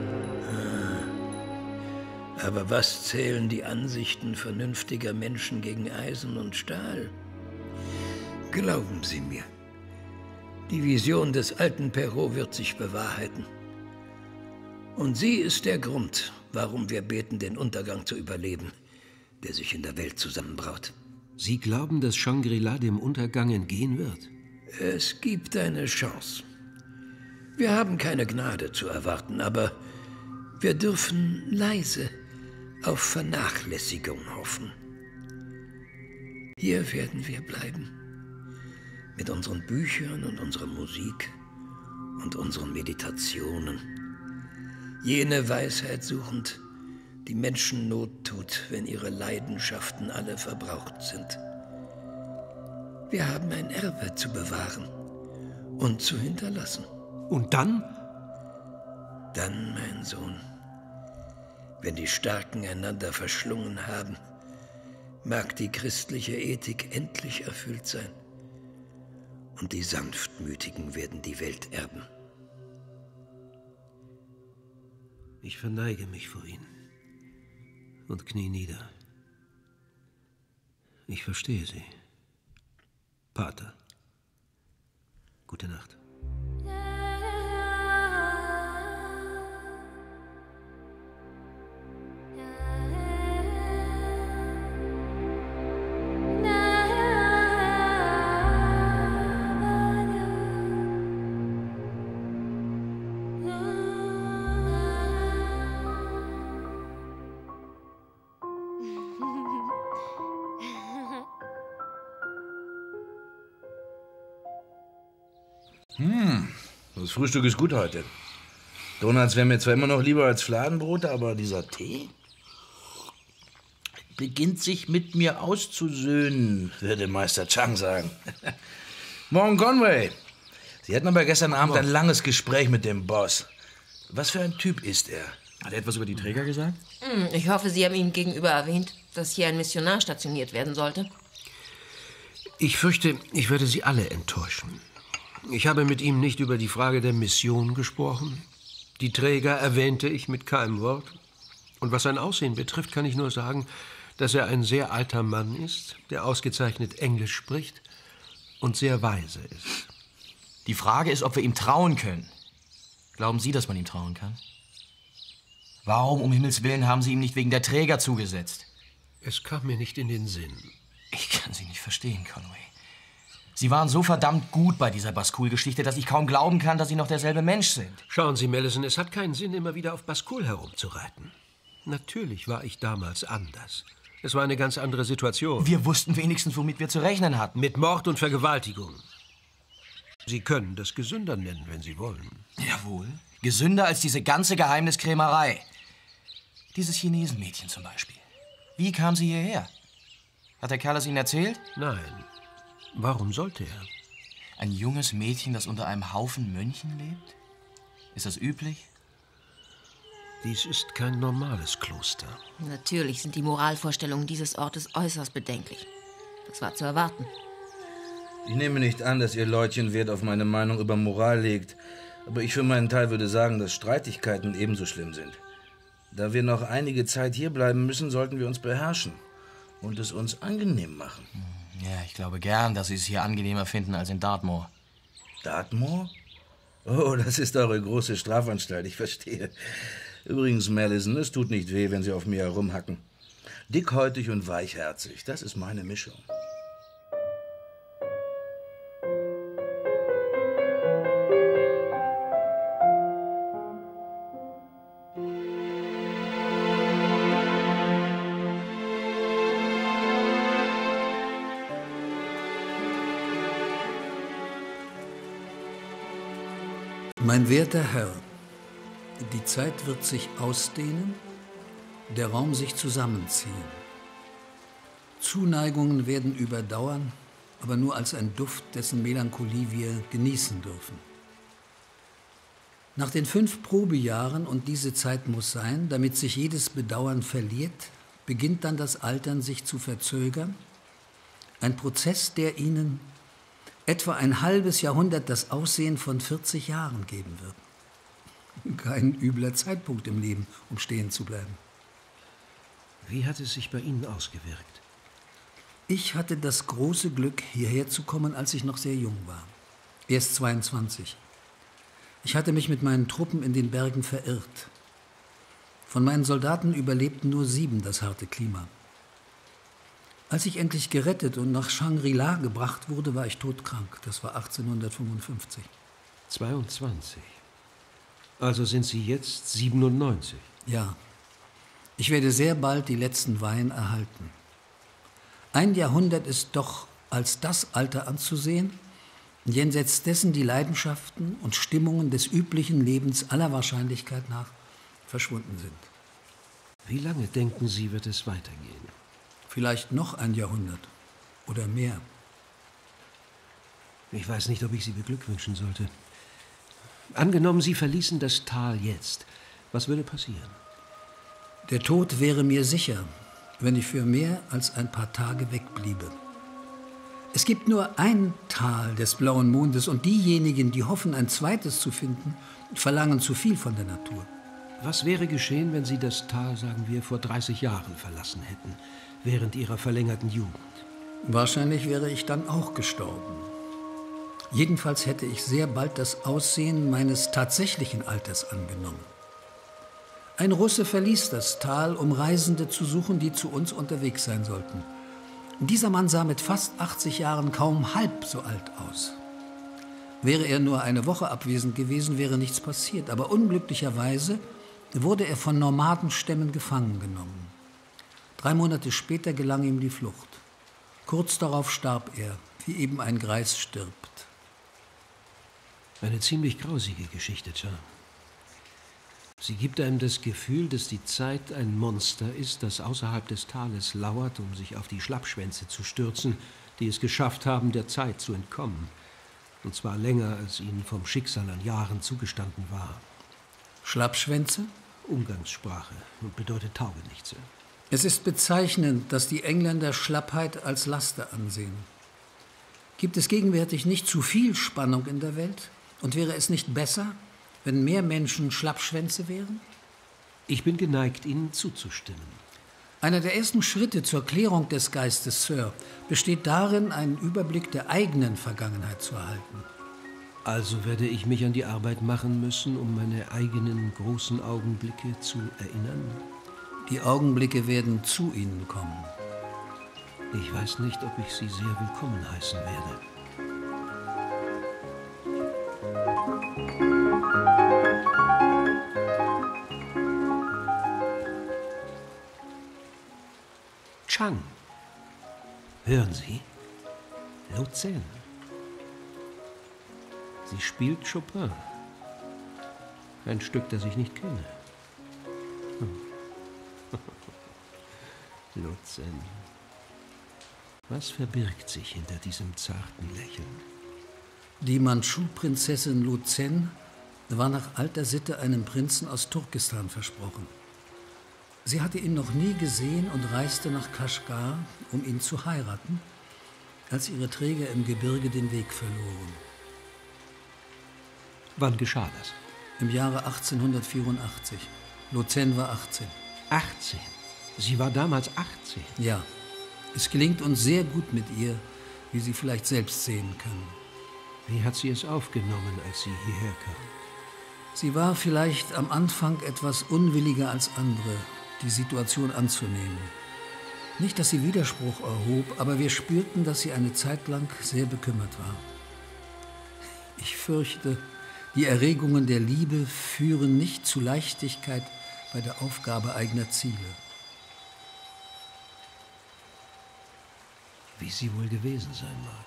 Aber was zählen die Ansichten vernünftiger Menschen gegen Eisen und Stahl? Glauben Sie mir, die Vision des alten Perrault wird sich bewahrheiten. Und sie ist der Grund, warum wir beten, den Untergang zu überleben, der sich in der Welt zusammenbraut. Sie glauben, dass Shangri-La dem Untergang entgehen wird? Es gibt eine Chance. Wir haben keine Gnade zu erwarten, aber wir dürfen leise auf Vernachlässigung hoffen. Hier werden wir bleiben. Mit unseren Büchern und unserer Musik und unseren Meditationen. Jene Weisheit suchend, die Menschen Not tut, wenn ihre Leidenschaften alle verbraucht sind. Wir haben ein Erbe zu bewahren und zu hinterlassen. Und dann? Dann, mein Sohn, wenn die Starken einander verschlungen haben, mag die christliche Ethik endlich erfüllt sein. Und die Sanftmütigen werden die Welt erben. Ich verneige mich vor Ihnen und knie nieder. Ich verstehe Sie. Pater, gute Nacht. Hm, das Frühstück ist gut heute. Donuts wären mir zwar immer noch lieber als Fladenbrote, aber dieser Tee beginnt sich mit mir auszusöhnen, würde Meister Chang sagen. Morgen, Conway. Sie hatten aber gestern Abend ein langes Gespräch mit dem Boss. Was für ein Typ ist er? Hat er etwas über die Träger gesagt? Ich hoffe, Sie haben ihm gegenüber erwähnt, dass hier ein Missionar stationiert werden sollte. Ich fürchte, ich werde Sie alle enttäuschen. Ich habe mit ihm nicht über die Frage der Mission gesprochen. Die Träger erwähnte ich mit keinem Wort. Und was sein Aussehen betrifft, kann ich nur sagen, dass er ein sehr alter Mann ist, der ausgezeichnet Englisch spricht und sehr weise ist. Die Frage ist, ob wir ihm trauen können. Glauben Sie, dass man ihm trauen kann? Warum, um Himmels Willen, haben Sie ihm nicht wegen der Träger zugesetzt? Es kam mir nicht in den Sinn. Ich kann Sie nicht verstehen, Conway. Sie waren so verdammt gut bei dieser Baskul-Geschichte, dass ich kaum glauben kann, dass Sie noch derselbe Mensch sind. Schauen Sie, Mellison, es hat keinen Sinn, immer wieder auf Baskul herumzureiten. Natürlich war ich damals anders. Es war eine ganz andere Situation. Wir wussten wenigstens, womit wir zu rechnen hatten. Mit Mord und Vergewaltigung. Sie können das gesünder nennen, wenn Sie wollen. Jawohl. Gesünder als diese ganze Geheimniskrämerei. Dieses Chinesenmädchen zum Beispiel. Wie kam sie hierher? Hat der Kerl es Ihnen erzählt? Nein. Warum sollte er? Ein junges Mädchen, das unter einem Haufen Mönchen lebt? Ist das üblich? Dies ist kein normales Kloster. Natürlich sind die Moralvorstellungen dieses Ortes äußerst bedenklich. Das war zu erwarten. Ich nehme nicht an, dass ihr Leutchen Wert auf meine Meinung über Moral legt. Aber ich für meinen Teil würde sagen, dass Streitigkeiten ebenso schlimm sind. Da wir noch einige Zeit hierbleiben müssen, sollten wir uns beherrschen und es uns angenehm machen. Ja, ich glaube gern, dass Sie es hier angenehmer finden als in Dartmoor. Dartmoor? Oh, das ist eure große Strafanstalt, ich verstehe. Übrigens, Mellison, es tut nicht weh, wenn Sie auf mir herumhacken. Dickhäutig und weichherzig, das ist meine Mischung. Mein werter Herr, die Zeit wird sich ausdehnen, der Raum sich zusammenziehen. Zuneigungen werden überdauern, aber nur als ein Duft, dessen Melancholie wir genießen dürfen. Nach den fünf Probejahren, und diese Zeit muss sein, damit sich jedes Bedauern verliert, beginnt dann das Altern sich zu verzögern. Ein Prozess, der Ihnen etwa ein halbes Jahrhundert das Aussehen von vierzig Jahren geben wird. Kein übler Zeitpunkt im Leben, um stehen zu bleiben. Wie hat es sich bei Ihnen ausgewirkt? Ich hatte das große Glück, hierher zu kommen, als ich noch sehr jung war. Erst zweiundzwanzig. Ich hatte mich mit meinen Truppen in den Bergen verirrt. Von meinen Soldaten überlebten nur sieben das harte Klima. Als ich endlich gerettet und nach Shangri-La gebracht wurde, war ich todkrank. Das war achtzehnhundertfünfundfünfzig. zweiundzwanzig. Also sind Sie jetzt siebenundneunzig? Ja. Ich werde sehr bald die letzten Weihen erhalten. Ein Jahrhundert ist doch als das Alter anzusehen, jenseits dessen die Leidenschaften und Stimmungen des üblichen Lebens aller Wahrscheinlichkeit nach verschwunden sind. Wie lange, denken Sie, wird es weitergehen? Vielleicht noch ein Jahrhundert oder mehr. Ich weiß nicht, ob ich Sie beglückwünschen sollte. Angenommen, Sie verließen das Tal jetzt. Was würde passieren? Der Tod wäre mir sicher, wenn ich für mehr als ein paar Tage wegbliebe. Es gibt nur ein Tal des blauen Mondes, und diejenigen, die hoffen, ein zweites zu finden, verlangen zu viel von der Natur. Was wäre geschehen, wenn Sie das Tal, sagen wir, vor dreißig Jahren verlassen hätten, während Ihrer verlängerten Jugend? Wahrscheinlich wäre ich dann auch gestorben. Jedenfalls hätte ich sehr bald das Aussehen meines tatsächlichen Alters angenommen. Ein Russe verließ das Tal, um Reisende zu suchen, die zu uns unterwegs sein sollten. Dieser Mann sah mit fast achtzig Jahren kaum halb so alt aus. Wäre er nur eine Woche abwesend gewesen, wäre nichts passiert. Aber unglücklicherweise wurde er von Nomadenstämmen gefangen genommen. Drei Monate später gelang ihm die Flucht. Kurz darauf starb er, wie eben ein Greis stirbt. Eine ziemlich grausige Geschichte, John. Sie gibt einem das Gefühl, dass die Zeit ein Monster ist, das außerhalb des Tales lauert, um sich auf die Schlappschwänze zu stürzen, die es geschafft haben, der Zeit zu entkommen. Und zwar länger, als ihnen vom Schicksal an Jahren zugestanden war. Schlappschwänze? Umgangssprache und bedeutet Taugenichtse. Es ist bezeichnend, dass die Engländer Schlappheit als Laster ansehen. Gibt es gegenwärtig nicht zu viel Spannung in der Welt? Und wäre es nicht besser, wenn mehr Menschen Schlappschwänze wären? Ich bin geneigt, Ihnen zuzustimmen. Einer der ersten Schritte zur Klärung des Geistes, Sir, besteht darin, einen Überblick der eigenen Vergangenheit zu erhalten. Also werde ich mich an die Arbeit machen müssen, um meine eigenen großen Augenblicke zu erinnern? Die Augenblicke werden zu Ihnen kommen. Ich weiß nicht, ob ich Sie sehr willkommen heißen werde. Chang. Hören Sie? Luzern. Sie spielt Chopin. Ein Stück, das ich nicht kenne. Luzern. Was verbirgt sich hinter diesem zarten Lächeln? Die Mandschu-Prinzessin Luzern war nach alter Sitte einem Prinzen aus Turkestan versprochen. Sie hatte ihn noch nie gesehen und reiste nach Kaschgar, um ihn zu heiraten, als ihre Träger im Gebirge den Weg verloren. Wann geschah das? Im Jahre achtzehnhundertvierundachtzig. Luzern war achtzehn. achtzehn? Sie war damals achtzehn? Ja. Es gelingt uns sehr gut mit ihr, wie Sie vielleicht selbst sehen können. Wie hat sie es aufgenommen, als sie hierher kam? Sie war vielleicht am Anfang etwas unwilliger als andere, die Situation anzunehmen. Nicht, dass sie Widerspruch erhob, aber wir spürten, dass sie eine Zeit lang sehr bekümmert war. Ich fürchte, die Erregungen der Liebe führen nicht zu Leichtigkeit bei der Aufgabe eigener Ziele. Wie sie wohl gewesen sein mag.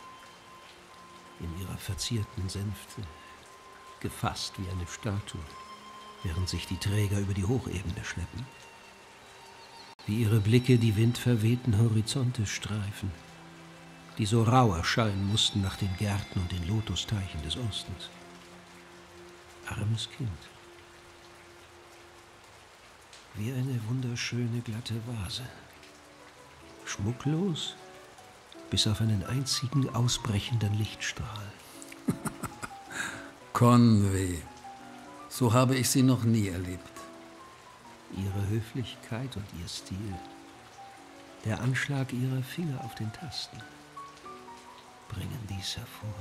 In ihrer verzierten Sänfte, gefasst wie eine Statue, während sich die Träger über die Hochebene schleppen. Wie ihre Blicke die windverwehten Horizonte streifen, die so rau erscheinen mussten nach den Gärten und den Lotusteichen des Ostens. Armes Kind. Wie eine wunderschöne, glatte Vase. Schmucklos, bis auf einen einzigen ausbrechenden Lichtstrahl. Conway, so habe ich sie noch nie erlebt. Ihre Höflichkeit und ihr Stil, der Anschlag ihrer Finger auf den Tasten, bringen dies hervor.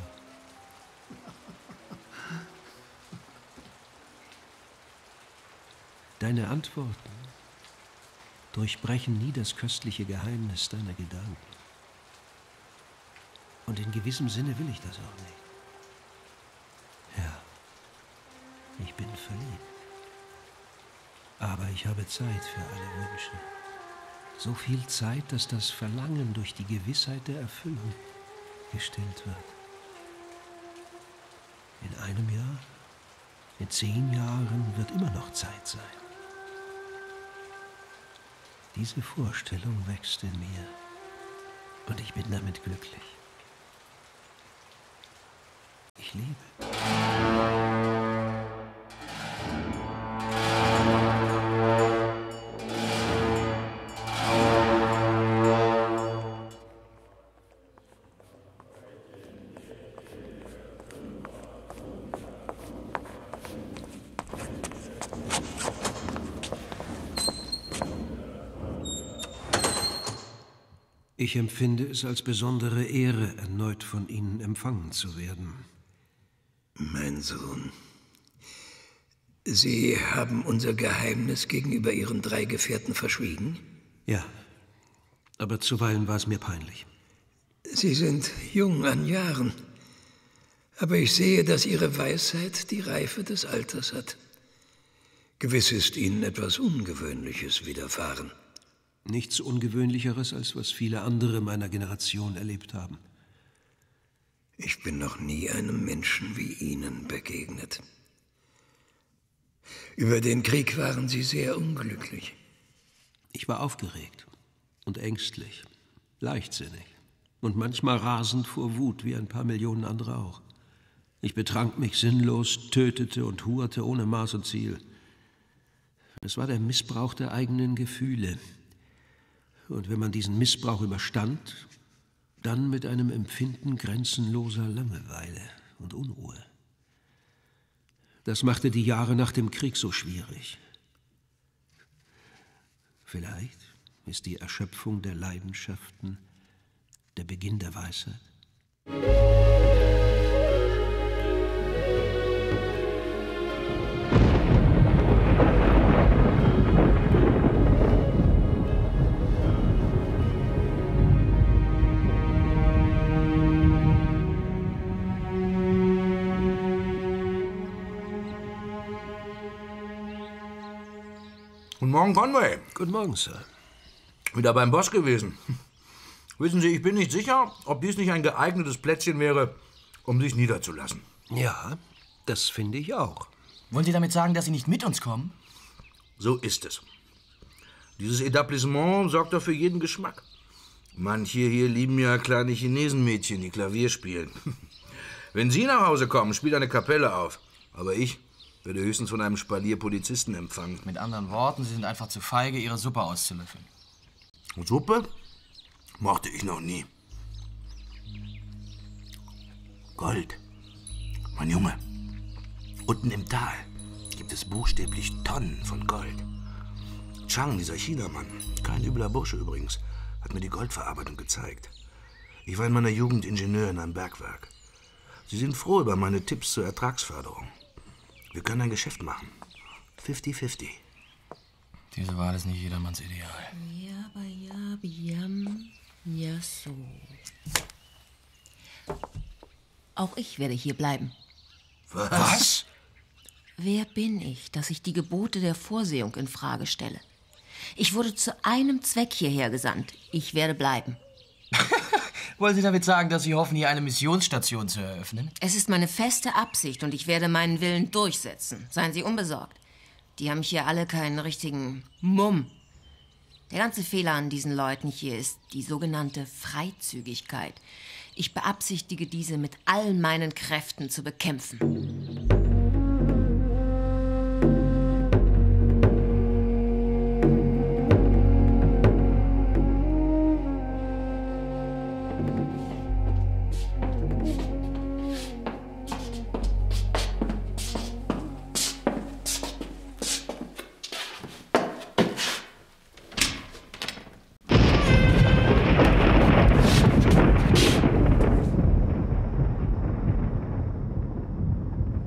Deine Antworten durchbrechen nie das köstliche Geheimnis deiner Gedanken. Und in gewissem Sinne will ich das auch nicht. Ja, ich bin verliebt. Aber ich habe Zeit für alle Wünsche. So viel Zeit, dass das Verlangen durch die Gewissheit der Erfüllung gestillt wird. In einem Jahr, in zehn Jahren wird immer noch Zeit sein. Diese Vorstellung wächst in mir und ich bin damit glücklich. Ich liebe. Ich empfinde es als besondere Ehre, erneut von Ihnen empfangen zu werden. Mein Sohn, Sie haben unser Geheimnis gegenüber Ihren drei Gefährten verschwiegen? Ja, aber zuweilen war es mir peinlich. Sie sind jung an Jahren, aber ich sehe, dass Ihre Weisheit die Reife des Alters hat. Gewiss ist Ihnen etwas Ungewöhnliches widerfahren. Nichts Ungewöhnlicheres, als was viele andere meiner Generation erlebt haben. Ich bin noch nie einem Menschen wie Ihnen begegnet. Über den Krieg waren Sie sehr unglücklich. Ich war aufgeregt und ängstlich, leichtsinnig und manchmal rasend vor Wut, wie ein paar Millionen andere auch. Ich betrank mich sinnlos, tötete und hurte ohne Maß und Ziel. Es war der Missbrauch der eigenen Gefühle. Und wenn man diesen Missbrauch überstand, dann mit einem Empfinden grenzenloser Langeweile und Unruhe. Das machte die Jahre nach dem Krieg so schwierig. Vielleicht ist die Erschöpfung der Leidenschaften der Beginn der Weisheit. Guten Morgen, Conway. Guten Morgen, Sir. Wieder beim Boss gewesen. Wissen Sie, ich bin nicht sicher, ob dies nicht ein geeignetes Plätzchen wäre, um sich niederzulassen. Ja, das finde ich auch. Wollen Sie damit sagen, dass Sie nicht mit uns kommen? So ist es. Dieses Etablissement sorgt doch für jeden Geschmack. Manche hier lieben ja kleine Chinesenmädchen, die Klavier spielen. Wenn Sie nach Hause kommen, spielt eine Kapelle auf. Aber ich werde höchstens von einem Spalier Polizisten empfangen. Mit anderen Worten, Sie sind einfach zu feige, Ihre Suppe auszulöffeln. Suppe? Mochte ich noch nie. Gold. Mein Junge, unten im Tal gibt es buchstäblich Tonnen von Gold. Chang, dieser Chinamann, kein übler Bursche übrigens, hat mir die Goldverarbeitung gezeigt. Ich war in meiner Jugend Ingenieur in einem Bergwerk. Sie sind froh über meine Tipps zur Ertragsförderung. Wir können ein Geschäft machen. fünfzig fünfzig. Diese Wahl ist nicht jedermanns Ideal. Ja, so. Auch ich werde hier bleiben. Was? Wer bin ich, dass ich die Gebote der Vorsehung in Frage stelle? Ich wurde zu einem Zweck hierher gesandt. Ich werde bleiben. Wollen Sie damit sagen, dass Sie hoffen, hier eine Missionsstation zu eröffnen? Es ist meine feste Absicht und ich werde meinen Willen durchsetzen. Seien Sie unbesorgt. Die haben hier alle keinen richtigen Mumm. Der ganze Fehler an diesen Leuten hier ist die sogenannte Freizügigkeit. Ich beabsichtige, diese mit all meinen Kräften zu bekämpfen.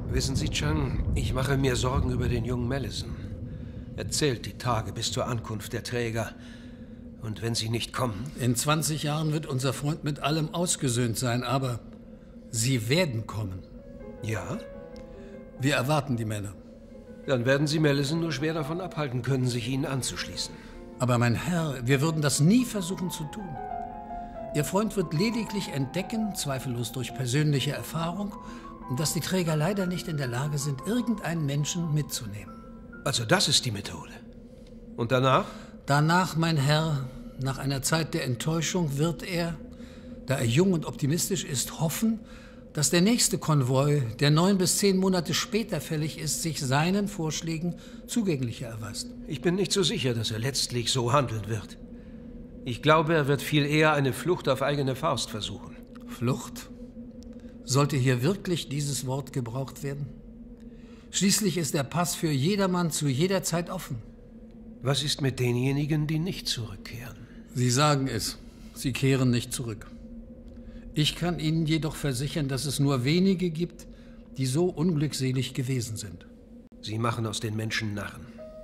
Wissen Sie, Chang, ich mache mir Sorgen über den jungen Mellison. Er zählt die Tage bis zur Ankunft der Träger. Und wenn sie nicht kommen? In zwanzig Jahren wird unser Freund mit allem ausgesöhnt sein, aber sie werden kommen. Ja? Wir erwarten die Männer. Dann werden Sie Mellison nur schwer davon abhalten können, sich ihnen anzuschließen. Aber mein Herr, wir würden das nie versuchen zu tun. Ihr Freund wird lediglich entdecken, zweifellos durch persönliche Erfahrung, dass die Träger leider nicht in der Lage sind, irgendeinen Menschen mitzunehmen. Also das ist die Methode. Und danach? Danach, mein Herr, nach einer Zeit der Enttäuschung wird er, da er jung und optimistisch ist, hoffen, dass der nächste Konvoi, der neun bis zehn Monate später fällig ist, sich seinen Vorschlägen zugänglicher erweist. Ich bin nicht so sicher, dass er letztlich so handeln wird. Ich glaube, er wird viel eher eine Flucht auf eigene Faust versuchen. Flucht? Sollte hier wirklich dieses Wort gebraucht werden? Schließlich ist der Pass für jedermann zu jeder Zeit offen. Was ist mit denjenigen, die nicht zurückkehren? Sie sagen es. Sie kehren nicht zurück. Ich kann Ihnen jedoch versichern, dass es nur wenige gibt, die so unglückselig gewesen sind. Sie machen aus den Menschen Narren.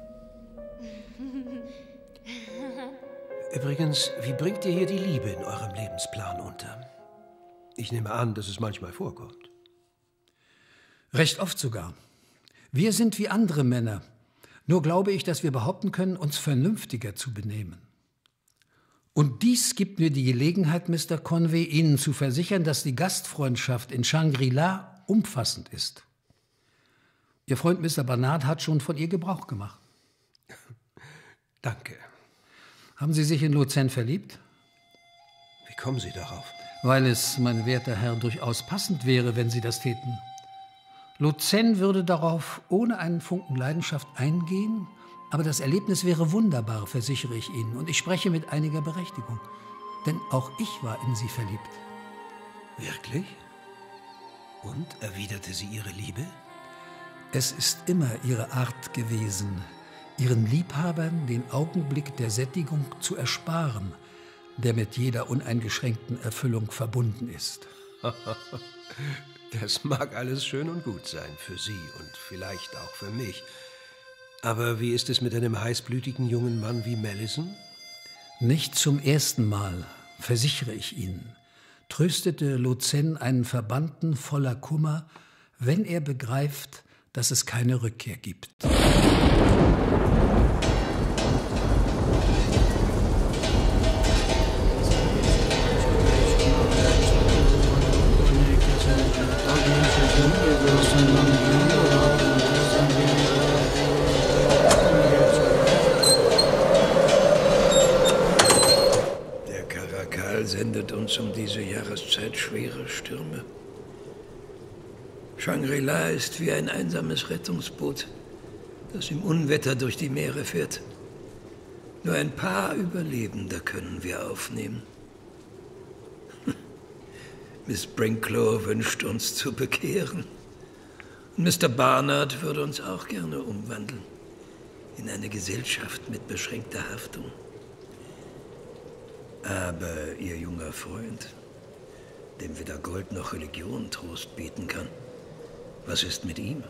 Übrigens, wie bringt ihr hier die Liebe in eurem Lebensplan unter? Ich nehme an, dass es manchmal vorkommt. Recht oft sogar. Wir sind wie andere Männer. Nur glaube ich, dass wir behaupten können, uns vernünftiger zu benehmen. Und dies gibt mir die Gelegenheit, Mister Conway, Ihnen zu versichern, dass die Gastfreundschaft in Shangri-La umfassend ist. Ihr Freund Mister Barnard hat schon von ihr Gebrauch gemacht. Danke. Haben Sie sich in Luzern verliebt? Wie kommen Sie darauf? Weil es, mein werter Herr, durchaus passend wäre, wenn Sie das täten. Luzern würde darauf ohne einen Funken Leidenschaft eingehen, aber das Erlebnis wäre wunderbar, versichere ich Ihnen. Und ich spreche mit einiger Berechtigung. Denn auch ich war in Sie verliebt. Wirklich? Und erwiderte sie ihre Liebe? Es ist immer Ihre Art gewesen, Ihren Liebhabern den Augenblick der Sättigung zu ersparen, der mit jeder uneingeschränkten Erfüllung verbunden ist. Das mag alles schön und gut sein für Sie und vielleicht auch für mich. Aber wie ist es mit einem heißblütigen jungen Mann wie Mellison? Nicht zum ersten Mal, versichere ich Ihnen, tröstete Luzern einen Verbannten voller Kummer, wenn er begreift, dass es keine Rückkehr gibt. Der Karakal sendet uns um diese Jahreszeit schwere Stürme. Shangri-La ist wie ein einsames Rettungsboot, das im Unwetter durch die Meere fährt. Nur ein paar Überlebende können wir aufnehmen. Miss Brinklow wünscht uns zu bekehren. Und Mister Barnard würde uns auch gerne umwandeln in eine Gesellschaft mit beschränkter Haftung. Aber Ihr junger Freund, dem weder Gold noch Religion Trost bieten kann, was ist mit ihm?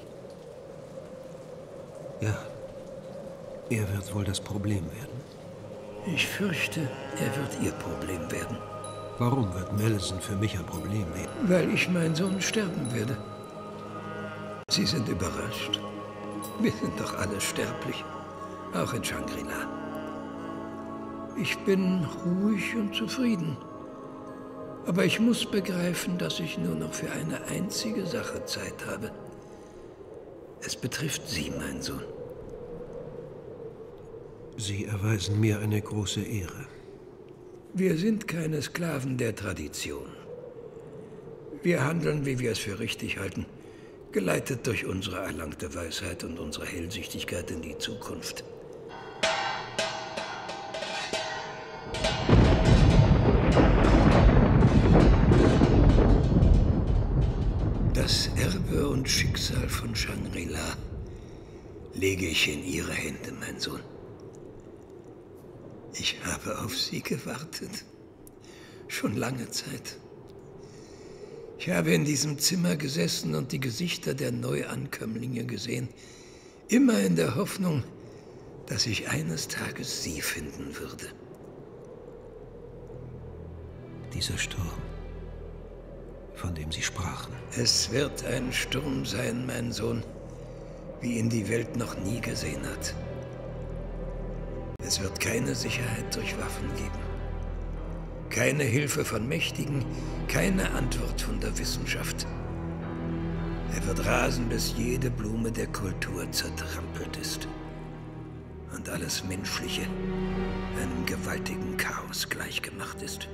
Ja, er wird wohl das Problem werden. Ich fürchte, er wird Ihr Problem werden. Warum wird Mellison für mich ein Problem werden? Weil ich meinen Sohn sterben werde. Sie sind überrascht. Wir sind doch alle sterblich, auch in Shangri-La. Ich bin ruhig und zufrieden. Aber ich muss begreifen, dass ich nur noch für eine einzige Sache Zeit habe. Es betrifft Sie, mein Sohn. Sie erweisen mir eine große Ehre. Wir sind keine Sklaven der Tradition. Wir handeln, wie wir es für richtig halten, geleitet durch unsere erlangte Weisheit und unsere Hellsichtigkeit in die Zukunft. Das Erbe und Schicksal von Shangri-La lege ich in Ihre Hände, mein Sohn. Ich habe auf Sie gewartet. Schon lange Zeit. Ich habe in diesem Zimmer gesessen und die Gesichter der Neuankömmlinge gesehen. Immer in der Hoffnung, dass ich eines Tages sie finden würde. Dieser Sturm, von dem Sie sprachen. Es wird ein Sturm sein, mein Sohn, wie ihn die Welt noch nie gesehen hat. Es wird keine Sicherheit durch Waffen geben. Keine Hilfe von Mächtigen, keine Antwort von der Wissenschaft. Er wird rasen, bis jede Blume der Kultur zertrampelt ist. Und alles Menschliche einem gewaltigen Chaos gleichgemacht ist.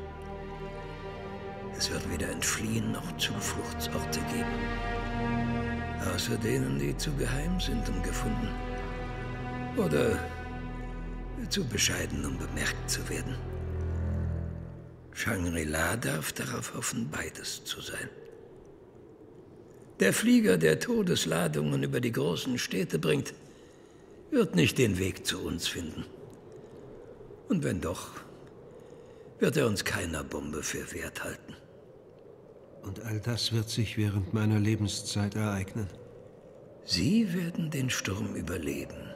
Es wird weder Entfliehen noch Zufluchtsorte geben. Außer denen, die zu geheim sind, um gefunden. Oder zu bescheiden, um bemerkt zu werden. Shangri-La darf darauf hoffen, beides zu sein. Der Flieger, der Todesladungen über die großen Städte bringt, wird nicht den Weg zu uns finden. Und wenn doch, wird er uns keiner Bombe für wert halten. Und all das wird sich während meiner Lebenszeit ereignen. Sie werden den Sturm überleben.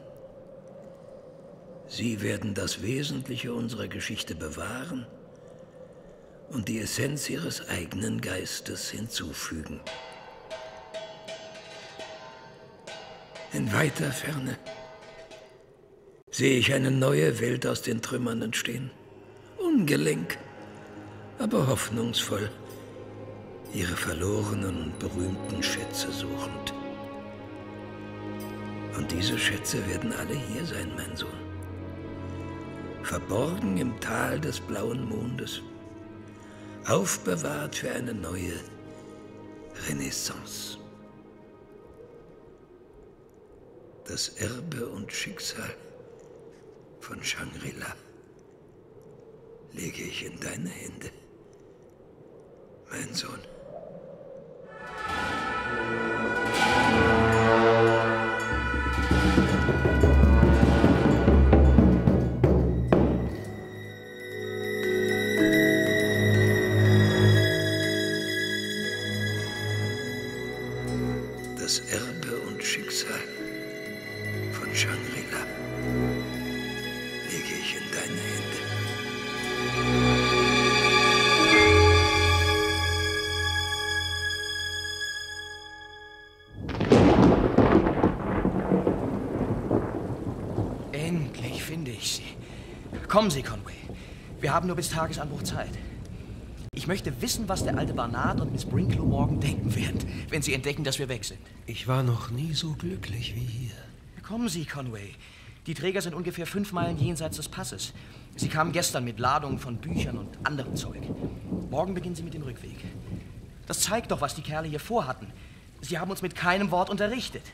Sie werden das Wesentliche unserer Geschichte bewahren und die Essenz ihres eigenen Geistes hinzufügen. In weiter Ferne sehe ich eine neue Welt aus den Trümmern entstehen. Ungelenk, aber hoffnungsvoll, ihre verlorenen und berühmten Schätze suchend. Und diese Schätze werden alle hier sein, mein Sohn. Verborgen im Tal des blauen Mondes. Aufbewahrt für eine neue Renaissance. Das Erbe und Schicksal von Shangri-La lege ich in deine Hände, mein Sohn. Das Erbe und Schicksal von Shangri-La lege ich in deine Hände. Endlich finde ich Sie. Kommen Sie, Conway. Wir haben nur bis Tagesanbruch Zeit. Ich möchte wissen, was der alte Barnard und Miss Brinklow morgen denken werden, wenn sie entdecken, dass wir weg sind. Ich war noch nie so glücklich wie hier. Kommen Sie, Conway. Die Träger sind ungefähr fünf Meilen jenseits des Passes. Sie kamen gestern mit Ladungen von Büchern und anderem Zeug. Morgen beginnen Sie mit dem Rückweg. Das zeigt doch, was die Kerle hier vorhatten. Sie haben uns mit keinem Wort unterrichtet.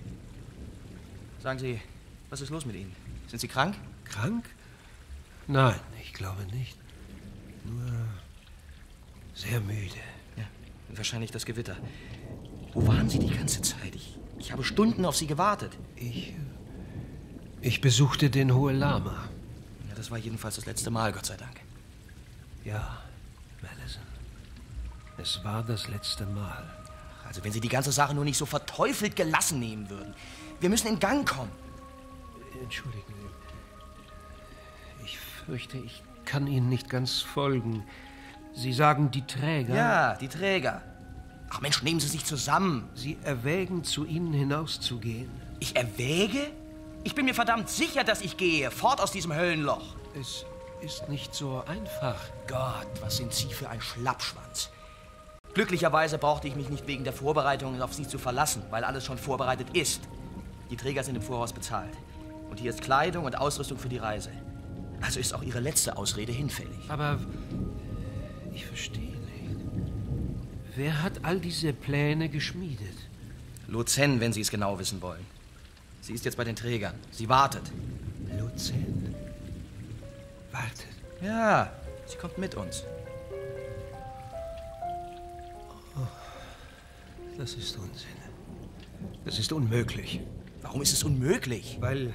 Sagen Sie, was ist los mit Ihnen? Sind Sie krank? Krank? Nein, ich glaube nicht. Nur sehr müde. Ja, wahrscheinlich das Gewitter. Wo waren Sie die ganze Zeit? Ich, ich habe Stunden auf Sie gewartet. Ich... Ich besuchte den Hohe Lama. Ja, das war jedenfalls das letzte Mal, Gott sei Dank. Ja, Madison. Es war das letzte Mal. Also wenn Sie die ganze Sache nur nicht so verteufelt gelassen nehmen würden. Wir müssen in Gang kommen. Entschuldigen Sie. Ich fürchte, ich kann Ihnen nicht ganz folgen. Sie sagen, die Träger... Ja, die Träger. Ach Mensch, nehmen Sie sich zusammen. Sie erwägen, zu Ihnen hinauszugehen. Ich erwäge? Ich bin mir verdammt sicher, dass ich gehe. Fort aus diesem Höllenloch. Es ist nicht so einfach. Gott, was sind Sie für ein Schlappschwanz. Glücklicherweise brauchte ich mich nicht wegen der Vorbereitungen auf Sie zu verlassen, weil alles schon vorbereitet ist. Die Träger sind im Voraus bezahlt. Und hier ist Kleidung und Ausrüstung für die Reise. Also ist auch Ihre letzte Ausrede hinfällig. Aber ich verstehe nicht. Wer hat all diese Pläne geschmiedet? Luzhen, wenn Sie es genau wissen wollen. Sie ist jetzt bei den Trägern. Sie wartet. Luzhen? Wartet? Ja, sie kommt mit uns. Oh, das ist Unsinn. Das ist unmöglich. Warum ist es unmöglich? Weil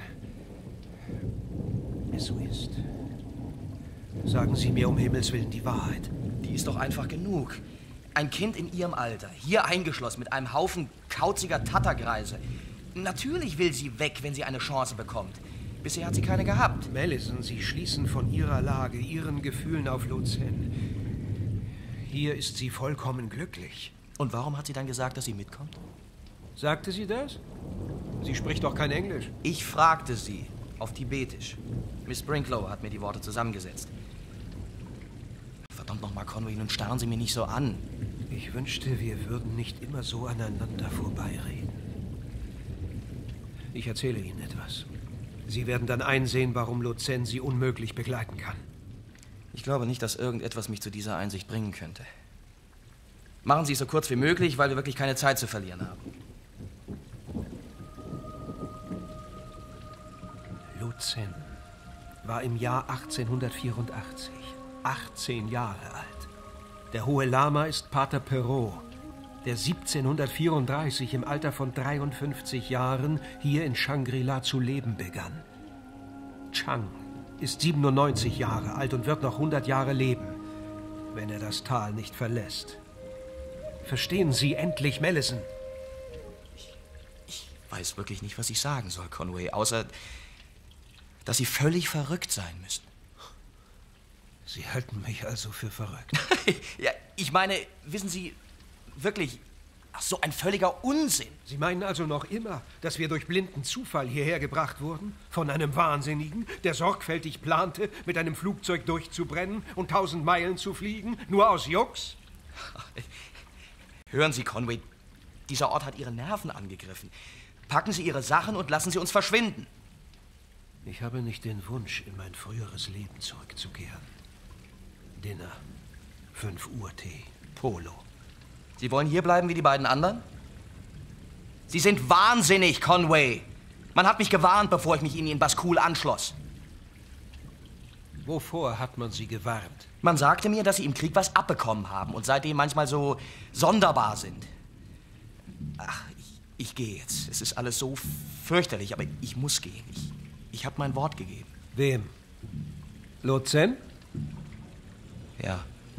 es so ist. Sagen Sie mir um Himmels Willen die Wahrheit. Die ist doch einfach genug. Ein Kind in ihrem Alter, hier eingeschlossen mit einem Haufen kauziger Tattergreise. Natürlich will sie weg, wenn sie eine Chance bekommt. Bisher hat sie keine gehabt. Melisande, Sie schließen von Ihrer Lage, Ihren Gefühlen auf Luzenne. Hier ist sie vollkommen glücklich. Und warum hat sie dann gesagt, dass sie mitkommt? Sagte sie das? Sie spricht doch kein Englisch. Ich fragte sie auf Tibetisch. Miss Brinklow hat mir die Worte zusammengesetzt. Verdammt nochmal, Conway, nun starren Sie mir nicht so an. Ich wünschte, wir würden nicht immer so aneinander vorbeireden. Ich erzähle Ihnen etwas. Sie werden dann einsehen, warum Luzenne Sie unmöglich begleiten kann. Ich glaube nicht, dass irgendetwas mich zu dieser Einsicht bringen könnte. Machen Sie es so kurz wie möglich, weil wir wirklich keine Zeit zu verlieren haben. Luzenne war im Jahr achtzehnhundertvierundachtzig, achtzehn Jahre alt. Der Hohe Lama ist Pater Perrault, der siebzehnhundertvierunddreißig im Alter von dreiundfünfzig Jahren hier in Shangri-La zu leben begann. Chang ist siebenundneunzig Jahre alt und wird noch hundert Jahre leben, wenn er das Tal nicht verlässt. Verstehen Sie endlich, Melisande? Ich weiß wirklich nicht, was ich sagen soll, Conway, außer, dass Sie völlig verrückt sein müssen. Sie halten mich also für verrückt? Ja, ich meine, wissen Sie, wirklich, ach, so ein völliger Unsinn. Sie meinen also noch immer, dass wir durch blinden Zufall hierher gebracht wurden? Von einem Wahnsinnigen, der sorgfältig plante, mit einem Flugzeug durchzubrennen und tausend Meilen zu fliegen, nur aus Jux? Hören Sie, Conway, dieser Ort hat Ihre Nerven angegriffen. Packen Sie Ihre Sachen und lassen Sie uns verschwinden. Ich habe nicht den Wunsch, in mein früheres Leben zurückzukehren. Dinner, fünf Uhr Tee, Polo. Sie wollen hier bleiben wie die beiden anderen? Sie sind wahnsinnig, Conway. Man hat mich gewarnt, bevor ich mich Ihnen in Baskul anschloss. Wovor hat man Sie gewarnt? Man sagte mir, dass Sie im Krieg was abbekommen haben und seitdem manchmal so sonderbar sind. Ach, ich, ich gehe jetzt. Es ist alles so fürchterlich, aber ich muss gehen. Ich, ich habe mein Wort gegeben. Wem? Luzenne? Ja.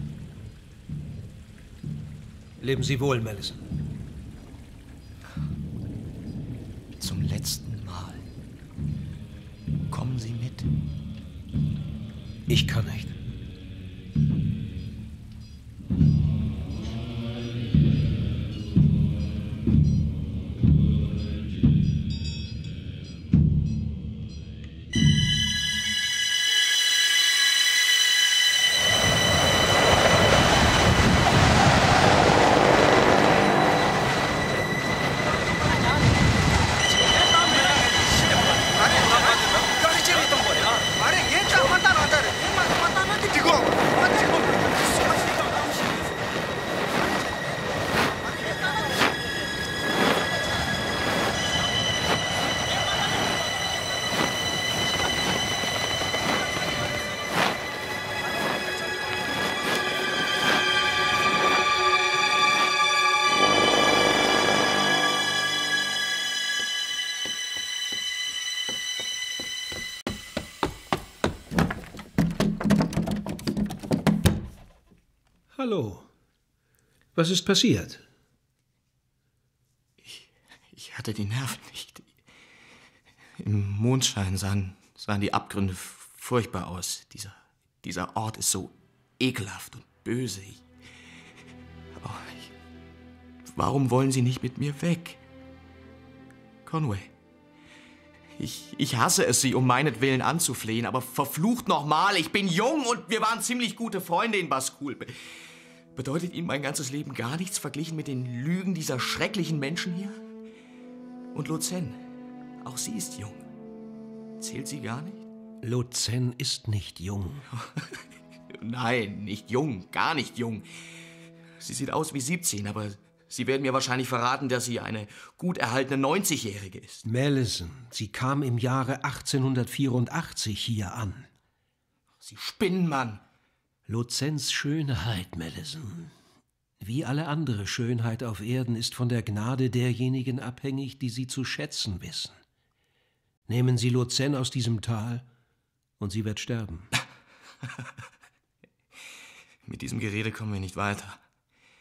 Leben Sie wohl, Melisande. Zum letzten Mal. Kommen Sie mit. Ich kann nicht. Hallo. Was ist passiert? Ich, ich hatte die Nerven nicht. Im Mondschein sahen, sahen die Abgründe furchtbar aus. Dieser, dieser Ort ist so ekelhaft und böse. Ich, oh, ich, warum wollen Sie nicht mit mir weg? Conway, ich, ich hasse es, Sie um meinetwillen anzuflehen, aber verflucht nochmal, ich bin jung und wir waren ziemlich gute Freunde in Baskul. Bedeutet Ihnen mein ganzes Leben gar nichts verglichen mit den Lügen dieser schrecklichen Menschen hier? Und Luzenne, auch sie ist jung. Zählt sie gar nicht? Luzenne ist nicht jung. Nein, nicht jung, gar nicht jung. Sie sieht aus wie siebzehn, aber Sie werden mir wahrscheinlich verraten, dass sie eine gut erhaltene neunzigjährige ist. Melisande, sie kam im Jahre achtzehnhundertvierundachtzig hier an. Sie spinnen, Mann. Luzennes Schönheit, Melisande, wie alle andere Schönheit auf Erden, ist von der Gnade derjenigen abhängig, die sie zu schätzen wissen. Nehmen Sie Luzenne aus diesem Tal, und sie wird sterben. Mit diesem Gerede kommen wir nicht weiter.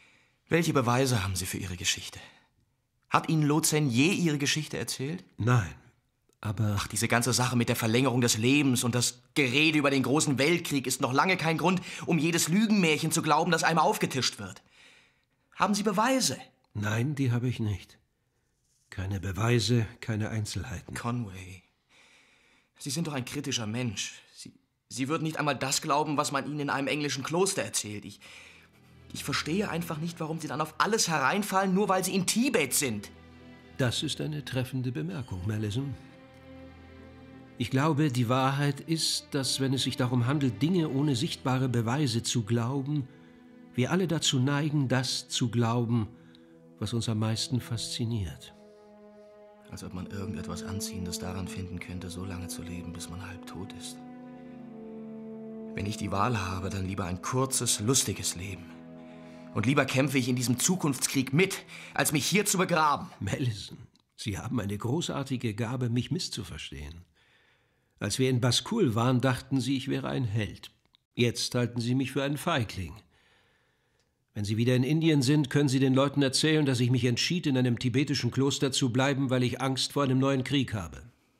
Welche Beweise haben Sie für Ihre Geschichte? Hat Ihnen Lotsen je Ihre Geschichte erzählt? Nein, aber... Ach, diese ganze Sache mit der Verlängerung des Lebens und das Gerede über den großen Weltkrieg ist noch lange kein Grund, um jedes Lügenmärchen zu glauben, das einmal aufgetischt wird. Haben Sie Beweise? Nein, die habe ich nicht. Keine Beweise, keine Einzelheiten. Conway, Sie sind doch ein kritischer Mensch. Sie, Sie würden nicht einmal das glauben, was man Ihnen in einem englischen Kloster erzählt. Ich, ich verstehe einfach nicht, warum Sie dann auf alles hereinfallen, nur weil Sie in Tibet sind. Das ist eine treffende Bemerkung, Mallison. Ich glaube, die Wahrheit ist, dass, wenn es sich darum handelt, Dinge ohne sichtbare Beweise zu glauben, wir alle dazu neigen, das zu glauben, was uns am meisten fasziniert. Als ob man irgendetwas Anziehendes daran finden könnte, so lange zu leben, bis man halb tot ist. Wenn ich die Wahl habe, dann lieber ein kurzes, lustiges Leben. Und lieber kämpfe ich in diesem Zukunftskrieg mit, als mich hier zu begraben. Mallison, Sie haben eine großartige Gabe, mich misszuverstehen. Als wir in Baskul waren, dachten Sie, ich wäre ein Held. Jetzt halten Sie mich für einen Feigling. Wenn Sie wieder in Indien sind, können Sie den Leuten erzählen, dass ich mich entschied, in einem tibetischen Kloster zu bleiben, weil ich Angst vor einem neuen Krieg habe.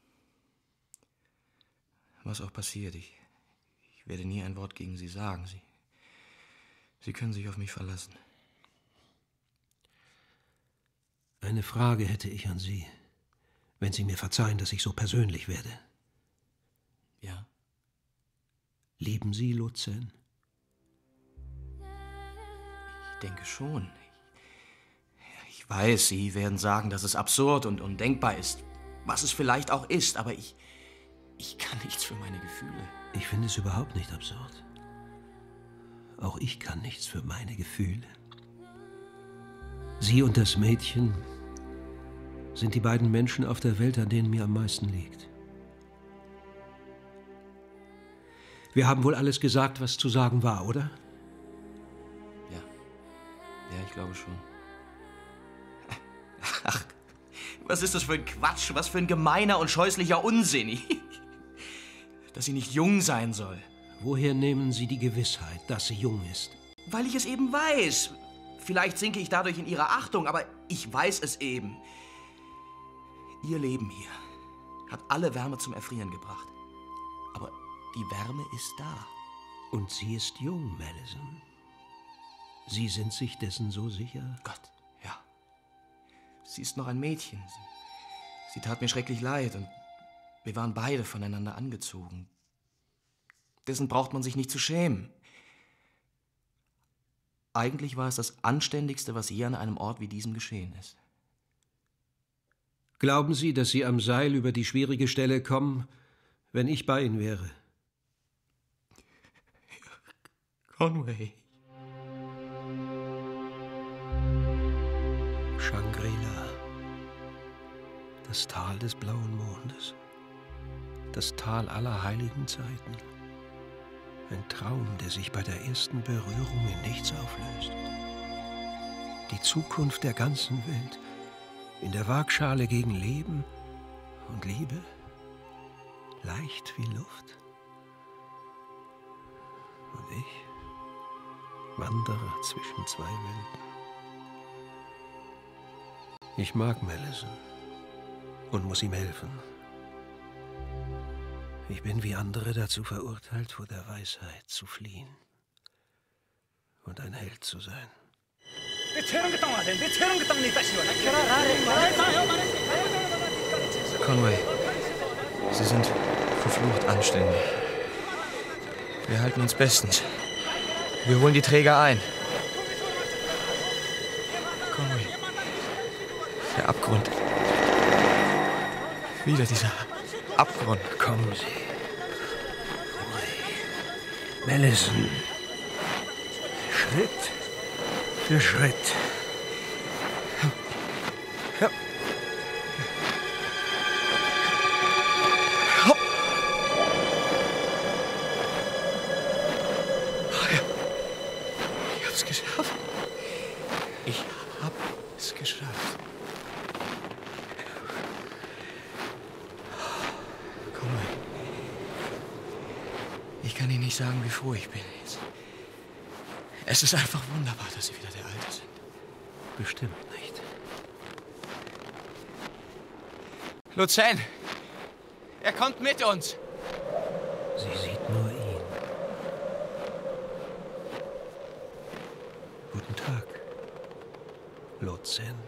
Was auch passiert, ich, ich werde nie ein Wort gegen Sie sagen. Sie, Sie können sich auf mich verlassen. Eine Frage hätte ich an Sie, wenn Sie mir verzeihen, dass ich so persönlich werde. Ja? Lieben Sie Lotsen? Ich denke schon. Ich, ich weiß, Sie werden sagen, dass es absurd und undenkbar ist. Was es vielleicht auch ist, aber ich, ich kann nichts für meine Gefühle. Ich finde es überhaupt nicht absurd. Auch ich kann nichts für meine Gefühle. Sie und das Mädchen sind die beiden Menschen auf der Welt, an denen mir am meisten liegt. Wir haben wohl alles gesagt, was zu sagen war, oder? Ja. Ja, ich glaube schon. Ach, was ist das für ein Quatsch? Was für ein gemeiner und scheußlicher Unsinn. Dass sie nicht jung sein soll. Woher nehmen Sie die Gewissheit, dass sie jung ist? Weil ich es eben weiß. Vielleicht sinke ich dadurch in ihrer Achtung, aber ich weiß es eben. Ihr Leben hier hat alle Wärme zum Erfrieren gebracht. Aber die Wärme ist da. Und sie ist jung, Mallison. Sie sind sich dessen so sicher? Gott, ja. Sie ist noch ein Mädchen. Sie, sie tat mir schrecklich leid und wir waren beide voneinander angezogen. Dessen braucht man sich nicht zu schämen. Eigentlich war es das Anständigste, was je an einem Ort wie diesem geschehen ist. Glauben Sie, dass Sie am Seil über die schwierige Stelle kommen, wenn ich bei Ihnen wäre? Conway. Shangri-La. Das Tal des blauen Mondes. Das Tal aller heiligen Zeiten. Ein Traum, der sich bei der ersten Berührung in nichts auflöst. Die Zukunft der ganzen Welt in der Waagschale gegen Leben und Liebe, leicht wie Luft. Und ich wandere zwischen zwei Welten. Ich mag Mallison und muss ihm helfen. Ich bin wie andere dazu verurteilt, vor der Weisheit zu fliehen und ein Held zu sein. Conway, Sie sind verflucht anständig. Wir halten uns bestens. Wir holen die Träger ein. Conway, der Abgrund. Wieder dieser Abgrund. Kommen Sie. Mallison. Schritt für Schritt. Ja. Ich hab's geschafft. Ich hab es geschafft. Ich kann Ihnen nicht sagen, wie froh ich bin jetzt. Es ist einfach wunderbar, dass Sie wieder der Alte sind. Bestimmt nicht. Luzerne! Er kommt mit uns! Sie sieht nur ihn. Guten Tag, Luzerne.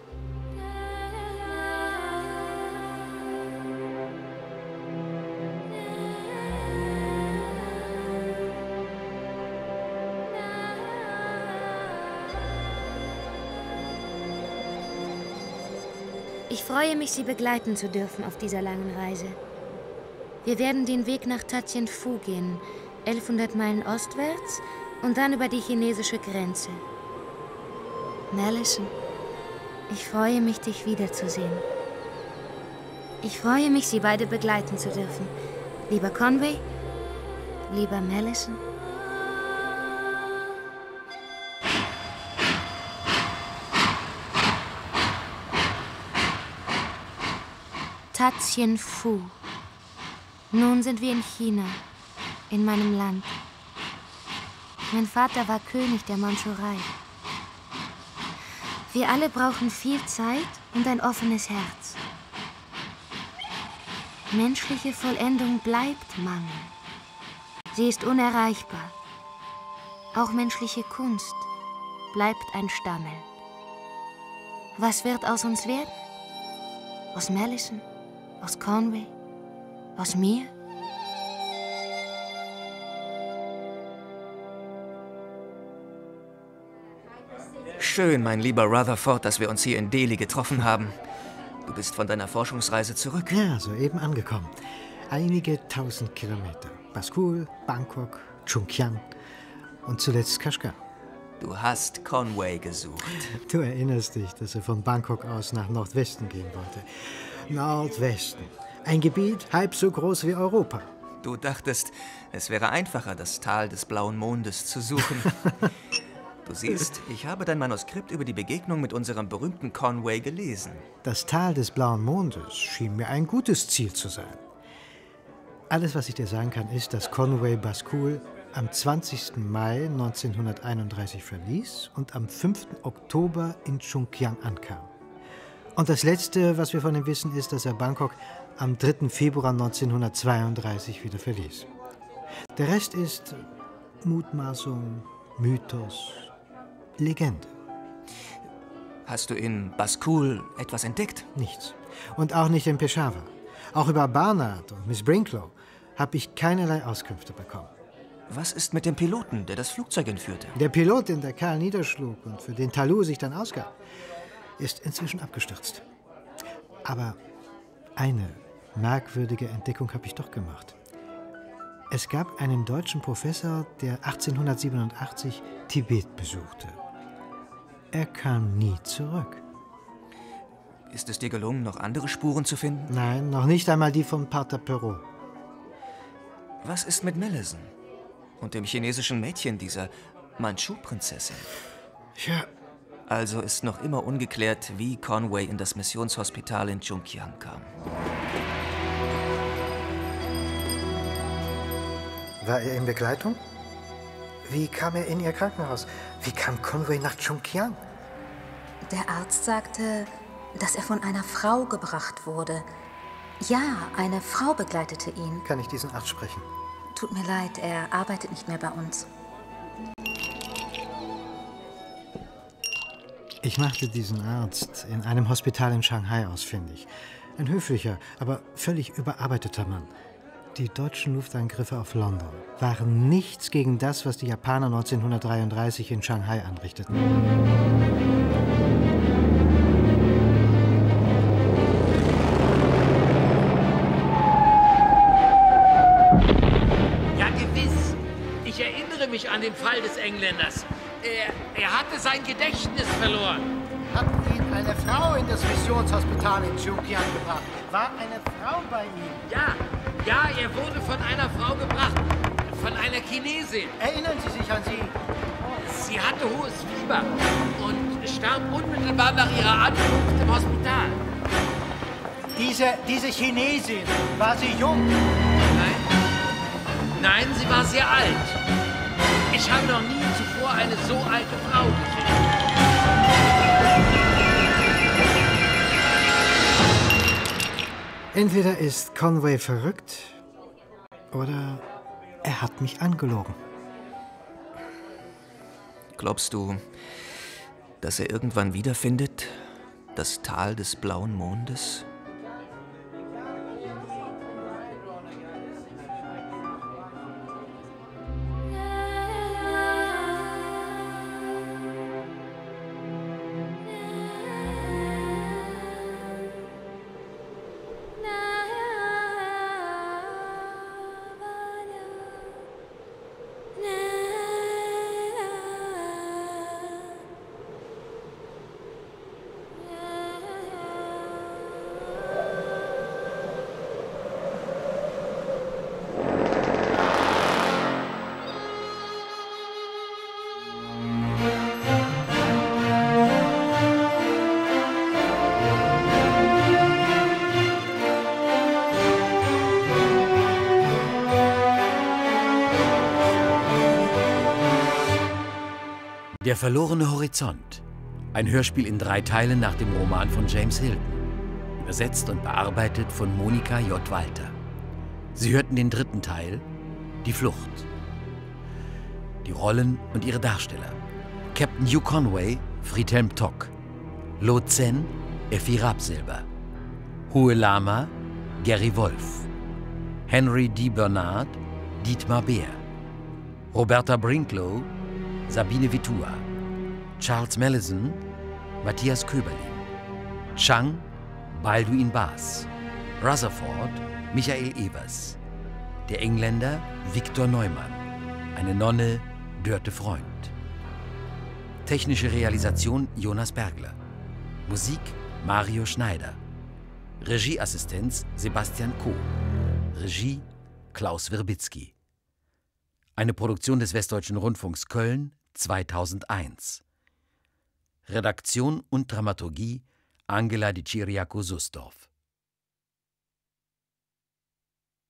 Ich freue mich, Sie begleiten zu dürfen auf dieser langen Reise. Wir werden den Weg nach Ta Tien Phu gehen, elfhundert Meilen ostwärts und dann über die chinesische Grenze. Mallison, ich freue mich, dich wiederzusehen. Ich freue mich, Sie beide begleiten zu dürfen. Lieber Conway, lieber Mallison. Ta Tien Phu. Nun sind wir in China, in meinem Land. Mein Vater war König der Mandschurei. Wir alle brauchen viel Zeit und ein offenes Herz. Menschliche Vollendung bleibt Mangel. Sie ist unerreichbar. Auch menschliche Kunst bleibt ein Stammeln. Was wird aus uns werden? Aus Mallison? Aus Conway? Aus mir? Schön, mein lieber Rutherford, dass wir uns hier in Delhi getroffen haben. Du bist von deiner Forschungsreise zurück. Ja, soeben angekommen. Einige tausend Kilometer. Baskul, Bangkok, Chungkyang und zuletzt Kashgar. Du hast Conway gesucht. Du erinnerst dich, dass er von Bangkok aus nach Nordwesten gehen wollte. Nordwesten. Ein Gebiet halb so groß wie Europa. Du dachtest, es wäre einfacher, das Tal des blauen Mondes zu suchen. Du siehst, ich habe dein Manuskript über die Begegnung mit unserem berühmten Conway gelesen. Das Tal des blauen Mondes schien mir ein gutes Ziel zu sein. Alles, was ich dir sagen kann, ist, dass Conway Baskul am zwanzigsten Mai neunzehnhunderteinunddreißig verließ und am fünften Oktober in Chungkyang ankam. Und das Letzte, was wir von ihm wissen, ist, dass er Bangkok am dritten Februar neunzehnhundertzweiunddreißig wieder verließ. Der Rest ist Mutmaßung, Mythos, Legende. Hast du in Baskul etwas entdeckt? Nichts. Und auch nicht in Peshawar. Auch über Barnard und Miss Brinklow habe ich keinerlei Auskünfte bekommen. Was ist mit dem Piloten, der das Flugzeug entführte? Der Pilot, den der Kerl niederschlug und für den Talou sich dann ausgab, ist inzwischen abgestürzt. Aber eine merkwürdige Entdeckung habe ich doch gemacht. Es gab einen deutschen Professor, der achtzehnhundertsiebenundachtzig Tibet besuchte. Er kam nie zurück. Ist es dir gelungen, noch andere Spuren zu finden? Nein, noch nicht einmal die von Pater Perrault. Was ist mit Mallison und dem chinesischen Mädchen, dieser Mandschu-Prinzessin? Ja. Also ist noch immer ungeklärt, wie Conway in das Missionshospital in Chungkyang kam. War er in Begleitung? Wie kam er in Ihr Krankenhaus? Wie kam Conway nach Chungkyang? Der Arzt sagte, dass er von einer Frau gebracht wurde. Ja, eine Frau begleitete ihn. Kann ich diesen Arzt sprechen? Tut mir leid, er arbeitet nicht mehr bei uns. Ich machte diesen Arzt in einem Hospital in Shanghai ausfindig. Ein höflicher, aber völlig überarbeiteter Mann. Die deutschen Luftangriffe auf London waren nichts gegen das, was die Japaner neunzehnhundertdreiunddreißig in Shanghai anrichteten. Ja, gewiss. Ich erinnere mich an den Fall des Engländers. Er, er hatte sein Gedächtnis verloren. Hat ihn eine Frau in das Missionshospital in Chungkyang gebracht? War eine Frau bei ihm? Ja, ja, er wurde von einer Frau gebracht. Von einer Chinesin. Erinnern Sie sich an sie? Sie hatte hohes Fieber und starb unmittelbar nach ihrer Ankunft im Hospital. Diese, diese Chinesin, war sie jung? Nein. Nein, sie war sehr alt. Ich habe noch nie zuvor eine so alte Frau gesehen. Entweder ist Conway verrückt oder er hat mich angelogen. Glaubst du, dass er irgendwann wiederfindet, das Tal des blauen Mondes? Der verlorene Horizont. Ein Hörspiel in drei Teilen nach dem Roman von James Hilton. Übersetzt und bearbeitet von Monika J. Walter. Sie hörten den dritten Teil, Die Flucht. Die Rollen und ihre Darsteller. Captain Hugh Conway, Friedhelm Tock. Lo Zen, Effi Rabsilber. Hohe Lama, Gary Wolf. Henry D. Bernard, Dietmar Beer. Roberta Brinklow, Sabine Vitua. Charles Mellison, Matthias Köberlin. Chang, Balduin Baas. Rutherford, Michael Evers. Der Engländer, Viktor Neumann. Eine Nonne, Dörte Freund. Technische Realisation, Jonas Bergler. Musik, Mario Schneider. Regieassistenz, Sebastian Koh. Regie, Klaus Wirbitzky. Eine Produktion des Westdeutschen Rundfunks Köln zweitausendeins. Redaktion und Dramaturgie Angela Di Ciriaco-Susdorf.